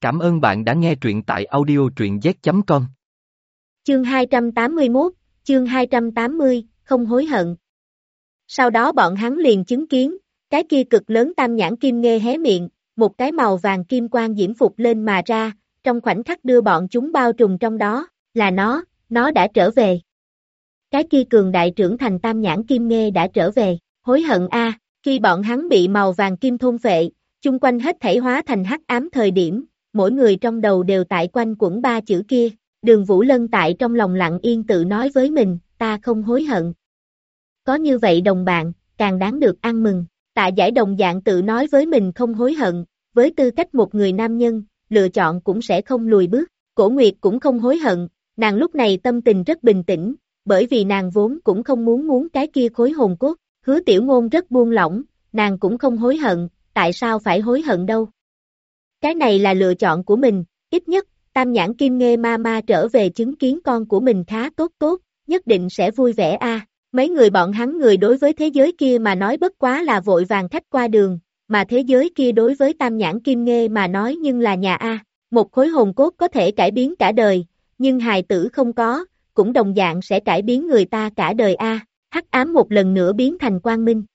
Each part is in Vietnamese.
Cảm ơn bạn đã nghe truyện tại audio truyện z.com. Chương 281, chương 280, không hối hận. Sau đó bọn hắn liền chứng kiến, cái kia cực lớn tam nhãn kim nghê hé miệng, một cái màu vàng kim quang diễm phục lên mà ra, trong khoảnh khắc đưa bọn chúng bao trùm trong đó, là nó đã trở về. Cái kia cường đại trưởng thành tam nhãn kim nghê đã trở về, hối hận a. Khi bọn hắn bị màu vàng kim thôn phệ, chung quanh hết thảy hóa thành hắc ám thời điểm, mỗi người trong đầu đều tại quanh quẩn ba chữ kia. Đường Vũ Lân tại trong lòng lặng yên tự nói với mình, ta không hối hận. Có như vậy đồng bạn, càng đáng được ăn mừng. Tạ Giải đồng dạng tự nói với mình không hối hận, với tư cách một người nam nhân, lựa chọn cũng sẽ không lùi bước. Cổ Nguyệt cũng không hối hận, nàng lúc này tâm tình rất bình tĩnh, bởi vì nàng vốn cũng không muốn cái kia khối hồn cốt. Hứa Tiểu Ngôn rất buông lỏng, nàng cũng không hối hận, tại sao phải hối hận đâu. Cái này là lựa chọn của mình, ít nhất, tam nhãn kim nghê ma trở về chứng kiến con của mình khá tốt, nhất định sẽ vui vẻ a. Mấy người bọn hắn người đối với thế giới kia mà nói bất quá là vội vàng khách qua đường, mà thế giới kia đối với tam nhãn kim nghê mà nói nhưng là nhà a. Một khối hồn cốt có thể cải biến cả đời, nhưng hài tử không có, cũng đồng dạng sẽ cải biến người ta cả đời a. Hắc ám một lần nữa biến thành quang minh.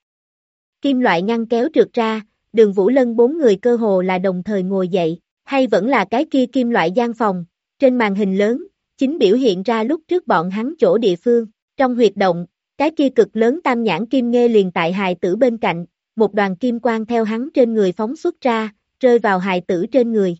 Kim loại ngăn kéo trượt ra, Đường Vũ Lân bốn người cơ hồ là đồng thời ngồi dậy, hay vẫn là cái kia kim loại gian phòng, trên màn hình lớn, chính biểu hiện ra lúc trước bọn hắn chỗ địa phương, trong huyệt động, cái kia cực lớn tam nhãn kim nghê liền tại hài tử bên cạnh, một đoàn kim quang theo hắn trên người phóng xuất ra, rơi vào hài tử trên người.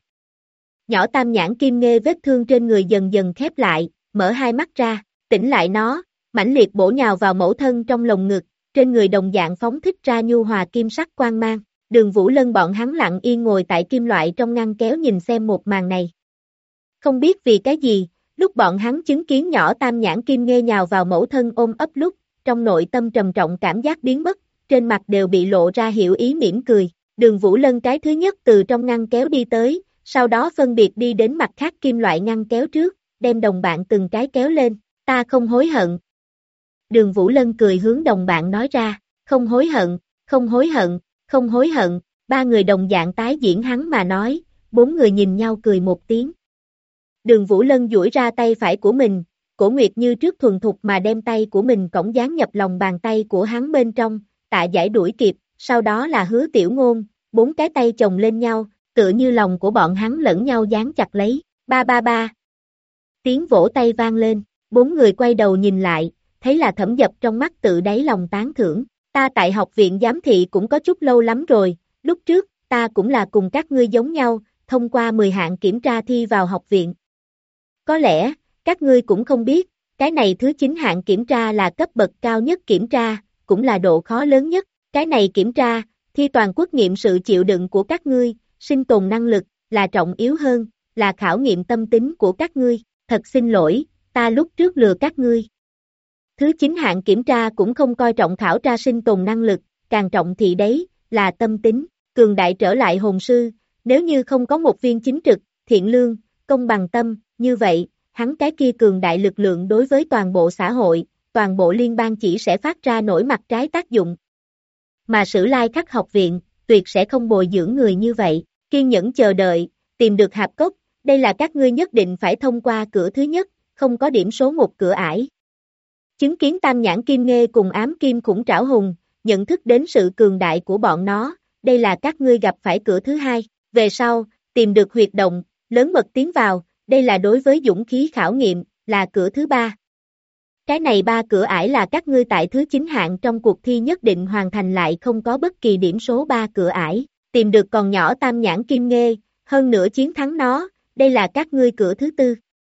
Nhỏ tam nhãn kim nghê vết thương trên người dần dần khép lại, mở hai mắt ra, tỉnh lại nó, mãnh liệt bổ nhào vào mẫu thân trong lồng ngực, trên người đồng dạng phóng thích ra nhu hòa kim sắc quang mang. Đường Vũ Lân bọn hắn lặng yên ngồi tại kim loại trong ngăn kéo nhìn xem một màn này. Không biết vì cái gì, lúc bọn hắn chứng kiến nhỏ tam nhãn kim nghê nhào vào mẫu thân ôm ấp lúc, trong nội tâm trầm trọng cảm giác biến mất, trên mặt đều bị lộ ra hiểu ý mỉm cười. Đường Vũ Lân cái thứ nhất từ trong ngăn kéo đi tới, sau đó phân biệt đi đến mặt khác kim loại ngăn kéo trước, đem đồng bạn từng cái kéo lên, ta không hối hận. Đường Vũ Lân cười hướng đồng bạn nói ra, không hối hận, không hối hận. Không hối hận, ba người đồng dạng tái diễn hắn mà nói, bốn người nhìn nhau cười một tiếng. Đường Vũ Lân duỗi ra tay phải của mình, Cổ Nguyệt như trước thuần thục mà đem tay của mình cõng dán nhập lòng bàn tay của hắn bên trong, Tạ Giải đuổi kịp, sau đó là Hứa Tiểu Ngôn, bốn cái tay chồng lên nhau, tựa như lòng của bọn hắn lẫn nhau dán chặt lấy, ba. Tiếng vỗ tay vang lên, bốn người quay đầu nhìn lại, thấy là Thẩm Dập trong mắt tự đáy lòng tán thưởng. Ta tại học viện giám thị cũng có chút lâu lắm rồi, lúc trước, ta cũng là cùng các ngươi giống nhau, thông qua 10 hạng kiểm tra thi vào học viện. Có lẽ, các ngươi cũng không biết, cái này thứ 9 hạng kiểm tra là cấp bậc cao nhất kiểm tra, cũng là độ khó lớn nhất. Cái này kiểm tra, thi toàn quốc nghiệm sự chịu đựng của các ngươi, sinh tồn năng lực, là trọng yếu hơn, là khảo nghiệm tâm tính của các ngươi. Thật xin lỗi, ta lúc trước lừa các ngươi. Thứ 9 hạng kiểm tra cũng không coi trọng khảo tra sinh tồn năng lực, càng trọng thì đấy, là tâm tính, cường đại trở lại hồn sư, nếu như không có một viên chính trực, thiện lương, công bằng tâm, như vậy, hắn cái kia cường đại lực lượng đối với toàn bộ xã hội, toàn bộ liên bang chỉ sẽ phát ra nổi mặt trái tác dụng. Mà Sử Lai Khắc học viện, tuyệt sẽ không bồi dưỡng người như vậy, kiên nhẫn chờ đợi, tìm được hạp cốc, đây là các ngươi nhất định phải thông qua cửa thứ nhất, không có điểm số một cửa ải. Chứng kiến tam nhãn kim nghê cùng ám kim khủng trảo hùng, nhận thức đến sự cường đại của bọn nó, đây là các ngươi gặp phải cửa thứ hai. Về sau, tìm được huyệt động, lớn mật tiến vào, đây là đối với dũng khí khảo nghiệm, là cửa thứ ba. Cái này ba cửa ải là các ngươi tại thứ 9 hạng trong cuộc thi nhất định hoàn thành lại không có bất kỳ điểm số ba cửa ải, tìm được còn nhỏ tam nhãn kim nghê, hơn nữa chiến thắng nó, đây là các ngươi cửa thứ tư.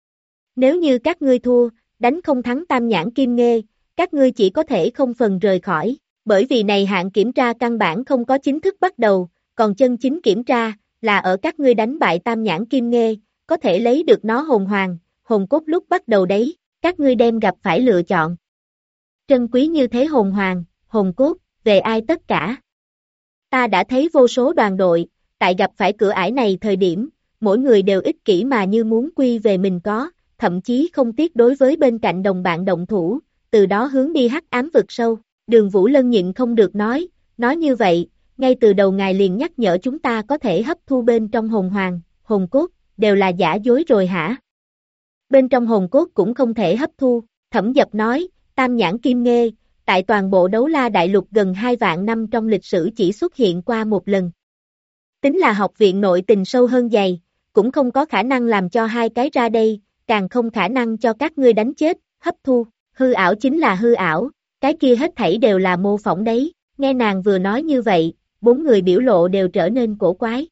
Nếu như các ngươi thua, đánh không thắng tam nhãn kim nghê, các ngươi chỉ có thể không phần rời khỏi, bởi vì này hạng kiểm tra căn bản không có chính thức bắt đầu, còn chân chính kiểm tra, là ở các ngươi đánh bại tam nhãn kim nghê, có thể lấy được nó hồn hoàng, hồn cốt lúc bắt đầu đấy, các ngươi đem gặp phải lựa chọn. Trân quý như thế hồn hoàng, hồn cốt, về ai tất cả. Ta đã thấy vô số đoàn đội, tại gặp phải cửa ải này thời điểm, mỗi người đều ích kỷ mà như muốn quy về mình có, thậm chí không tiếc đối với bên cạnh đồng bạn động thủ, từ đó hướng đi hắc ám vực sâu. Đường Vũ Lân nhịn không được nói như vậy, ngay từ đầu ngài liền nhắc nhở chúng ta có thể hấp thu bên trong hồn hoàng, hồn cốt, đều là giả dối rồi hả? Bên trong hồn cốt cũng không thể hấp thu, Thẩm Dập nói, tam nhãn kim nghê, tại toàn bộ Đấu La Đại Lục gần 2 vạn năm trong lịch sử chỉ xuất hiện qua một lần. Tính là học viện nội tình sâu hơn dày, cũng không có khả năng làm cho hai cái ra đây, càng không khả năng cho các ngươi đánh chết, hấp thu, hư ảo chính là hư ảo, cái kia hết thảy đều là mô phỏng đấy, nghe nàng vừa nói như vậy, bốn người biểu lộ đều trở nên cổ quái.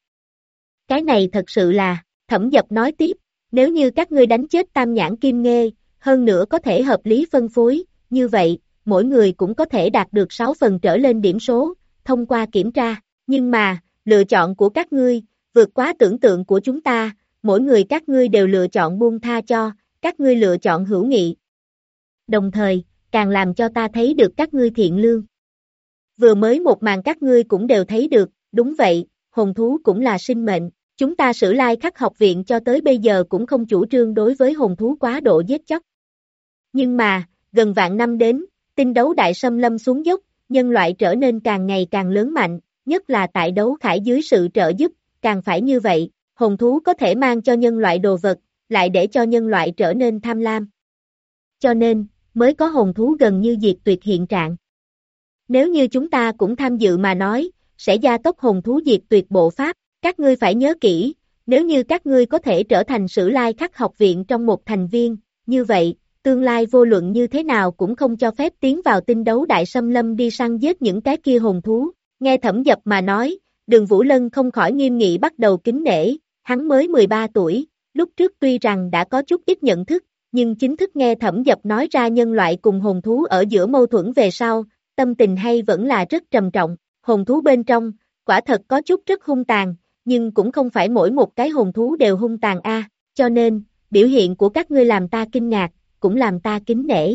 Cái này thật sự là, Thẩm Dập nói tiếp, nếu như các ngươi đánh chết tam nhãn kim nghê, hơn nữa có thể hợp lý phân phối, như vậy, mỗi người cũng có thể đạt được 6 phần trở lên điểm số, thông qua kiểm tra, nhưng mà, lựa chọn của các ngươi, vượt quá tưởng tượng của chúng ta, mỗi người các ngươi đều lựa chọn buông tha cho, các ngươi lựa chọn hữu nghị. Đồng thời, càng làm cho ta thấy được các ngươi thiện lương. Vừa mới một màn các ngươi cũng đều thấy được, đúng vậy, hồn thú cũng là sinh mệnh, chúng ta Sử Lai Khắc học viện cho tới bây giờ cũng không chủ trương đối với hồn thú quá độ giết chóc. Nhưng mà, gần vạn năm đến, tinh đấu đại xâm lâm xuống dốc, nhân loại trở nên càng ngày càng lớn mạnh, nhất là tại đấu khải dưới sự trợ giúp, càng phải như vậy, hồn thú có thể mang cho nhân loại đồ vật, lại để cho nhân loại trở nên tham lam. Cho nên, mới có hồn thú gần như diệt tuyệt hiện trạng. Nếu như chúng ta cũng tham dự mà nói, sẽ gia tốc hồn thú diệt tuyệt bộ pháp, các ngươi phải nhớ kỹ, nếu như các ngươi có thể trở thành Sử Lai Khắc học viện trong một thành viên, như vậy, tương lai vô luận như thế nào cũng không cho phép tiến vào tinh đấu đại xâm lâm đi săn giết những cái kia hồn thú. Nghe Thẩm Dập mà nói, Đường Vũ Lân không khỏi nghiêm nghị bắt đầu kính nể, hắn mới 13 tuổi, lúc trước tuy rằng đã có chút ít nhận thức, nhưng chính thức nghe Thẩm Dập nói ra nhân loại cùng hồn thú ở giữa mâu thuẫn về sau, tâm tình hay vẫn là rất trầm trọng, hồn thú bên trong, quả thật có chút rất hung tàn, nhưng cũng không phải mỗi một cái hồn thú đều hung tàn a, cho nên, biểu hiện của các ngươi làm ta kinh ngạc, cũng làm ta kính nể.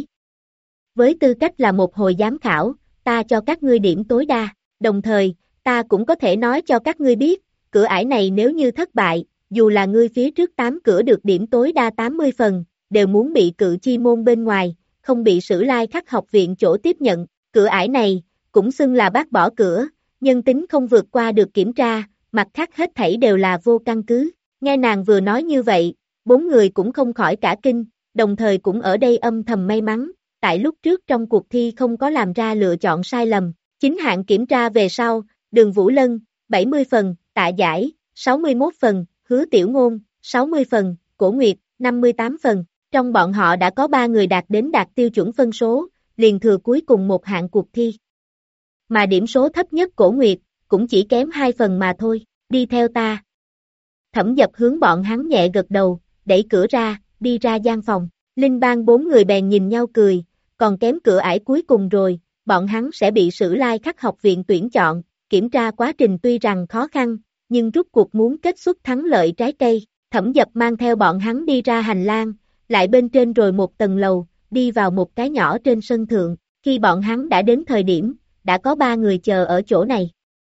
Với tư cách là một hồi giám khảo, ta cho các ngươi điểm tối đa, đồng thời, ta cũng có thể nói cho các ngươi biết, cửa ải này nếu như thất bại, dù là ngươi phía trước 8 cửa được điểm tối đa 80 phần, đều muốn bị cự chi môn bên ngoài, không bị Sử Lai Khắc học viện chỗ tiếp nhận, cửa ải này, cũng xưng là bác bỏ cửa, nhân tính không vượt qua được kiểm tra, mặt khác hết thảy đều là vô căn cứ, nghe nàng vừa nói như vậy, bốn người cũng không khỏi cả kinh, đồng thời cũng ở đây âm thầm may mắn, tại lúc trước trong cuộc thi không có làm ra lựa chọn sai lầm, chính hạng kiểm tra về sau, Đường Vũ Lân, 70 phần, Tạ Giải, 61 phần, Hứa Tiểu Ngôn, 60 phần, Cổ Nguyệt, 58 phần, trong bọn họ đã có 3 người đạt tiêu chuẩn phân số, liền thừa cuối cùng một hạng cuộc thi. Mà điểm số thấp nhất Cổ Nguyệt, cũng chỉ kém 2 phần mà thôi, đi theo ta. Thẩm Dập hướng bọn hắn nhẹ gật đầu, đẩy cửa ra, đi ra gian phòng, Linh Bang 4 người bèn nhìn nhau cười, còn kém cửa ải cuối cùng rồi, bọn hắn sẽ bị Sử Lai Khắc học viện tuyển chọn, kiểm tra quá trình tuy rằng khó khăn, nhưng rút cuộc muốn kết xuất thắng lợi trái cây, Thẩm Dập mang theo bọn hắn đi ra hành lang, lại bên trên rồi một tầng lầu, đi vào một cái nhỏ trên sân thượng, khi bọn hắn đã đến thời điểm, đã có 3 người chờ ở chỗ này.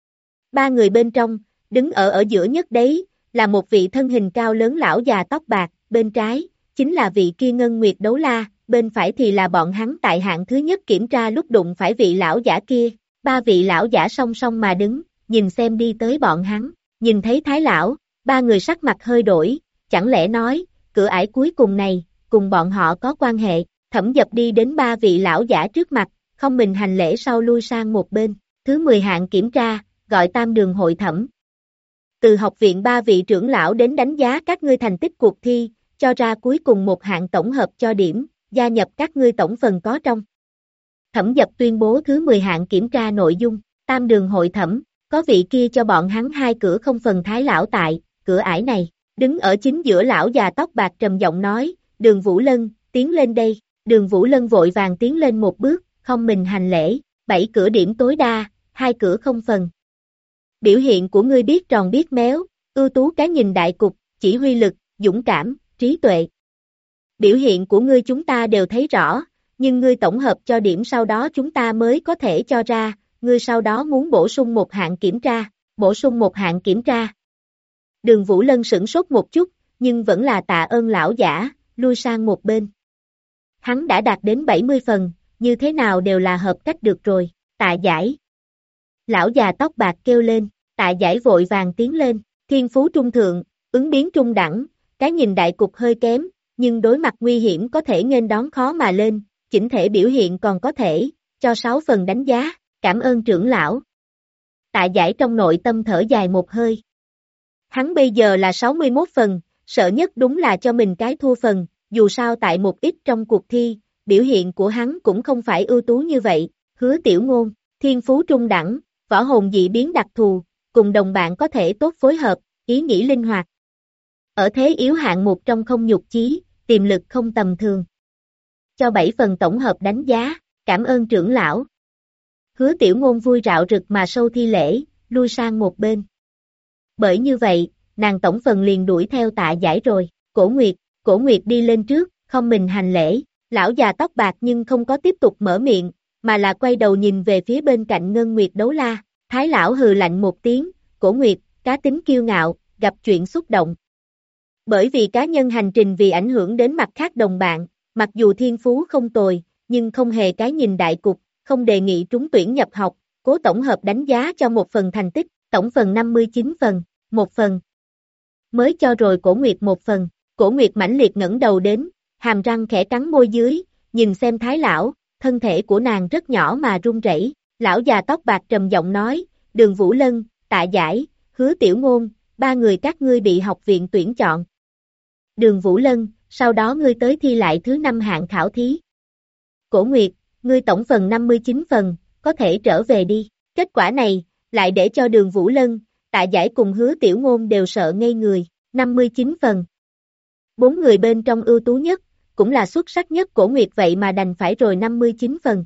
3 người bên trong, đứng ở giữa nhất đấy, là một vị thân hình cao lớn lão già tóc bạc, bên trái, chính là vị kia Ngân Nguyệt Đấu La, bên phải thì là bọn hắn tại hạng thứ nhất kiểm tra lúc đụng phải vị lão giả kia, 3 vị lão giả song song mà đứng, nhìn xem đi tới bọn hắn, nhìn thấy Thái lão, 3 người sắc mặt hơi đổi, chẳng lẽ nói, cửa ải cuối cùng này, cùng bọn họ có quan hệ, Thẩm Dập đi đến 3 vị lão giả trước mặt, không mình hành lễ sau lui sang một bên, thứ 10 hạng kiểm tra, gọi tam đường hội thẩm. Từ học viện 3 vị trưởng lão đến đánh giá các ngươi thành tích cuộc thi, cho ra cuối cùng một hạng tổng hợp cho điểm, gia nhập các ngươi tổng phần có trong. Thẩm Dập tuyên bố thứ 10 hạng kiểm tra nội dung, tam đường hội thẩm, có vị kia cho bọn hắn 2 cửa không phần Thái lão tại, cửa ải này, đứng ở chính giữa lão già tóc bạc trầm giọng nói, Đường Vũ Lân, tiến lên đây, Đường Vũ Lân vội vàng tiến lên một bước, không mình hành lễ, 7 cửa điểm tối đa, 2 cửa không phần. Biểu hiện của ngươi biết tròn biết méo, ưu tú cái nhìn đại cục, chỉ huy lực, dũng cảm, trí tuệ. Biểu hiện của ngươi chúng ta đều thấy rõ, nhưng ngươi tổng hợp cho điểm sau đó chúng ta mới có thể cho ra, ngươi sau đó muốn bổ sung một hạng kiểm tra, bổ sung một hạng kiểm tra. Đường Vũ Lân sửng sốt một chút, nhưng vẫn là tạ ơn lão giả, lui sang một bên. Hắn đã đạt đến 70 phần, như thế nào đều là hợp cách được rồi, Tạ Giải. Lão già tóc bạc kêu lên, Tạ Giải vội vàng tiến lên, thiên phú trung thượng, ứng biến trung đẳng, cái nhìn đại cục hơi kém, nhưng đối mặt nguy hiểm có thể nghênh đón khó mà lên, chỉnh thể biểu hiện còn có thể, cho 6 phần đánh giá, cảm ơn trưởng lão. Tạ Giải trong nội tâm thở dài một hơi. Hắn bây giờ là 61 phần, sợ nhất đúng là cho mình cái thua phần, dù sao tại một ít trong cuộc thi, biểu hiện của hắn cũng không phải ưu tú như vậy, Hứa Tiểu Ngôn, thiên phú trung đẳng, võ hồn dị biến đặc thù, cùng đồng bạn có thể tốt phối hợp, ý nghĩ linh hoạt. Ở thế yếu hạng một trong không nhục chí, tiềm lực không tầm thường. Cho 7 phần tổng hợp đánh giá, cảm ơn trưởng lão. Hứa Tiểu Ngôn vui rạo rực mà sâu thi lễ, lui sang một bên. Bởi như vậy, nàng tổng phần liền đuổi theo Tạ Giải rồi, Cổ Nguyệt đi lên trước, không mình hành lễ, lão già tóc bạc nhưng không có tiếp tục mở miệng, mà là quay đầu nhìn về phía bên cạnh Ngân Nguyệt Đấu La, Thái lão hừ lạnh một tiếng, Cổ Nguyệt, cá tính kiêu ngạo, gặp chuyện xúc động. Bởi vì cá nhân hành trình vì ảnh hưởng đến mặt khác đồng bạn, mặc dù thiên phú không tồi, nhưng không hề cái nhìn đại cục, không đề nghị trúng tuyển nhập học, cố tổng hợp đánh giá cho một phần thành tích, tổng phần 59 phần, 1 phần. Mới cho rồi Cổ Nguyệt 1 phần, Cổ Nguyệt mãnh liệt ngẩng đầu đến, hàm răng khẽ cắn môi dưới, nhìn xem Thái lão, thân thể của nàng rất nhỏ mà run rẩy. Lão già tóc bạc trầm giọng nói, Đường Vũ Lân, Tạ Giải, Hứa Tiểu Ngôn, 3 người các ngươi bị học viện tuyển chọn. Đường Vũ Lân, sau đó ngươi tới thi lại thứ 5 hạng khảo thí. Cổ Nguyệt, ngươi tổng phần 59 phần, có thể trở về đi. Kết quả này, lại để cho Đường Vũ Lân, Tạ Giải cùng Hứa Tiểu Ngôn đều sợ ngây người, 59 phần. 4 người bên trong ưu tú nhất, cũng là xuất sắc nhất Cổ Nguyệt vậy mà đành phải rồi 59 phần.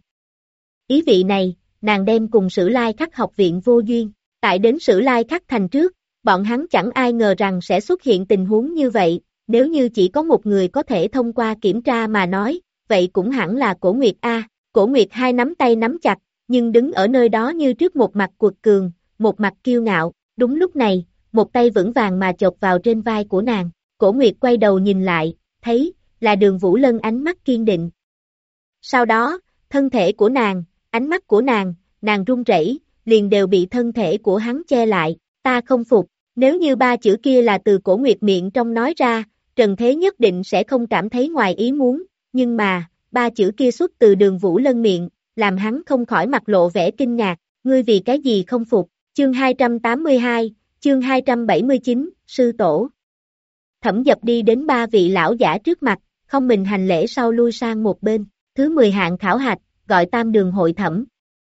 Ý vị này, nàng đem cùng Sử Lai Khắc học viện vô duyên, tại đến Sử Lai Khắc thành trước, bọn hắn chẳng ai ngờ rằng sẽ xuất hiện tình huống như vậy, nếu như chỉ có một người có thể thông qua kiểm tra mà nói, vậy cũng hẳn là Cổ Nguyệt A. Cổ Nguyệt hai nắm tay nắm chặt, nhưng đứng ở nơi đó như trước một mặt cuột cường, một mặt kiêu ngạo, đúng lúc này, một tay vững vàng mà chộp vào trên vai của nàng, Cổ Nguyệt quay đầu nhìn lại, thấy, là Đường Vũ Lân ánh mắt kiên định. Sau đó, thân thể của nàng, ánh mắt của nàng run rẩy, liền đều bị thân thể của hắn che lại, ta không phục, nếu như 3 chữ kia là từ Cổ Nguyệt miệng trong nói ra, Trần Thế nhất định sẽ không cảm thấy ngoài ý muốn, nhưng mà, 3 chữ kia xuất từ Đường Vũ Lân miệng, làm hắn không khỏi mặt lộ vẻ kinh ngạc, ngươi vì cái gì không phục, chương 282, chương 279, sư tổ. Thẩm Dập đi đến 3 vị lão giả trước mặt, không mình hành lễ sau lui sang một bên, thứ 10 hạng khảo hạch, gọi Tam Đường hội thẩm.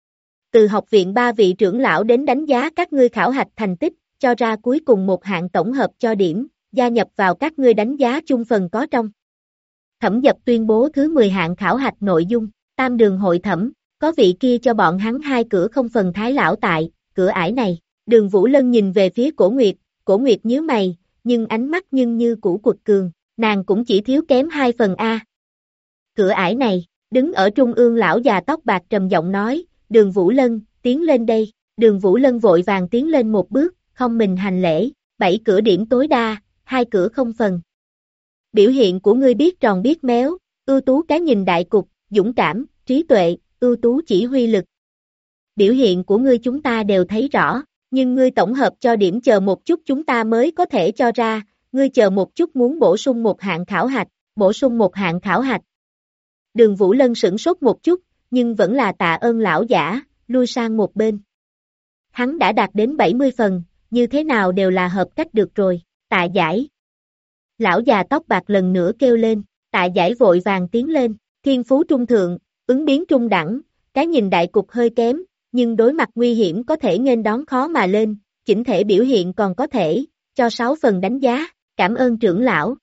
Từ học viện 3 vị trưởng lão đến đánh giá các ngươi khảo hạch thành tích, cho ra cuối cùng một hạng tổng hợp cho điểm, gia nhập vào các ngươi đánh giá chung phần có trong. Thẩm Dập tuyên bố thứ 10 hạng khảo hạch nội dung, Tam Đường hội thẩm, có vị kia cho bọn hắn 2 cửa không phần Thái lão tại, cửa ải này, Đường Vũ Lân nhìn về phía Cổ Nguyệt nhíu mày, nhưng ánh mắt nhưng như cũ quật cường, nàng cũng chỉ thiếu kém 2 phần A. Cửa ải này, đứng ở trung ương lão già tóc bạc trầm giọng nói, Đường Vũ Lân, tiến lên đây, Đường Vũ Lân vội vàng tiến lên một bước, không mình hành lễ, 7 cửa điểm tối đa, 2 cửa không phần. Biểu hiện của ngươi biết tròn biết méo, ưu tú cái nhìn đại cục, dũng cảm, trí tuệ, ưu tú chỉ huy lực. Biểu hiện của ngươi chúng ta đều thấy rõ, nhưng ngươi tổng hợp cho điểm chờ một chút chúng ta mới có thể cho ra, ngươi chờ một chút muốn bổ sung một hạng khảo hạch, bổ sung một hạng khảo hạch. Đường Vũ Lân sửng sốt một chút, nhưng vẫn là tạ ơn lão giả, lui sang một bên. Hắn đã đạt đến 70 phần, như thế nào đều là hợp cách được rồi, Tạ Giải. Lão già tóc bạc lần nữa kêu lên, Tạ Giải vội vàng tiến lên, thiên phú trung thượng, ứng biến trung đẳng, cái nhìn đại cục hơi kém, nhưng đối mặt nguy hiểm có thể nghênh đón khó mà lên, chỉnh thể biểu hiện còn có thể, cho 6 phần đánh giá, cảm ơn trưởng lão.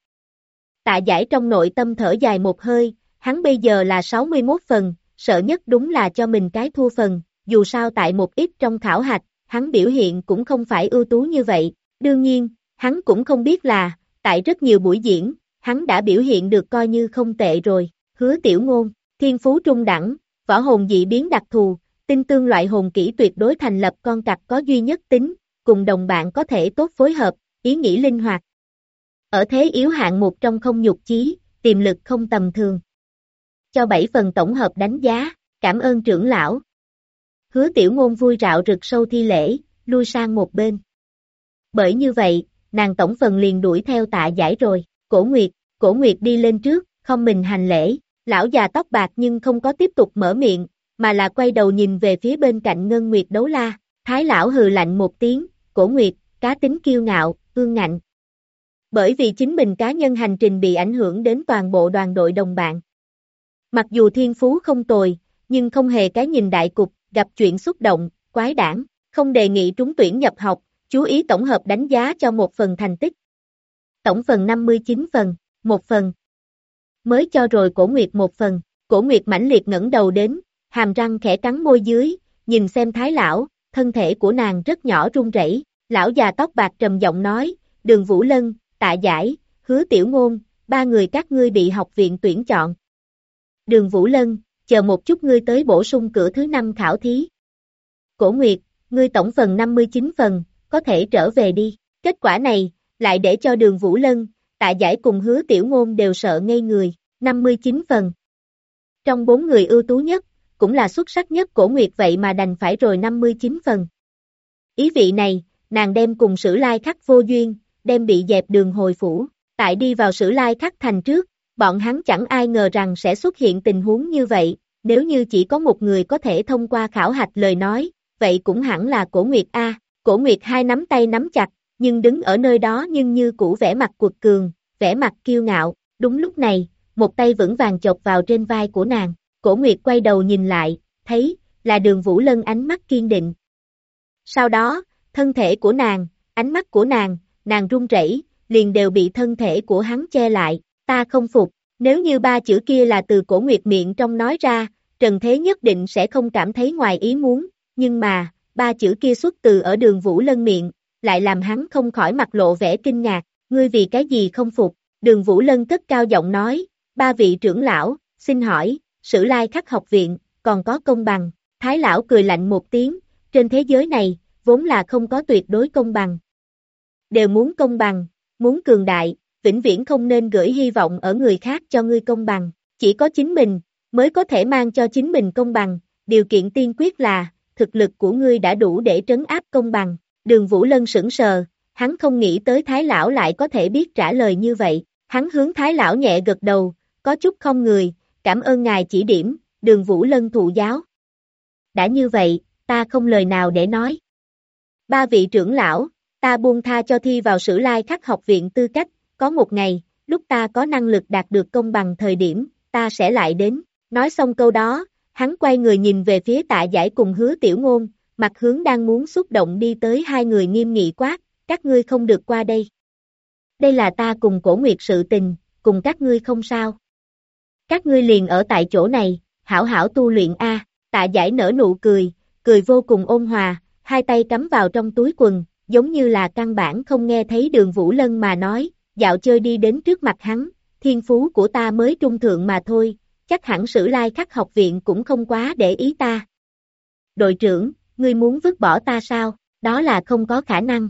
Tạ Giải trong nội tâm thở dài một hơi, hắn bây giờ là 61 phần, sợ nhất đúng là cho mình cái thua phần, dù sao tại một ít trong khảo hạch, hắn biểu hiện cũng không phải ưu tú như vậy, đương nhiên, hắn cũng không biết là, tại rất nhiều buổi diễn, hắn đã biểu hiện được coi như không tệ rồi, Hứa Tiểu Ngôn, thiên phú trung đẳng, võ hồn dị biến đặc thù, tinh tương loại hồn kỹ tuyệt đối thành lập con cặc có duy nhất tính, cùng đồng bạn có thể tốt phối hợp, ý nghĩ linh hoạt. Ở thế yếu hạng một trong không nhục chí, tiềm lực không tầm thường. Cho 7 phần tổng hợp đánh giá, cảm ơn trưởng lão. Hứa Tiểu Ngôn vui rạo rực sâu thi lễ, lui sang một bên. Bởi như vậy, nàng tổng phần liền đuổi theo Tạ Giải rồi. Cổ Nguyệt đi lên trước, không mình hành lễ, lão già tóc bạc nhưng không có tiếp tục mở miệng, mà là quay đầu nhìn về phía bên cạnh Ngân Nguyệt Đấu La. Thái lão hừ lạnh một tiếng, Cổ Nguyệt, cá tính kiêu ngạo, ương ngạnh. Bởi vì chính mình cá nhân hành trình bị ảnh hưởng đến toàn bộ đoàn đội đồng bạn. Mặc dù thiên phú không tồi, nhưng không hề cái nhìn đại cục, gặp chuyện xúc động, quái đản, không đề nghị trúng tuyển nhập học, chú ý tổng hợp đánh giá cho một phần thành tích. Tổng phần 59 phần, 1 phần. Mới cho rồi Cổ Nguyệt 1 phần, Cổ Nguyệt mãnh liệt ngẩng đầu đến, hàm răng khẽ cắn môi dưới, nhìn xem Thái lão, thân thể của nàng rất nhỏ run rẩy. Lão già tóc bạc trầm giọng nói, Đường Vũ Lân, Tạ Giải, Hứa Tiểu Ngôn, 3 người các ngươi bị học viện tuyển chọn. Đường Vũ Lân, chờ một chút ngươi tới bổ sung cửa thứ 5 khảo thí. Cổ Nguyệt, ngươi tổng phần 59 phần, có thể trở về đi. Kết quả này, lại để cho Đường Vũ Lân, Tạ Giải cùng Hứa Tiểu Ngôn đều sợ ngây người, 59 phần. Trong 4 người ưu tú nhất, cũng là xuất sắc nhất Cổ Nguyệt vậy mà đành phải rồi 59 phần. Ý vị này, nàng đem cùng Sử Lai Khắc vô duyên, đem bị dẹp đường hồi phủ. Tại đi vào Sử Lai Khắc thành trước, bọn hắn chẳng ai ngờ rằng sẽ xuất hiện tình huống như vậy, nếu như chỉ có một người có thể thông qua khảo hạch lời nói, vậy cũng hẳn là Cổ Nguyệt A. Cổ Nguyệt hai nắm tay nắm chặt, nhưng đứng ở nơi đó nhưng như cũ vẻ mặt quật cường, vẻ mặt kiêu ngạo. Đúng lúc này, một tay vững vàng chộp vào trên vai của nàng. Cổ Nguyệt quay đầu nhìn lại, thấy là Đường Vũ Lân ánh mắt kiên định. Sau đó, thân thể của nàng, ánh mắt của nàng run rẩy, liền đều bị thân thể của hắn che lại. Ta không phục, nếu như 3 chữ kia là từ Cổ Nguyệt miệng trong nói ra, Trần Thế nhất định sẽ không cảm thấy ngoài ý muốn, nhưng mà, 3 chữ kia xuất từ ở Đường Vũ Lân miệng, lại làm hắn không khỏi mặt lộ vẻ kinh ngạc. Ngươi vì cái gì không phục? Đường Vũ Lân cất cao giọng nói, 3 vị trưởng lão, xin hỏi, Sử Lai Khắc học viện, còn có công bằng? Thái lão cười lạnh một tiếng, trên thế giới này, vốn là không có tuyệt đối công bằng. Đều muốn công bằng, muốn cường đại, vĩnh viễn không nên gửi hy vọng ở người khác cho ngươi công bằng, chỉ có chính mình, mới có thể mang cho chính mình công bằng, điều kiện tiên quyết là, thực lực của ngươi đã đủ để trấn áp công bằng. Đường Vũ Lân sững sờ, hắn không nghĩ tới Thái lão lại có thể biết trả lời như vậy, hắn hướng Thái lão nhẹ gật đầu, có chút không người, cảm ơn ngài chỉ điểm, Đường Vũ Lân thụ giáo. Đã như vậy, ta không lời nào để nói. 3 vị trưởng lão, ta buông tha cho thi vào Sử Lai Khắc học viện tư cách, có một ngày, lúc ta có năng lực đạt được công bằng thời điểm, ta sẽ lại đến. Nói xong câu đó, hắn quay người nhìn về phía Tạ Giải cùng Hứa Tiểu Ngôn, mặt hướng đang muốn xúc động đi tới 2 người nghiêm nghị quát, các ngươi không được qua đây. Đây là ta cùng Cổ Nguyệt sự tình, cùng các ngươi không sao. Các ngươi liền ở tại chỗ này, hảo hảo tu luyện a. Tạ Giải nở nụ cười, cười vô cùng ôn hòa, hai tay cắm vào trong túi quần, giống như là căn bản không nghe thấy Đường Vũ Lân mà nói, dạo chơi đi đến trước mặt hắn, thiên phú của ta mới trung thượng mà thôi, chắc hẳn Sử Lai Khắc học viện cũng không quá để ý ta. Đội trưởng, ngươi muốn vứt bỏ ta sao? Đó là không có khả năng.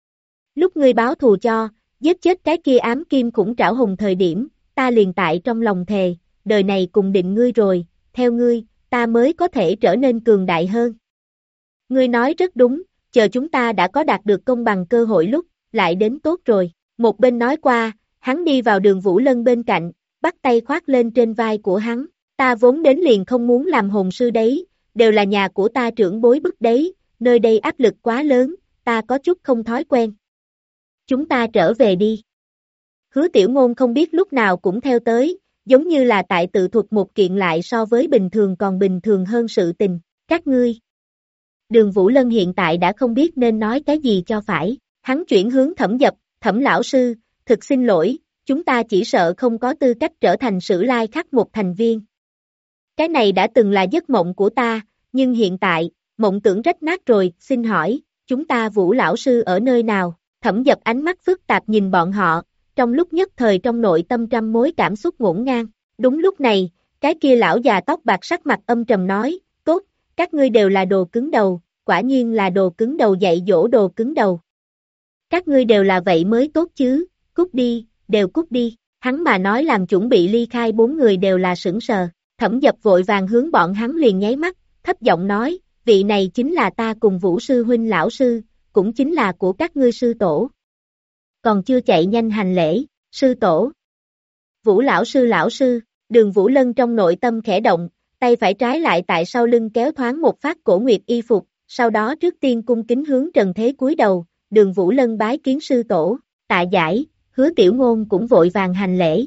Lúc ngươi báo thù cho, giết chết cái kia ám kim khủng trảo hùng thời điểm, ta liền tại trong lòng thề, đời này cùng định ngươi rồi, theo ngươi, ta mới có thể trở nên cường đại hơn. Ngươi nói rất đúng, chờ chúng ta đã có đạt được công bằng cơ hội lúc, lại đến tốt rồi. Một bên nói qua, hắn đi vào Đường Vũ Lân bên cạnh, bắt tay khoác lên trên vai của hắn. Ta vốn đến liền không muốn làm hồn sư đấy, đều là nhà của ta trưởng bối bức đấy, nơi đây áp lực quá lớn, ta có chút không thói quen. Chúng ta trở về đi. Hứa Tiểu Ngôn không biết lúc nào cũng theo tới, giống như là tại tự thuật một kiện lại so với bình thường còn bình thường hơn sự tình. Các ngươi. Đường Vũ Lân hiện tại đã không biết nên nói cái gì cho phải. Hắn chuyển hướng Thẩm Dập, Thẩm lão sư, thực xin lỗi, chúng ta chỉ sợ không có tư cách trở thành Sử Lai Khắc một thành viên. Cái này đã từng là giấc mộng của ta, nhưng hiện tại, mộng tưởng rách nát rồi, xin hỏi, chúng ta Vũ lão sư ở nơi nào? Thẩm Dập ánh mắt phức tạp nhìn bọn họ, trong lúc nhất thời trong nội tâm trăm mối cảm xúc ngổn ngang. Đúng lúc này, cái kia lão già tóc bạc sắc mặt âm trầm nói, tốt, các ngươi đều là đồ cứng đầu, quả nhiên là đồ cứng đầu dạy dỗ đồ cứng đầu. Các ngươi đều là vậy mới tốt chứ, cút đi, đều cút đi. Hắn mà nói làm chuẩn bị ly khai 4 người đều là sững sờ. Thẩm Dập vội vàng hướng bọn hắn liền nháy mắt, thấp giọng nói, vị này chính là ta cùng Vũ sư huynh lão sư, cũng chính là của các ngươi sư tổ. còn chưa chạy nhanh hành lễ, sư tổ. Vũ lão sư, Đường Vũ Lân trong nội tâm khẽ động, tay phải trái lại tại sau lưng kéo thoáng một phát cổ nguyệt y phục, sau đó trước tiên cung kính hướng Trần Thế cúi đầu, Đường Vũ Lân bái kiến sư tổ, tạ giải, Hứa Tiểu Ngôn cũng vội vàng hành lễ.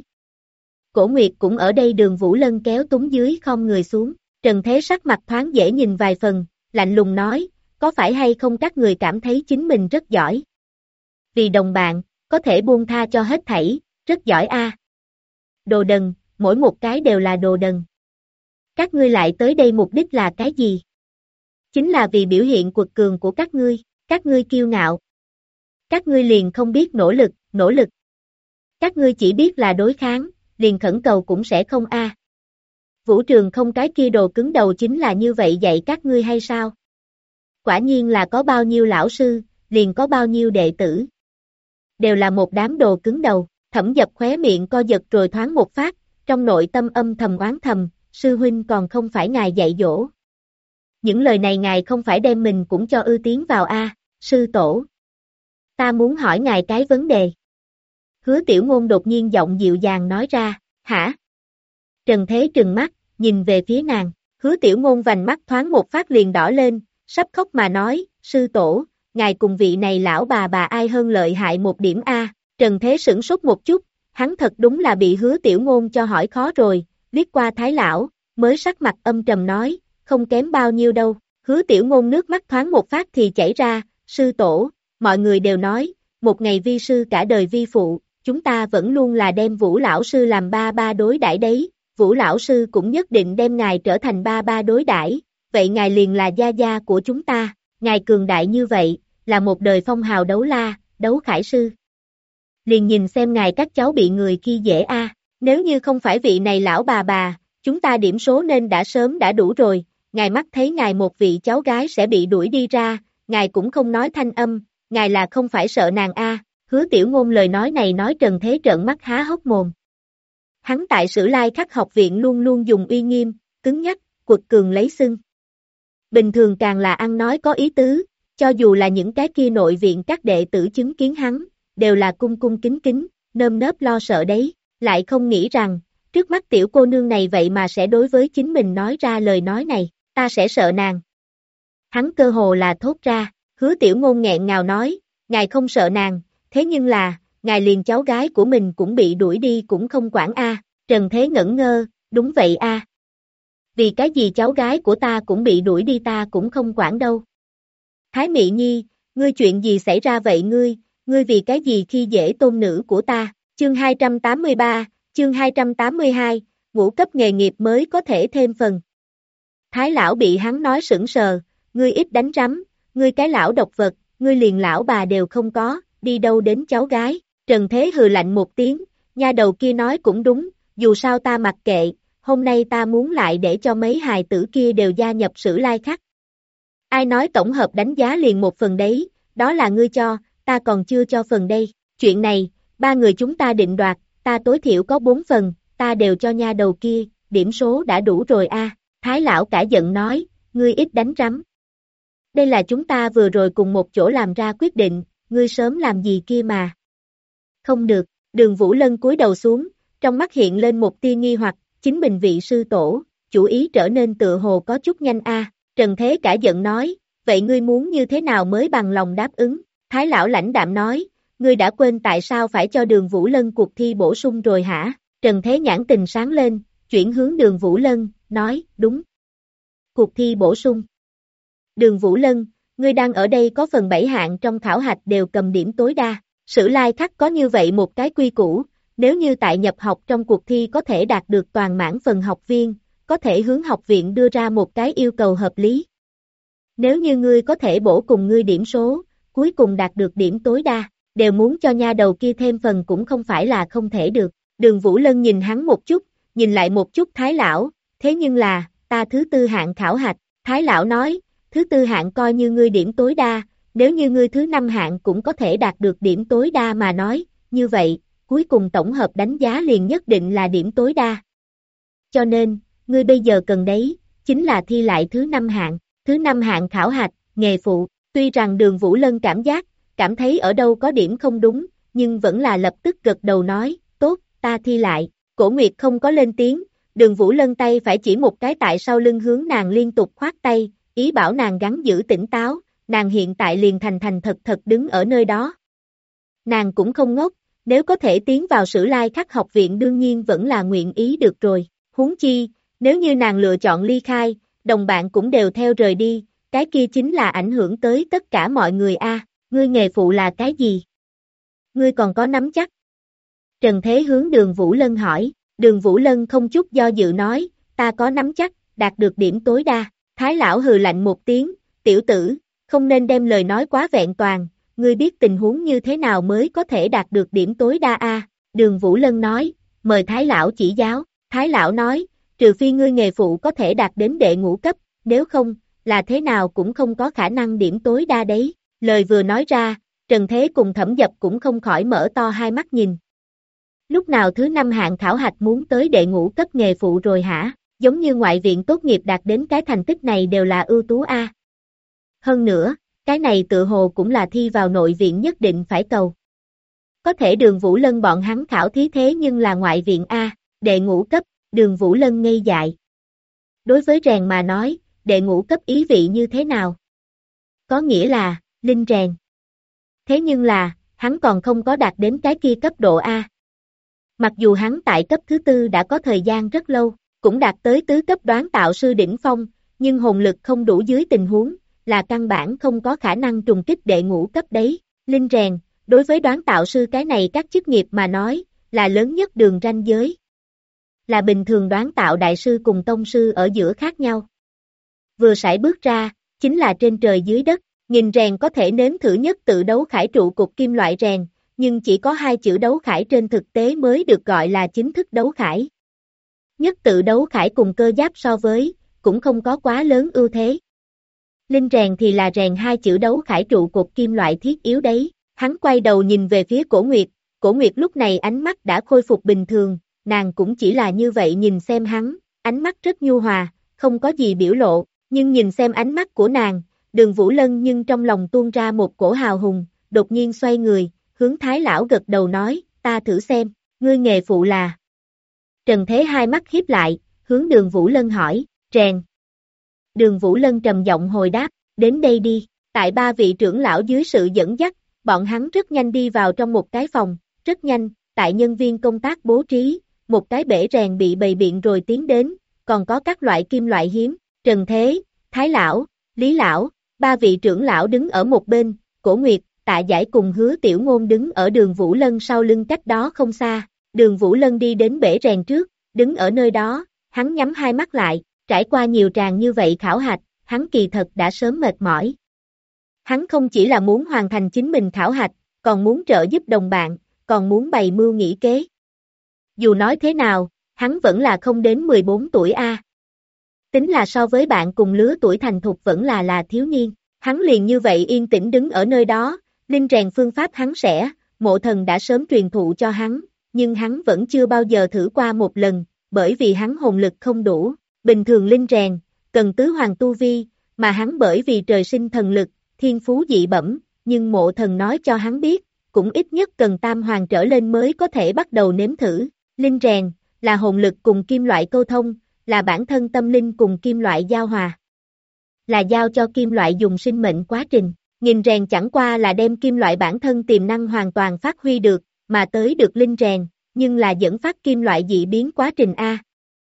Cổ Nguyệt cũng ở đây, Đường Vũ Lân kéo túng dưới khom người xuống, Trần Thế sắc mặt thoáng dễ nhìn vài phần, lạnh lùng nói, có phải hay không các người cảm thấy chính mình rất giỏi? Vì đồng bạn, có thể buông tha cho hết thảy, rất giỏi a. Đồ đần, mỗi một cái đều là đồ đần. Các ngươi lại tới đây mục đích là cái gì? Chính là vì biểu hiện quật cường của các ngươi kiêu ngạo. Các ngươi liền không biết nỗ lực. Các ngươi chỉ biết là đối kháng, liền khẩn cầu cũng sẽ không a. Vũ Trường không, cái kia đồ cứng đầu chính là như vậy dạy các ngươi hay sao? Quả nhiên là có bao nhiêu lão sư, liền có bao nhiêu đệ tử. Đều là một đám đồ cứng đầu, Thẩm Dập khóe miệng co giật rồi thoáng một phát, trong nội tâm âm thầm oán thầm, sư huynh còn không phải ngài dạy dỗ. Những lời này ngài không phải đem mình cũng cho ư tiến vào a, sư tổ. Ta muốn hỏi ngài cái vấn đề. Hứa Tiểu Ngôn đột nhiên giọng dịu dàng nói ra, hả? Trần Thế trừng mắt, nhìn về phía nàng, Hứa Tiểu Ngôn vành mắt thoáng một phát liền đỏ lên, sắp khóc mà nói, sư tổ, ngài cùng vị này lão bà ai hơn lợi hại một điểm a? Trần Thế sửng sốt một chút, hắn thật đúng là bị Hứa Tiểu Ngôn cho hỏi khó rồi, liếc qua Thái lão, mới sắc mặt âm trầm nói, không kém bao nhiêu đâu. Hứa Tiểu Ngôn nước mắt thoáng một phát thì chảy ra, sư tổ, mọi người đều nói, một ngày vi sư cả đời vi phụ, chúng ta vẫn luôn là đem Vũ lão sư làm ba đối đãi đấy, Vũ lão sư cũng nhất định đem ngài trở thành ba đối đãi, vậy ngài liền là gia gia của chúng ta, ngài cường đại như vậy, là một đời phong hào đấu la, đấu khải sư. Liền nhìn xem ngài các cháu bị người khi dễ a, nếu như không phải vị này lão bà, chúng ta điểm số nên đã sớm đã đủ rồi, ngài mắt thấy ngài một vị cháu gái sẽ bị đuổi đi ra, ngài cũng không nói thanh âm, ngài là không phải sợ nàng a. Hứa Tiểu Ngôn lời nói này nói Trần Thế trợn mắt há hốc mồm. Hắn tại Sử Lai Khắc học viện luôn luôn dùng uy nghiêm, cứng nhắc, quật cường lấy xưng. Bình thường càng là ăn nói có ý tứ, cho dù là những cái kia nội viện các đệ tử chứng kiến hắn, đều là cung kính, nơm nớp lo sợ đấy, lại không nghĩ rằng, trước mắt tiểu cô nương này vậy mà sẽ đối với chính mình nói ra lời nói này, ta sẽ sợ nàng. Hắn cơ hồ là thốt ra, Hứa Tiểu Ngôn nghẹn ngào nói, ngài không sợ nàng, thế nhưng là, ngài liền cháu gái của mình cũng bị đuổi đi cũng không quản a. Trần Thế ngẩn ngơ, đúng vậy a. Vì cái gì cháu gái của ta cũng bị đuổi đi ta cũng không quản đâu. Thái Mị Nhi, ngươi chuyện gì xảy ra vậy ngươi vì cái gì khi dễ tôn nữ của ta, chương 283, chương 282, ngũ cấp nghề nghiệp mới có thể thêm phần. Thái lão bị hắn nói sững sờ, ngươi ít đánh rắm, ngươi cái lão độc vật, ngươi liền lão bà đều không có, đi đâu đến cháu gái, Trần Thế hừ lạnh một tiếng, nha đầu kia nói cũng đúng, dù sao ta mặc kệ, hôm nay ta muốn lại để cho mấy hài tử kia đều gia nhập Sử Lai Khắc. Ai nói tổng hợp đánh giá liền một phần đấy, đó là ngươi cho, ta còn chưa cho phần đây, chuyện này, ba người chúng ta định đoạt, ta tối thiểu có 4 phần, ta đều cho nha đầu kia, điểm số đã đủ rồi a. Thái lão cả giận nói, ngươi ít đánh rắm. Đây là chúng ta vừa rồi cùng một chỗ làm ra quyết định, ngươi sớm làm gì kia mà. Không được, Đường Vũ Lân cúi đầu xuống, trong mắt hiện lên một tia nghi hoặc, chính mình vị sư tổ, chủ ý trở nên tựa hồ có chút nhanh a. Trần Thế cả giận nói, vậy ngươi muốn như thế nào mới bằng lòng đáp ứng? Thái lão lãnh đạm nói, ngươi đã quên tại sao phải cho Đường Vũ Lân cuộc thi bổ sung rồi hả? Trần Thế nhãn tình sáng lên, chuyển hướng Đường Vũ Lân, nói, đúng. Cuộc thi bổ sung. Đường Vũ Lân, ngươi đang ở đây có phần 7 hạng trong khảo hạch đều cầm điểm tối đa. Sử Lai Khắc có như vậy một cái quy củ, nếu như tại nhập học trong cuộc thi có thể đạt được toàn mãn phần học viên, có thể hướng học viện đưa ra một cái yêu cầu hợp lý. Nếu như ngươi có thể bổ cùng ngươi điểm số, cuối cùng đạt được điểm tối đa, đều muốn cho nha đầu kia thêm phần cũng không phải là không thể được. Đường Vũ Lân nhìn hắn một chút, nhìn lại một chút Thái lão, thế nhưng là, ta thứ 4 hạng khảo hạch, Thái lão nói, thứ 4 hạng coi như ngươi điểm tối đa, nếu như ngươi thứ 5 hạng cũng có thể đạt được điểm tối đa mà nói, như vậy, cuối cùng tổng hợp đánh giá liền nhất định là điểm tối đa. Cho nên, ngươi bây giờ cần đấy, chính là thi lại thứ 5 hạng, thứ 5 hạng khảo hạch, nghề phụ, tuy rằng Đường Vũ Lân cảm thấy ở đâu có điểm không đúng, nhưng vẫn là lập tức gật đầu nói, tốt, ta thi lại. Cổ Nguyệt không có lên tiếng, Đường Vũ Lân tay phải chỉ một cái tại sau lưng hướng nàng liên tục khoát tay, ý bảo nàng gắng giữ tỉnh táo, nàng hiện tại liền thành thành thật thật đứng ở nơi đó. Nàng cũng không ngốc, nếu có thể tiến vào Sử Lai Khắc học viện đương nhiên vẫn là nguyện ý được rồi, huống chi, nếu như nàng lựa chọn ly khai, đồng bạn cũng đều theo rời đi, cái kia chính là ảnh hưởng tới tất cả mọi người a. Ngươi nghề phụ là cái gì? Ngươi còn có nắm chắc? Trần Thế hướng Đường Vũ Lân hỏi, Đường Vũ Lân không chút do dự nói, ta có nắm chắc, đạt được điểm tối đa. Thái lão hừ lạnh một tiếng, tiểu tử, không nên đem lời nói quá vẹn toàn, ngươi biết tình huống như thế nào mới có thể đạt được điểm tối đa a? Đường Vũ Lân nói, mời Thái lão chỉ giáo. Thái lão nói, trừ phi ngươi nghề phụ có thể đạt đến đệ ngũ cấp, nếu không, là thế nào cũng không có khả năng điểm tối đa đấy. Lời vừa nói ra, Trần Thế cùng Thẩm Dập cũng không khỏi mở to hai mắt nhìn. Lúc nào thứ 5 hạng khảo hạch muốn tới đệ ngũ cấp nghề phụ rồi hả? Giống như ngoại viện tốt nghiệp đạt đến cái thành tích này đều là ưu tú a. Hơn nữa, cái này tự hồ cũng là thi vào nội viện nhất định phải cầu. Có thể Đường Vũ Lân bọn hắn khảo thí thế nhưng là ngoại viện a, đệ ngũ cấp, Đường Vũ Lân ngây dại. Đối với rèn mà nói, đệ ngũ cấp ý vị như thế nào? Có nghĩa là, linh rèn. Thế nhưng là, hắn còn không có đạt đến cái kia cấp độ A. Mặc dù hắn tại cấp thứ tư đã có thời gian rất lâu, cũng đạt tới tứ cấp đoán tạo sư đỉnh phong, nhưng hồn lực không đủ dưới tình huống, là căn bản không có khả năng trùng kích đệ ngũ cấp đấy. Linh rèn, đối với đoán tạo sư cái này các chức nghiệp mà nói, là lớn nhất đường ranh giới. Là bình thường đoán tạo đại sư cùng tông sư ở giữa khác nhau. Vừa sải bước ra, chính là trên trời dưới đất, nghìn rèn có thể nếm thử nhất tự đấu khải trụ cục kim loại rèn, nhưng chỉ có 2 chữ đấu khải trên thực tế mới được gọi là chính thức đấu khải. Nhất tự đấu khải cùng cơ giáp so với, cũng không có quá lớn ưu thế. Linh rèn thì là rèn 2 chữ đấu khải trụ cục kim loại thiết yếu đấy. Hắn quay đầu nhìn về phía Cổ Nguyệt lúc này ánh mắt đã khôi phục bình thường, nàng cũng chỉ là như vậy nhìn xem hắn, ánh mắt rất nhu hòa, không có gì biểu lộ, nhưng nhìn xem ánh mắt của nàng, Đường Vũ Lân nhưng trong lòng tuôn ra một cổ hào hùng, đột nhiên xoay người, hướng Thái lão gật đầu nói, ta thử xem, ngươi nghề phụ là. Trần Thế hai mắt hiếp lại, hướng Đường Vũ Lân hỏi, rèn. Đường Vũ Lân trầm giọng hồi đáp, đến đây đi, tại 3 vị trưởng lão dưới sự dẫn dắt, bọn hắn rất nhanh đi vào trong một cái phòng, rất nhanh, tại nhân viên công tác bố trí, một cái bể rèn bị bày biện rồi tiến đến, còn có các loại kim loại hiếm, Trần Thế, Thái lão, Lý lão, 3 vị trưởng lão đứng ở một bên, Cổ Nguyệt, Tạ Giải cùng Hứa Tiểu Ngôn đứng ở Đường Vũ Lân sau lưng cách đó không xa. Đường Vũ Lân đi đến bể rèn trước, đứng ở nơi đó, hắn nhắm hai mắt lại, trải qua nhiều tràng như vậy khảo hạch, hắn kỳ thật đã sớm mệt mỏi. Hắn không chỉ là muốn hoàn thành chính mình khảo hạch, còn muốn trợ giúp đồng bạn, còn muốn bày mưu nghĩ kế. Dù nói thế nào, hắn vẫn là không đến 14 tuổi a. Tính là so với bạn cùng lứa tuổi thành thục vẫn là thiếu niên, hắn liền như vậy yên tĩnh đứng ở nơi đó, linh rèn phương pháp hắn sẽ, Mộ Thần đã sớm truyền thụ cho hắn, nhưng hắn vẫn chưa bao giờ thử qua một lần, bởi vì hắn hồn lực không đủ, bình thường linh rèn, cần tứ hoàng tu vi, mà hắn bởi vì trời sinh thần lực, thiên phú dị bẩm, nhưng Mộ Thần nói cho hắn biết, cũng ít nhất cần tam hoàng trở lên mới có thể bắt đầu nếm thử, linh rèn, là hồn lực cùng kim loại câu thông, là bản thân tâm linh cùng kim loại giao hòa. Là giao cho kim loại dùng sinh mệnh quá trình, nghìn rèn chẳng qua là đem kim loại bản thân tiềm năng hoàn toàn phát huy được, mà tới được linh rèn, nhưng là dẫn phát kim loại dị biến quá trình A.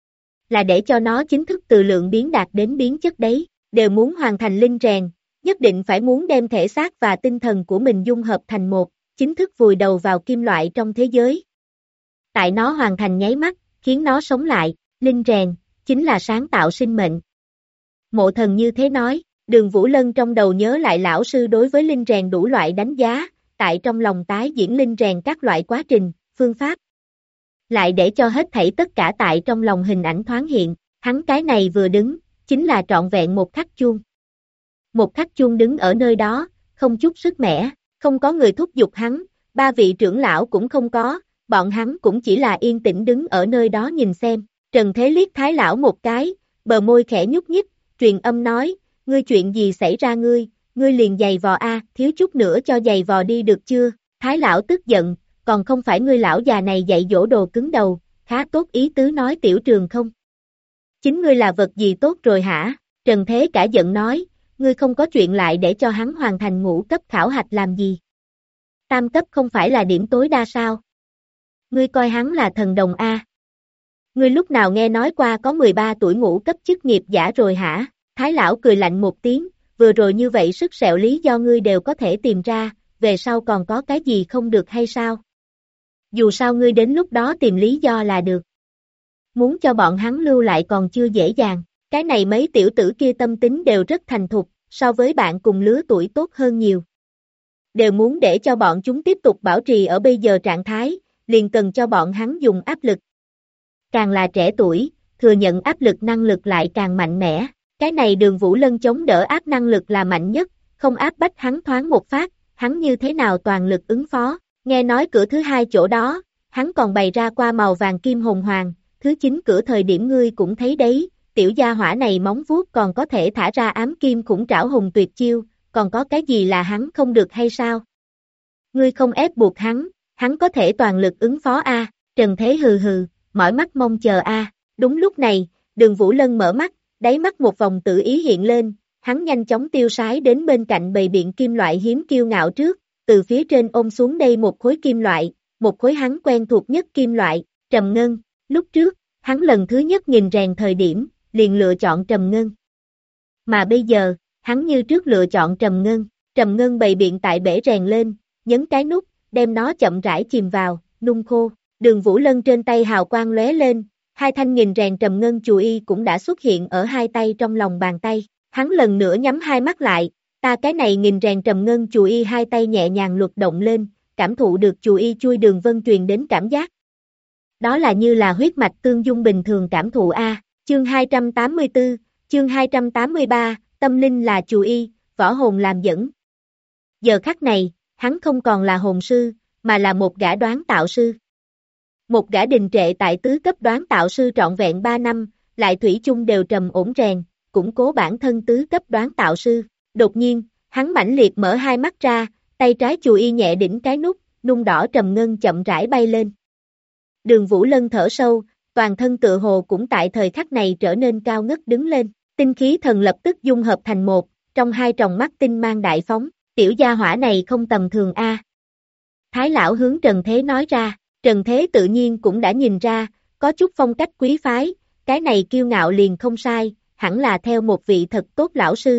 Là để cho nó chính thức từ lượng biến đạt đến biến chất đấy, đều muốn hoàn thành linh rèn, nhất định phải muốn đem thể xác và tinh thần của mình dung hợp thành một, chính thức vùi đầu vào kim loại trong thế giới. Tại nó hoàn thành nháy mắt, khiến nó sống lại, linh rèn, chính là sáng tạo sinh mệnh. Mộ Thần như thế nói, Đường Vũ Lân trong đầu nhớ lại lão sư đối với linh rèn đủ loại đánh giá, tại trong lòng tái diễn linh rèn các loại quá trình, phương pháp. Lại để cho hết thảy tất cả tại trong lòng hình ảnh thoáng hiện, hắn cái này vừa đứng, chính là trọn vẹn một khắc chuông. Một khắc chuông đứng ở nơi đó, không chút sức mẻ, không có người thúc giục hắn, 3 vị trưởng lão cũng không có, bọn hắn cũng chỉ là yên tĩnh đứng ở nơi đó nhìn xem. Trần Thế liếc Thái lão một cái, bờ môi khẽ nhúc nhích, truyền âm nói, ngươi chuyện gì xảy ra ngươi liền giày vò a, thiếu chút nữa cho giày vò đi được chưa? Thái lão tức giận, còn không phải ngươi lão già này dạy dỗ đồ cứng đầu, khá tốt ý tứ nói Tiểu Trường không? Chính ngươi là vật gì tốt rồi hả? Trần Thế cả giận nói, ngươi không có chuyện lại để cho hắn hoàn thành ngũ cấp khảo hạch làm gì? Tam cấp không phải là điểm tối đa sao? Ngươi coi hắn là thần đồng A. Ngươi lúc nào nghe nói qua có 13 tuổi ngũ cấp chức nghiệp giả rồi hả? Thái lão cười lạnh một tiếng, vừa rồi như vậy sức sẹo lý do ngươi đều có thể tìm ra, về sau còn có cái gì không được hay sao? Dù sao ngươi đến lúc đó tìm lý do là được. Muốn cho bọn hắn lưu lại còn chưa dễ dàng, cái này mấy tiểu tử kia tâm tính đều rất thành thục, so với bạn cùng lứa tuổi tốt hơn nhiều. Đều muốn để cho bọn chúng tiếp tục bảo trì ở bây giờ trạng thái, liền cần cho bọn hắn dùng áp lực. Càng là trẻ tuổi, thừa nhận áp lực năng lực lại càng mạnh mẽ. Cái này Đường Vũ Lân chống đỡ áp năng lực là mạnh nhất, không áp bách hắn thoáng một phát, hắn như thế nào toàn lực ứng phó. Nghe nói cửa thứ hai chỗ đó, hắn còn bày ra qua màu vàng kim hồng hoàng, thứ 9 cửa thời điểm ngươi cũng thấy đấy, tiểu gia hỏa này móng vuốt còn có thể thả ra ám kim khủng trảo hùng tuyệt chiêu, còn có cái gì là hắn không được hay sao? Ngươi không ép buộc hắn có thể toàn lực ứng phó a. Trần Thế hừ hừ, mỏi mắt mong chờ a. Đúng lúc này, Đường Vũ Lân mở mắt, đáy mắt một vòng tự ý hiện lên, hắn nhanh chóng tiêu sái đến bên cạnh bầy biện kim loại hiếm kiêu ngạo trước, từ phía trên ôm xuống đây một khối kim loại, một khối hắn quen thuộc nhất kim loại, trầm ngân. Lúc trước, hắn lần thứ nhất nhìn rèn thời điểm, liền lựa chọn trầm ngân. Mà bây giờ, hắn như trước lựa chọn trầm ngân bày biện tại bể rèn lên, nhấn cái nút, đem nó chậm rãi chìm vào, nung khô. Đường Vũ Lân trên tay hào quang lóe lên, hai thanh nghìn rèn trầm ngân chù y cũng đã xuất hiện ở hai tay trong lòng bàn tay. Hắn lần nữa nhắm hai mắt lại, ta cái này nghìn rèn trầm ngân chù y hai tay nhẹ nhàng luật động lên, cảm thụ được chù y chui đường vân truyền đến cảm giác. Đó là như là huyết mạch tương dung bình thường cảm thụ A. Chương 284, chương 283, tâm linh là chù y, võ hồn làm dẫn. Giờ khắc này, hắn không còn là hồn sư, mà là một gã đoán tạo sư. Một gã đình trệ tại tứ cấp đoán tạo sư trọn vẹn 3 năm, lại thủy chung đều trầm ổn rèn, củng cố bản thân tứ cấp đoán tạo sư. Đột nhiên, hắn mãnh liệt mở hai mắt ra, tay trái chù y nhẹ đỉnh cái nút, nung đỏ trầm ngân chậm rãi bay lên. Đường Vũ Lân thở sâu, toàn thân tựa hồ cũng tại thời khắc này trở nên cao ngất đứng lên, tinh khí thần lập tức dung hợp thành một, trong hai tròng mắt tinh mang đại phóng, tiểu gia hỏa này không tầm thường a. Thái lão hướng Trần Thế nói ra, Trần Thế tự nhiên cũng đã nhìn ra, có chút phong cách quý phái, cái này kiêu ngạo liền không sai, hẳn là theo một vị thật tốt lão sư.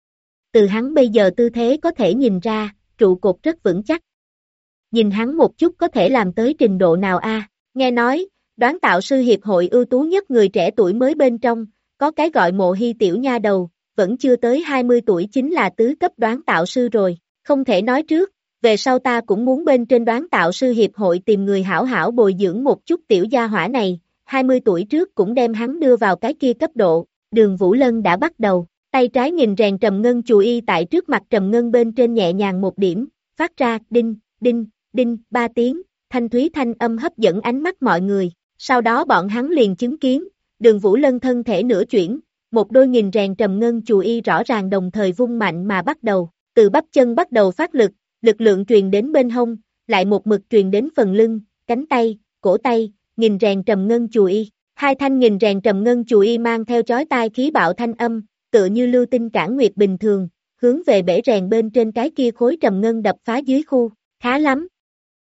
Từ hắn bây giờ tư thế có thể nhìn ra, trụ cột rất vững chắc. Nhìn hắn một chút có thể làm tới trình độ nào a? Nghe nói, đoán tạo sư hiệp hội ưu tú nhất người trẻ tuổi mới bên trong, có cái gọi Mộ Hy tiểu nha đầu, vẫn chưa tới 20 tuổi chính là tứ cấp đoán tạo sư rồi, không thể nói trước, về sau ta cũng muốn bên trên đoán tạo sư hiệp hội tìm người hảo hảo bồi dưỡng một chút tiểu gia hỏa này, 20 tuổi trước cũng đem hắn đưa vào cái kia cấp độ. Đường Vũ Lân đã bắt đầu, tay trái nghìn rèn trầm ngân chù y tại trước mặt trầm ngân bên trên nhẹ nhàng một điểm, phát ra đinh, đinh, đinh, 3 tiếng, thanh thúy thanh âm hấp dẫn ánh mắt mọi người, sau đó bọn hắn liền chứng kiến, Đường Vũ Lân thân thể nửa chuyển, một đôi nghìn rèn trầm ngân chù y rõ ràng đồng thời vung mạnh mà bắt đầu, từ bắp chân bắt đầu phát lực, lực lượng truyền đến bên hông, lại một mực truyền đến phần lưng, cánh tay, cổ tay, nghìn rèn trầm ngân chù y. Hai thanh nghìn rèn trầm ngân chù y mang theo chói tai khí bạo thanh âm, tựa như lưu tinh cản nguyệt bình thường, hướng về bể rèn bên trên cái kia khối trầm ngân đập phá dưới khu, khá lắm.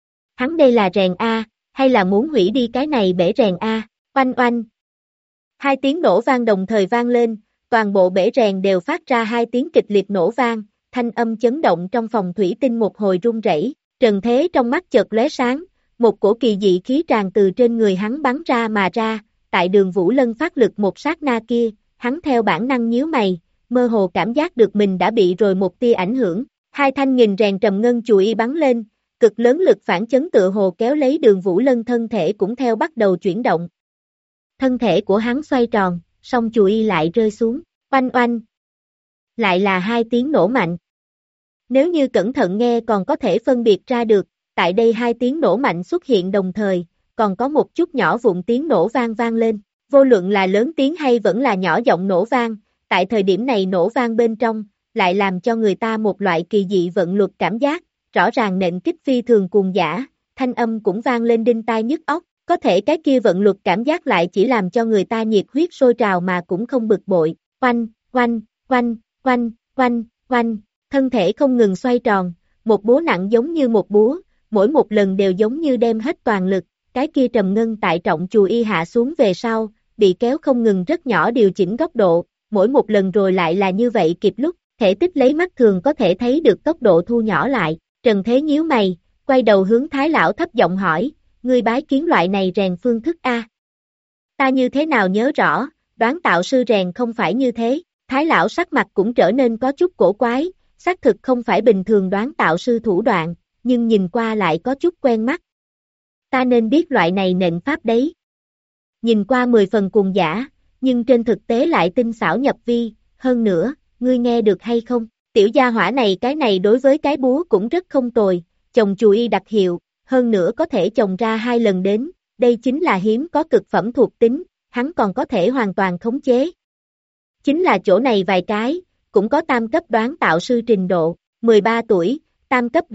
Hắn đây là rèn A, hay là muốn hủy đi cái này bể rèn A, oanh oanh. Hai tiếng nổ vang đồng thời vang lên, toàn bộ bể rèn đều phát ra hai tiếng kịch liệt nổ vang, thanh âm chấn động trong phòng thủy tinh một hồi rung rẩy. Trần Thế trong mắt chợt lóe sáng, một cổ kỳ dị khí tràn từ trên người hắn bắn ra mà ra, tại Đường Vũ Lân phát lực một sát na kia, hắn theo bản năng nhíu mày, mơ hồ cảm giác được mình đã bị rồi một tia ảnh hưởng, hai thanh nghìn rèn trầm ngân chùi y bắn lên, cực lớn lực phản chấn tựa hồ kéo lấy Đường Vũ Lân thân thể cũng theo bắt đầu chuyển động. Thân thể của hắn xoay tròn, song chùi y lại rơi xuống, oanh oanh. Lại là hai tiếng nổ mạnh. Nếu như cẩn thận nghe còn có thể phân biệt ra được, tại đây hai tiếng nổ mạnh xuất hiện đồng thời, còn có một chút nhỏ vụn tiếng nổ vang vang lên, vô luận là lớn tiếng hay vẫn là nhỏ giọng nổ vang, tại thời điểm này nổ vang bên trong, lại làm cho người ta một loại kỳ dị vận luật cảm giác, rõ ràng nện kích phi thường cuồng dã, thanh âm cũng vang lên đinh tai nhức óc, có thể cái kia vận luật cảm giác lại chỉ làm cho người ta nhiệt huyết sôi trào mà cũng không bực bội, oanh, oanh, oanh, oanh, oanh, oanh, thân thể không ngừng xoay tròn, một búa nặng giống như một búa, mỗi một lần đều giống như đem hết toàn lực, cái kia trầm ngân tại trọng chùa y hạ xuống về sau, bị kéo không ngừng rất nhỏ điều chỉnh góc độ, mỗi một lần rồi lại là như vậy kịp lúc, thể tích lấy mắt thường có thể thấy được tốc độ thu nhỏ lại, Trần Thế nhíu mày, quay đầu hướng Thái lão thấp giọng hỏi, ngươi bái kiến loại này rèn phương thức a? Ta như thế nào nhớ rõ, đoán tạo sư rèn không phải như thế, Thái lão sắc mặt cũng trở nên có chút cổ quái, xác thực không phải bình thường đoán tạo sư thủ đoạn, nhưng nhìn qua lại có chút quen mắt. Ta nên biết loại này nện pháp đấy. Nhìn qua 10 phần cuồng giả, nhưng trên thực tế lại tinh xảo nhập vi, hơn nữa, ngươi nghe được hay không? Tiểu gia hỏa này cái này đối với cái búa cũng rất không tồi, chồng chù y đặc hiệu, hơn nữa có thể chồng ra 2 lần đến, đây chính là hiếm có cực phẩm thuộc tính, hắn còn có thể hoàn toàn khống chế. Chính là chỗ này vài cái, cũng có tam cấp đoán tạo sư trình độ, 13 tuổi, tam cấp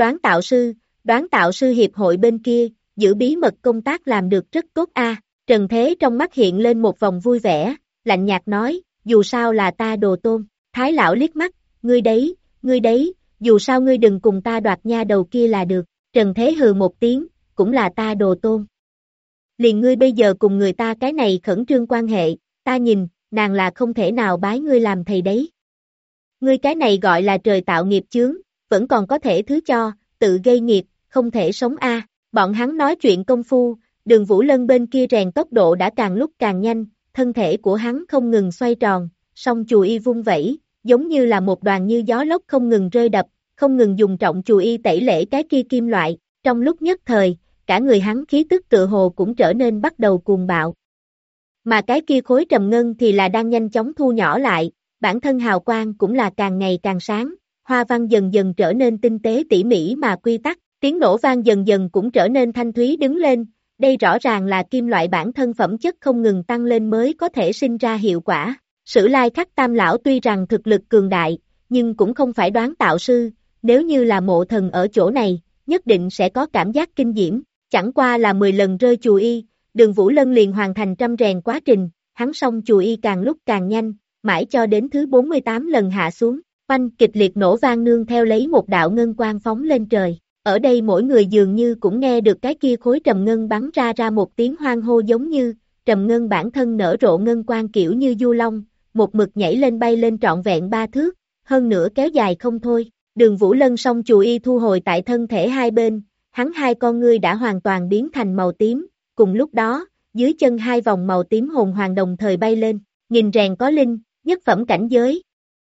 đoán tạo sư hiệp hội bên kia, giữ bí mật công tác làm được rất tốt a. Trần Thế trong mắt hiện lên một vòng vui vẻ, lạnh nhạt nói, dù sao là ta đồ tôn, Thái lão liếc mắt, ngươi đấy, dù sao ngươi đừng cùng ta đoạt nha đầu kia là được, Trần Thế hừ một tiếng, cũng là ta đồ tôn. Liền ngươi bây giờ cùng người ta cái này khẩn trương quan hệ, ta nhìn, nàng là không thể nào bái ngươi làm thầy đấy. Ngươi cái này gọi là trời tạo nghiệp chướng, vẫn còn có thể thứ cho, tự gây nghiệp, không thể sống a. Bọn hắn nói chuyện công phu, Đường Vũ Lân bên kia rèn tốc độ đã càng lúc càng nhanh, thân thể của hắn không ngừng xoay tròn, song chùa y vung vẩy, giống như là một đoàn như gió lốc không ngừng rơi đập, không ngừng dùng trọng chùa y tẩy lễ cái kia kim loại, trong lúc nhất thời, cả người hắn khí tức tựa hồ cũng trở nên bắt đầu cuồng bạo. Mà cái kia khối trầm ngân thì là đang nhanh chóng thu nhỏ lại, bản thân hào quang cũng là càng ngày càng sáng, hoa văn dần dần trở nên tinh tế tỉ mỉ mà quy tắc, tiếng nổ vang dần dần cũng trở nên thanh thúy đứng lên, đây rõ ràng là kim loại bản thân phẩm chất không ngừng tăng lên mới có thể sinh ra hiệu quả. Sử Lai Khắc Tam lão tuy rằng thực lực cường đại, nhưng cũng không phải đoán tạo sư, nếu như là mộ thần ở chỗ này, nhất định sẽ có cảm giác kinh diễm, chẳng qua là 10 lần rơi chùa y, Đường Vũ Lân liền hoàn thành trăm rèn quá trình, hắn xong chùa y càng lúc càng nhanh, mãi cho đến thứ 48 lần hạ xuống, oanh kịch liệt nổ vang nương theo lấy một đạo ngân quang phóng lên trời. Ở đây mỗi người dường như cũng nghe được cái kia khối trầm ngân bắn ra một tiếng hoang hô giống như, trầm ngân bản thân nở rộ ngân quang kiểu như du long, một mực nhảy lên bay lên trọn vẹn 3 thước, hơn nữa kéo dài không thôi. Đường Vũ Lân song chùa y thu hồi tại thân thể hai bên, hắn hai con ngươi đã hoàn toàn biến thành màu tím, cùng lúc đó, dưới chân hai vòng màu tím hồn hoàng đồng thời bay lên, nhìn rèn có linh, nhất phẩm cảnh giới.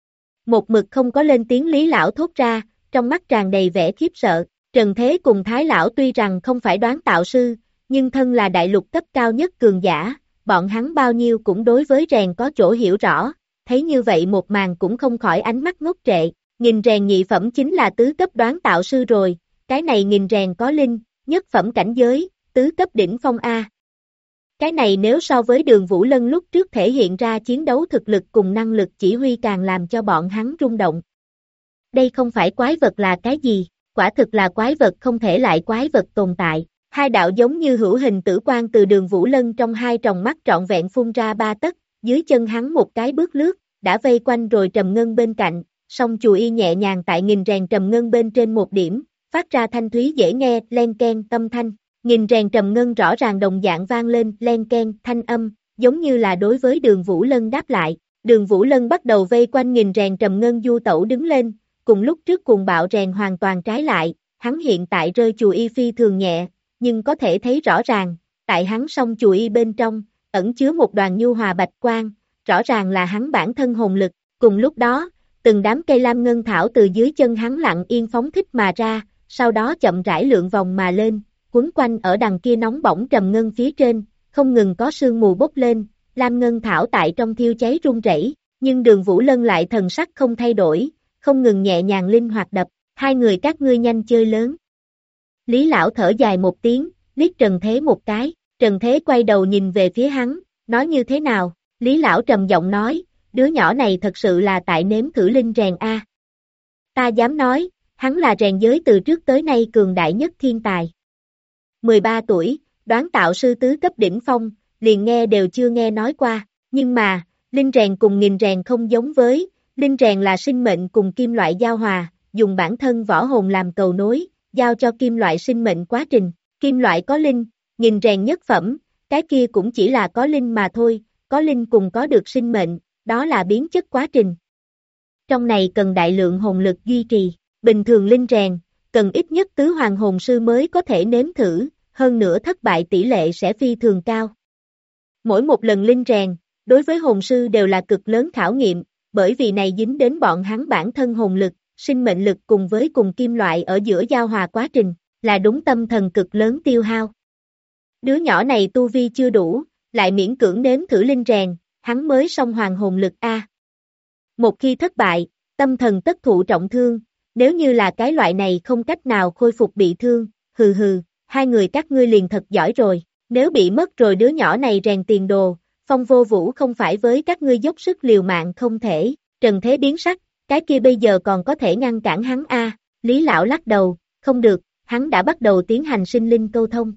Một mực không có lên tiếng Lý lão thốt ra, trong mắt tràn đầy vẻ khiếp sợ. Trần Thế cùng Thái lão tuy rằng không phải đoán tạo sư, nhưng thân là đại lục cấp cao nhất cường giả, bọn hắn bao nhiêu cũng đối với rèn có chỗ hiểu rõ, thấy như vậy một màn cũng không khỏi ánh mắt ngốc trệ, nghìn rèn nhị phẩm chính là tứ cấp đoán tạo sư rồi, cái này nghìn rèn có linh, nhất phẩm cảnh giới, tứ cấp đỉnh phong A. Cái này nếu so với Đường Vũ Lân lúc trước thể hiện ra chiến đấu thực lực cùng năng lực chỉ huy càng làm cho bọn hắn rung động. Đây không phải quái vật là cái gì? Quả thực là quái vật không thể lại quái vật tồn tại. Hai đạo giống như hữu hình tử quang từ Đường Vũ Lân trong hai tròng mắt trọn vẹn phun ra 3 tấc, dưới chân hắn một cái bước lướt, đã vây quanh rồi trầm ngân bên cạnh, song chùa y nhẹ nhàng tại nghìn rèn trầm ngân bên trên một điểm, phát ra thanh thúy dễ nghe, len ken tâm thanh. Nghìn rèn trầm ngân rõ ràng đồng dạng vang lên, len ken, thanh âm, giống như là đối với Đường Vũ Lân đáp lại. Đường Vũ Lân bắt đầu vây quanh nghìn rèn trầm ngân du tẩu đứng lên, cùng lúc trước cuồng bạo rèn hoàn toàn trái lại, hắn hiện tại rơi chùa y phi thường nhẹ, nhưng có thể thấy rõ ràng, tại hắn song chùa y bên trong, ẩn chứa một đoàn nhu hòa bạch quang, rõ ràng là hắn bản thân hồn lực, cùng lúc đó, từng đám cây lam ngân thảo từ dưới chân hắn lặng yên phóng thích mà ra, sau đó chậm rãi lượn vòng mà lên, quấn quanh ở đằng kia nóng bỏng trầm ngân phía trên, không ngừng có sương mù bốc lên, lam ngân thảo tại trong thiêu cháy rung rẩy, nhưng Đường Vũ Lân lại thần sắc không thay đổi, không ngừng nhẹ nhàng linh hoạt đập, hai người các ngươi nhanh chơi lớn. Lý lão thở dài một tiếng, liếc Trần Thế một cái, Trần Thế quay đầu nhìn về phía hắn, nói như thế nào, Lý lão trầm giọng nói, đứa nhỏ này thật sự là tại nếm thử linh rèn A. Ta dám nói, hắn là rèn giới từ trước tới nay cường đại nhất thiên tài. 13 tuổi, đoán tạo sư tứ cấp đỉnh phong, liền nghe đều chưa nghe nói qua, nhưng mà, linh rèn cùng nghìn rèn không giống với, linh rèn là sinh mệnh cùng kim loại giao hòa, dùng bản thân võ hồn làm cầu nối, giao cho kim loại sinh mệnh quá trình, kim loại có linh, nghìn rèn nhất phẩm, cái kia cũng chỉ là có linh mà thôi, có linh cùng có được sinh mệnh, đó là biến chất quá trình. Trong này cần đại lượng hồn lực duy trì, bình thường linh rèn, cần ít nhất tứ hoàng hồn sư mới có thể nếm thử, hơn nữa thất bại tỷ lệ sẽ phi thường cao. Mỗi một lần linh rèn, đối với hồn sư đều là cực lớn khảo nghiệm, bởi vì này dính đến bọn hắn bản thân hồn lực, sinh mệnh lực cùng với cùng kim loại ở giữa giao hòa quá trình, là đúng tâm thần cực lớn tiêu hao. Đứa nhỏ này tu vi chưa đủ, lại miễn cưỡng nếm thử linh rèn, hắn mới song hoàng hồn lực A. Một khi thất bại, tâm thần tất thụ trọng thương, nếu như là cái loại này không cách nào khôi phục bị thương, hừ hừ, hai người các ngươi liền thật giỏi rồi, nếu bị mất rồi đứa nhỏ này rèn tiền đồ, Phong Vô Vũ không phải với các ngươi dốc sức liều mạng không thể, trần thế biến sắc, cái kia bây giờ còn có thể ngăn cản hắn A, Lý Lão lắc đầu, không được, hắn đã bắt đầu tiến hành sinh linh câu thông.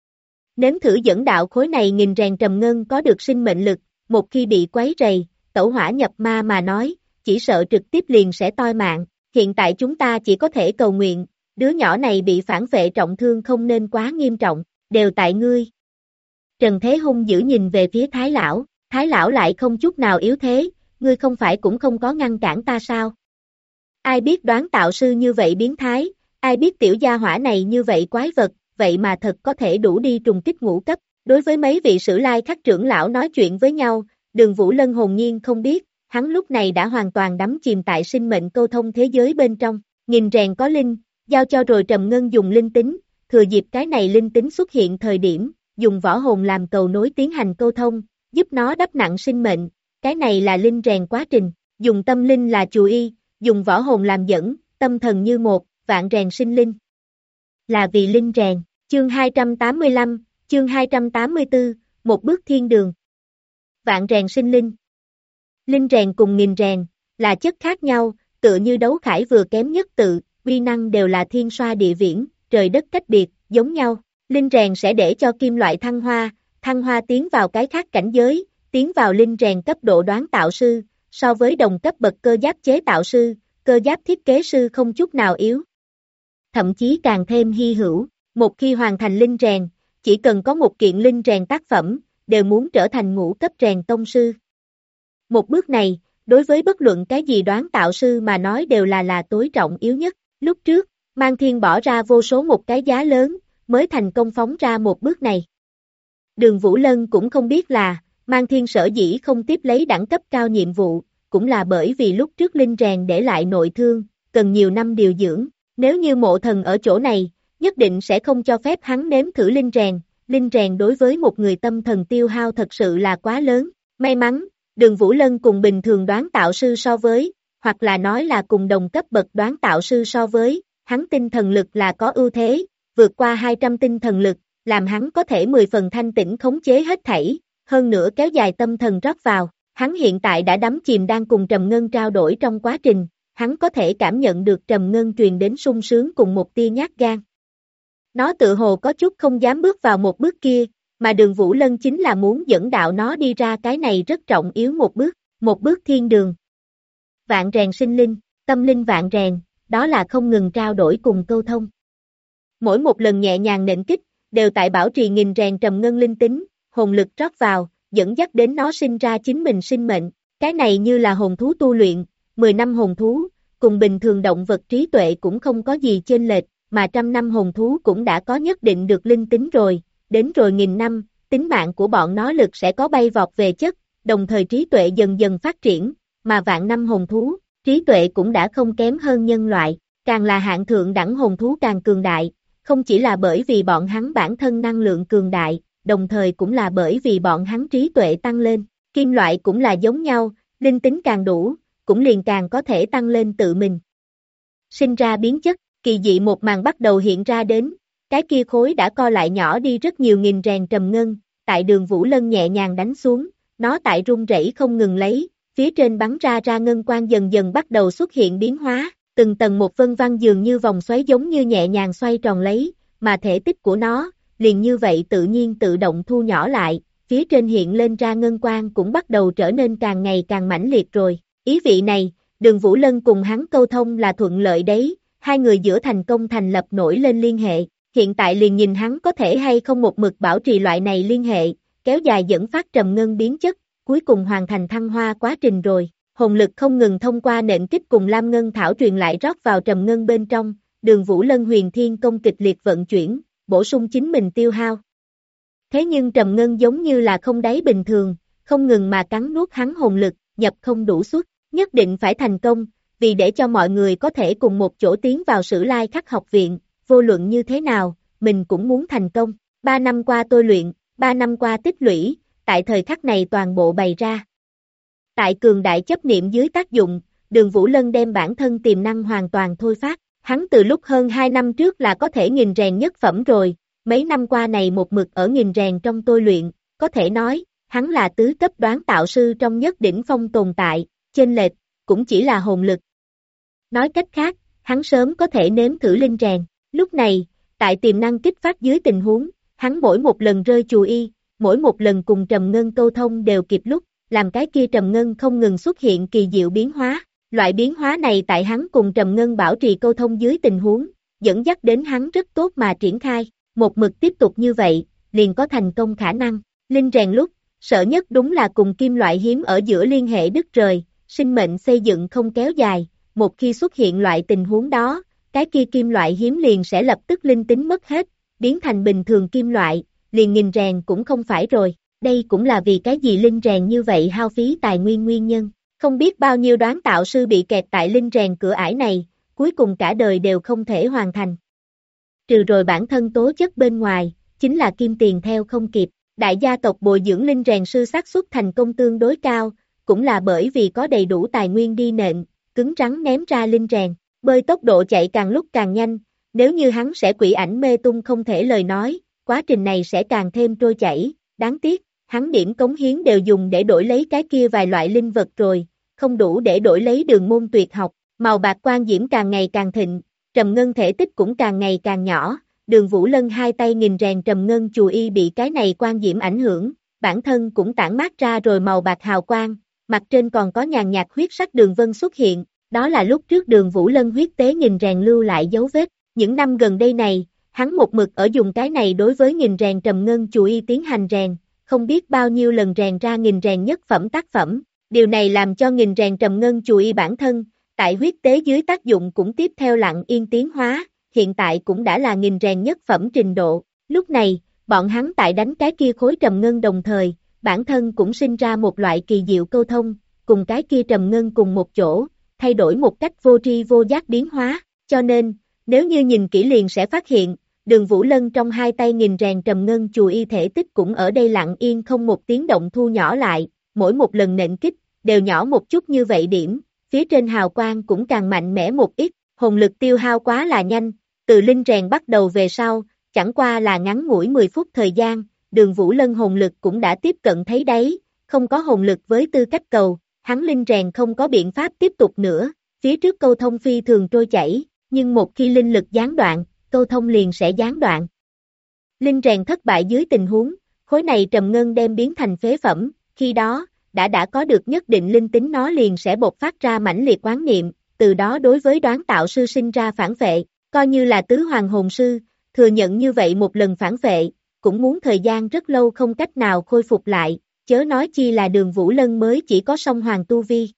Nếm thử dẫn đạo khối này nghìn rèn trầm ngân có được sinh mệnh lực, một khi bị quấy rầy, tẩu hỏa nhập ma mà nói, chỉ sợ trực tiếp liền sẽ toi mạng, hiện tại chúng ta chỉ có thể cầu nguyện, đứa nhỏ này bị phản vệ trọng thương không nên quá nghiêm trọng, đều tại ngươi. Trần Thế hung dữ nhìn về phía Thái Lão lại không chút nào yếu thế, ngươi không phải cũng không có ngăn cản ta sao? Ai biết đoán tạo sư như vậy biến thái, ai biết tiểu gia hỏa này như vậy quái vật, vậy mà thật có thể đủ đi trùng kích ngũ cấp, đối với mấy vị sử lai khắc trưởng lão nói chuyện với nhau, Đường Vũ Lân hồn nhiên không biết, hắn lúc này đã hoàn toàn đắm chìm tại sinh mệnh câu thông thế giới bên trong, nghìn rèn có linh, giao cho rồi Trầm Ngân dùng linh tính, thừa dịp cái này linh tính xuất hiện thời điểm, dùng võ hồn làm cầu nối tiến hành câu thông, giúp nó đắp nặng sinh mệnh, cái này là linh rèn quá trình, dùng tâm linh là chù y, dùng võ hồn làm dẫn, tâm thần như một, vạn rèn sinh linh. Là vì linh rèn, chương 285, chương 284, một bước thiên đường. Vạn rèn sinh linh. Linh rèn cùng nghìn rèn, là chất khác nhau, tựa như đấu khải vừa kém nhất tự, uy năng đều là thiên xoa địa viễn, trời đất cách biệt, giống nhau. Linh rèn sẽ để cho kim loại thăng hoa tiến vào cái khác cảnh giới, tiến vào linh rèn cấp độ đoán tạo sư, so với đồng cấp bậc cơ giáp chế tạo sư, cơ giáp thiết kế sư không chút nào yếu. Thậm chí càng thêm hy hữu, một khi hoàn thành linh rèn, chỉ cần có một kiện linh rèn tác phẩm, đều muốn trở thành ngũ cấp rèn tông sư. Một bước này, đối với bất luận cái gì đoán tạo sư mà nói đều là tối trọng yếu nhất. Lúc trước, Mang Thiên bỏ ra vô số một cái giá lớn, mới thành công phóng ra một bước này. Đường Vũ Lân cũng không biết là, Mang Thiên sở dĩ không tiếp lấy đẳng cấp cao nhiệm vụ, cũng là bởi vì lúc trước linh rèn để lại nội thương, cần nhiều năm điều dưỡng. Nếu như Mộ Thần ở chỗ này, nhất định sẽ không cho phép hắn nếm thử linh rèn đối với một người tâm thần tiêu hao thật sự là quá lớn. May mắn, Đường Vũ Lân cùng bình thường đoán tạo sư so với, hoặc là nói là cùng đồng cấp bậc đoán tạo sư so với, hắn tinh thần lực là có ưu thế, vượt qua 200 tinh thần lực, làm hắn có thể 10 phần thanh tĩnh khống chế hết thảy, hơn nữa kéo dài tâm thần rót vào, hắn hiện tại đã đắm chìm đang cùng Trầm Ngân trao đổi trong quá trình, hắn có thể cảm nhận được Trầm Ngân truyền đến sung sướng cùng một tia nhát gan. Nó tự hồ có chút không dám bước vào một bước kia, mà Đường Vũ Lân chính là muốn dẫn đạo nó đi ra cái này rất trọng yếu một bước thiên đường. Vạn rèn sinh linh, tâm linh vạn rèn, đó là không ngừng trao đổi cùng câu thông. Mỗi một lần nhẹ nhàng nện kích, đều tại bảo trì nghìn rèn Trầm Ngân linh tính, hồn lực rót vào, dẫn dắt đến nó sinh ra chính mình sinh mệnh, cái này như là hồn thú tu luyện, 10 năm hồn thú, cùng bình thường động vật trí tuệ cũng không có gì chênh lệch, mà 100 năm hồn thú cũng đã có nhất định được linh tính rồi, đến rồi 1000 năm, tính mạng của bọn nó lực sẽ có bay vọt về chất, đồng thời trí tuệ dần dần phát triển, mà vạn năm hồn thú, trí tuệ cũng đã không kém hơn nhân loại, càng là hạng thượng đẳng hồn thú càng cường đại, không chỉ là bởi vì bọn hắn bản thân năng lượng cường đại, đồng thời cũng là bởi vì bọn hắn trí tuệ tăng lên, kim loại cũng là giống nhau, linh tính càng đủ, cũng liền càng có thể tăng lên tự mình. Sinh ra biến chất, kỳ dị một màn bắt đầu hiện ra đến, cái kia khối đã co lại nhỏ đi rất nhiều nghìn rèn Trầm Ngân, tại Đường Vũ Lân nhẹ nhàng đánh xuống, nó tại rung rẩy không ngừng lấy, phía trên bắn ra ngân quang dần dần bắt đầu xuất hiện biến hóa, từng tầng một vân vân dường như vòng xoáy giống như nhẹ nhàng xoay tròn lấy, mà thể tích của nó, liền như vậy tự nhiên tự động thu nhỏ lại, phía trên hiện lên ra ngân quang cũng bắt đầu trở nên càng ngày càng mãnh liệt rồi. Ý vị này, Đường Vũ Lân cùng hắn câu thông là thuận lợi đấy, hai người giữa thành công thành lập nổi lên liên hệ, hiện tại liền nhìn hắn có thể hay không một mực bảo trì loại này liên hệ, kéo dài dẫn phát trầm ngân biến chất, cuối cùng hoàn thành thăng hoa quá trình rồi. Hồn lực không ngừng thông qua nện kích cùng Lam Ngân Thảo truyền lại rót vào trầm ngân bên trong, Đường Vũ Lân huyền thiên công kịch liệt vận chuyển, bổ sung chính mình tiêu hao. Thế nhưng trầm ngân giống như là không đáy bình thường, không ngừng mà cắn nuốt hắn hồn lực, nhập không đủ suất, nhất định phải thành công, vì để cho mọi người có thể cùng một chỗ tiến vào Sử Lai Khắc học viện, vô luận như thế nào, mình cũng muốn thành công. 3 năm qua tôi luyện, 3 năm qua tích lũy, tại thời khắc này toàn bộ bày ra. Tại cường đại chấp niệm dưới tác dụng, Đường Vũ Lân đem bản thân tiềm năng hoàn toàn thôi phát, hắn từ lúc hơn 2 năm trước là có thể nghìn rèn nhất phẩm rồi, mấy năm qua này một mực ở nghìn rèn trong tôi luyện, có thể nói, hắn là tứ cấp đoán tạo sư trong nhất đỉnh phong tồn tại, chênh lệch, cũng chỉ là hồn lực. Nói cách khác, hắn sớm có thể nếm thử linh rèn, lúc này, tại tiềm năng kích phát dưới tình huống, hắn mỗi một lần rơi chù y, mỗi một lần cùng trầm ngân câu thông đều kịp lúc, làm cái kia trầm ngân không ngừng xuất hiện kỳ diệu biến hóa. Loại biến hóa này tại hắn cùng trầm ngân bảo trì câu thông dưới tình huống, dẫn dắt đến hắn rất tốt mà triển khai, một mực tiếp tục như vậy, liền có thành công khả năng. Linh rèn lúc, sợ nhất đúng là cùng kim loại hiếm ở giữa liên hệ đứt rời, sinh mệnh xây dựng không kéo dài, một khi xuất hiện loại tình huống đó, cái kia kim loại hiếm liền sẽ lập tức linh tính mất hết, biến thành bình thường kim loại, liền nghìn rèn cũng không phải rồi. Đây cũng là vì cái gì linh rèn như vậy hao phí tài nguyên nguyên nhân. Không biết bao nhiêu đoán tạo sư bị kẹt tại linh rèn cửa ải này, cuối cùng cả đời đều không thể hoàn thành. Trừ rồi bản thân tố chất bên ngoài, chính là kim tiền theo không kịp. Đại gia tộc bồi dưỡng linh rèn sư xác suất thành công tương đối cao, cũng là bởi vì có đầy đủ tài nguyên đi nện, cứng rắn ném ra linh rèn. Bơi tốc độ chạy càng lúc càng nhanh, nếu như hắn sẽ quỷ ảnh mê tung không thể lời nói, quá trình này sẽ càng thêm trôi chảy, đáng tiếc. Hắn điểm cống hiến đều dùng để đổi lấy cái kia vài loại linh vật rồi, không đủ để đổi lấy đường môn tuyệt học, màu bạc quang diễm càng ngày càng thịnh, trầm ngân thể tích cũng càng ngày càng nhỏ, Đường Vũ Lân hai tay nghìn rèn trầm ngân chù y bị cái này quang diễm ảnh hưởng, bản thân cũng tản mát ra rồi màu bạc hào quang, mặt trên còn có nhàn nhạt huyết sắc đường vân xuất hiện, đó là lúc trước Đường Vũ Lân huyết tế nghìn rèn lưu lại dấu vết, những năm gần đây này, hắn một mực ở dùng cái này đối với nghìn rèn trầm ngân chù y tiến hành rèn. Không biết bao nhiêu lần rèn ra nghìn rèn nhất phẩm tác phẩm, điều này làm cho nghìn rèn trầm ngân chù y bản thân, tại huyết tế dưới tác dụng cũng tiếp theo lặng yên tiến hóa, hiện tại cũng đã là nghìn rèn nhất phẩm trình độ. Lúc này, bọn hắn tại đánh cái kia khối trầm ngân đồng thời, bản thân cũng sinh ra một loại kỳ diệu câu thông, cùng cái kia trầm ngân cùng một chỗ, thay đổi một cách vô tri vô giác biến hóa, cho nên, nếu như nhìn kỹ liền sẽ phát hiện, Đường Vũ Lân trong hai tay nghìn rèn trầm ngân chù y thể tích cũng ở đây lặng yên không một tiếng động thu nhỏ lại, mỗi một lần nện kích, đều nhỏ một chút như vậy điểm, phía trên hào quang cũng càng mạnh mẽ một ít, hồn lực tiêu hao quá là nhanh, từ linh rèn bắt đầu về sau, chẳng qua là ngắn ngủi 10 phút thời gian, Đường Vũ Lân hồn lực cũng đã tiếp cận thấy đáy, không có hồn lực với tư cách cầu, hắn linh rèn không có biện pháp tiếp tục nữa, phía trước câu thông phi thường trôi chảy, nhưng một khi linh lực gián đoạn, câu thông liền sẽ gián đoạn. Linh rèn thất bại dưới tình huống, khối này trầm ngân đem biến thành phế phẩm, khi đó, đã có được nhất định linh tính nó liền sẽ bộc phát ra mãnh liệt oán niệm, từ đó đối với đoán tạo sư sinh ra phản vệ, coi như là tứ hoàng hồn sư, thừa nhận như vậy một lần phản vệ, cũng muốn thời gian rất lâu không cách nào khôi phục lại, chớ nói chi là Đường Vũ Lân mới chỉ có song hoàng tu vi.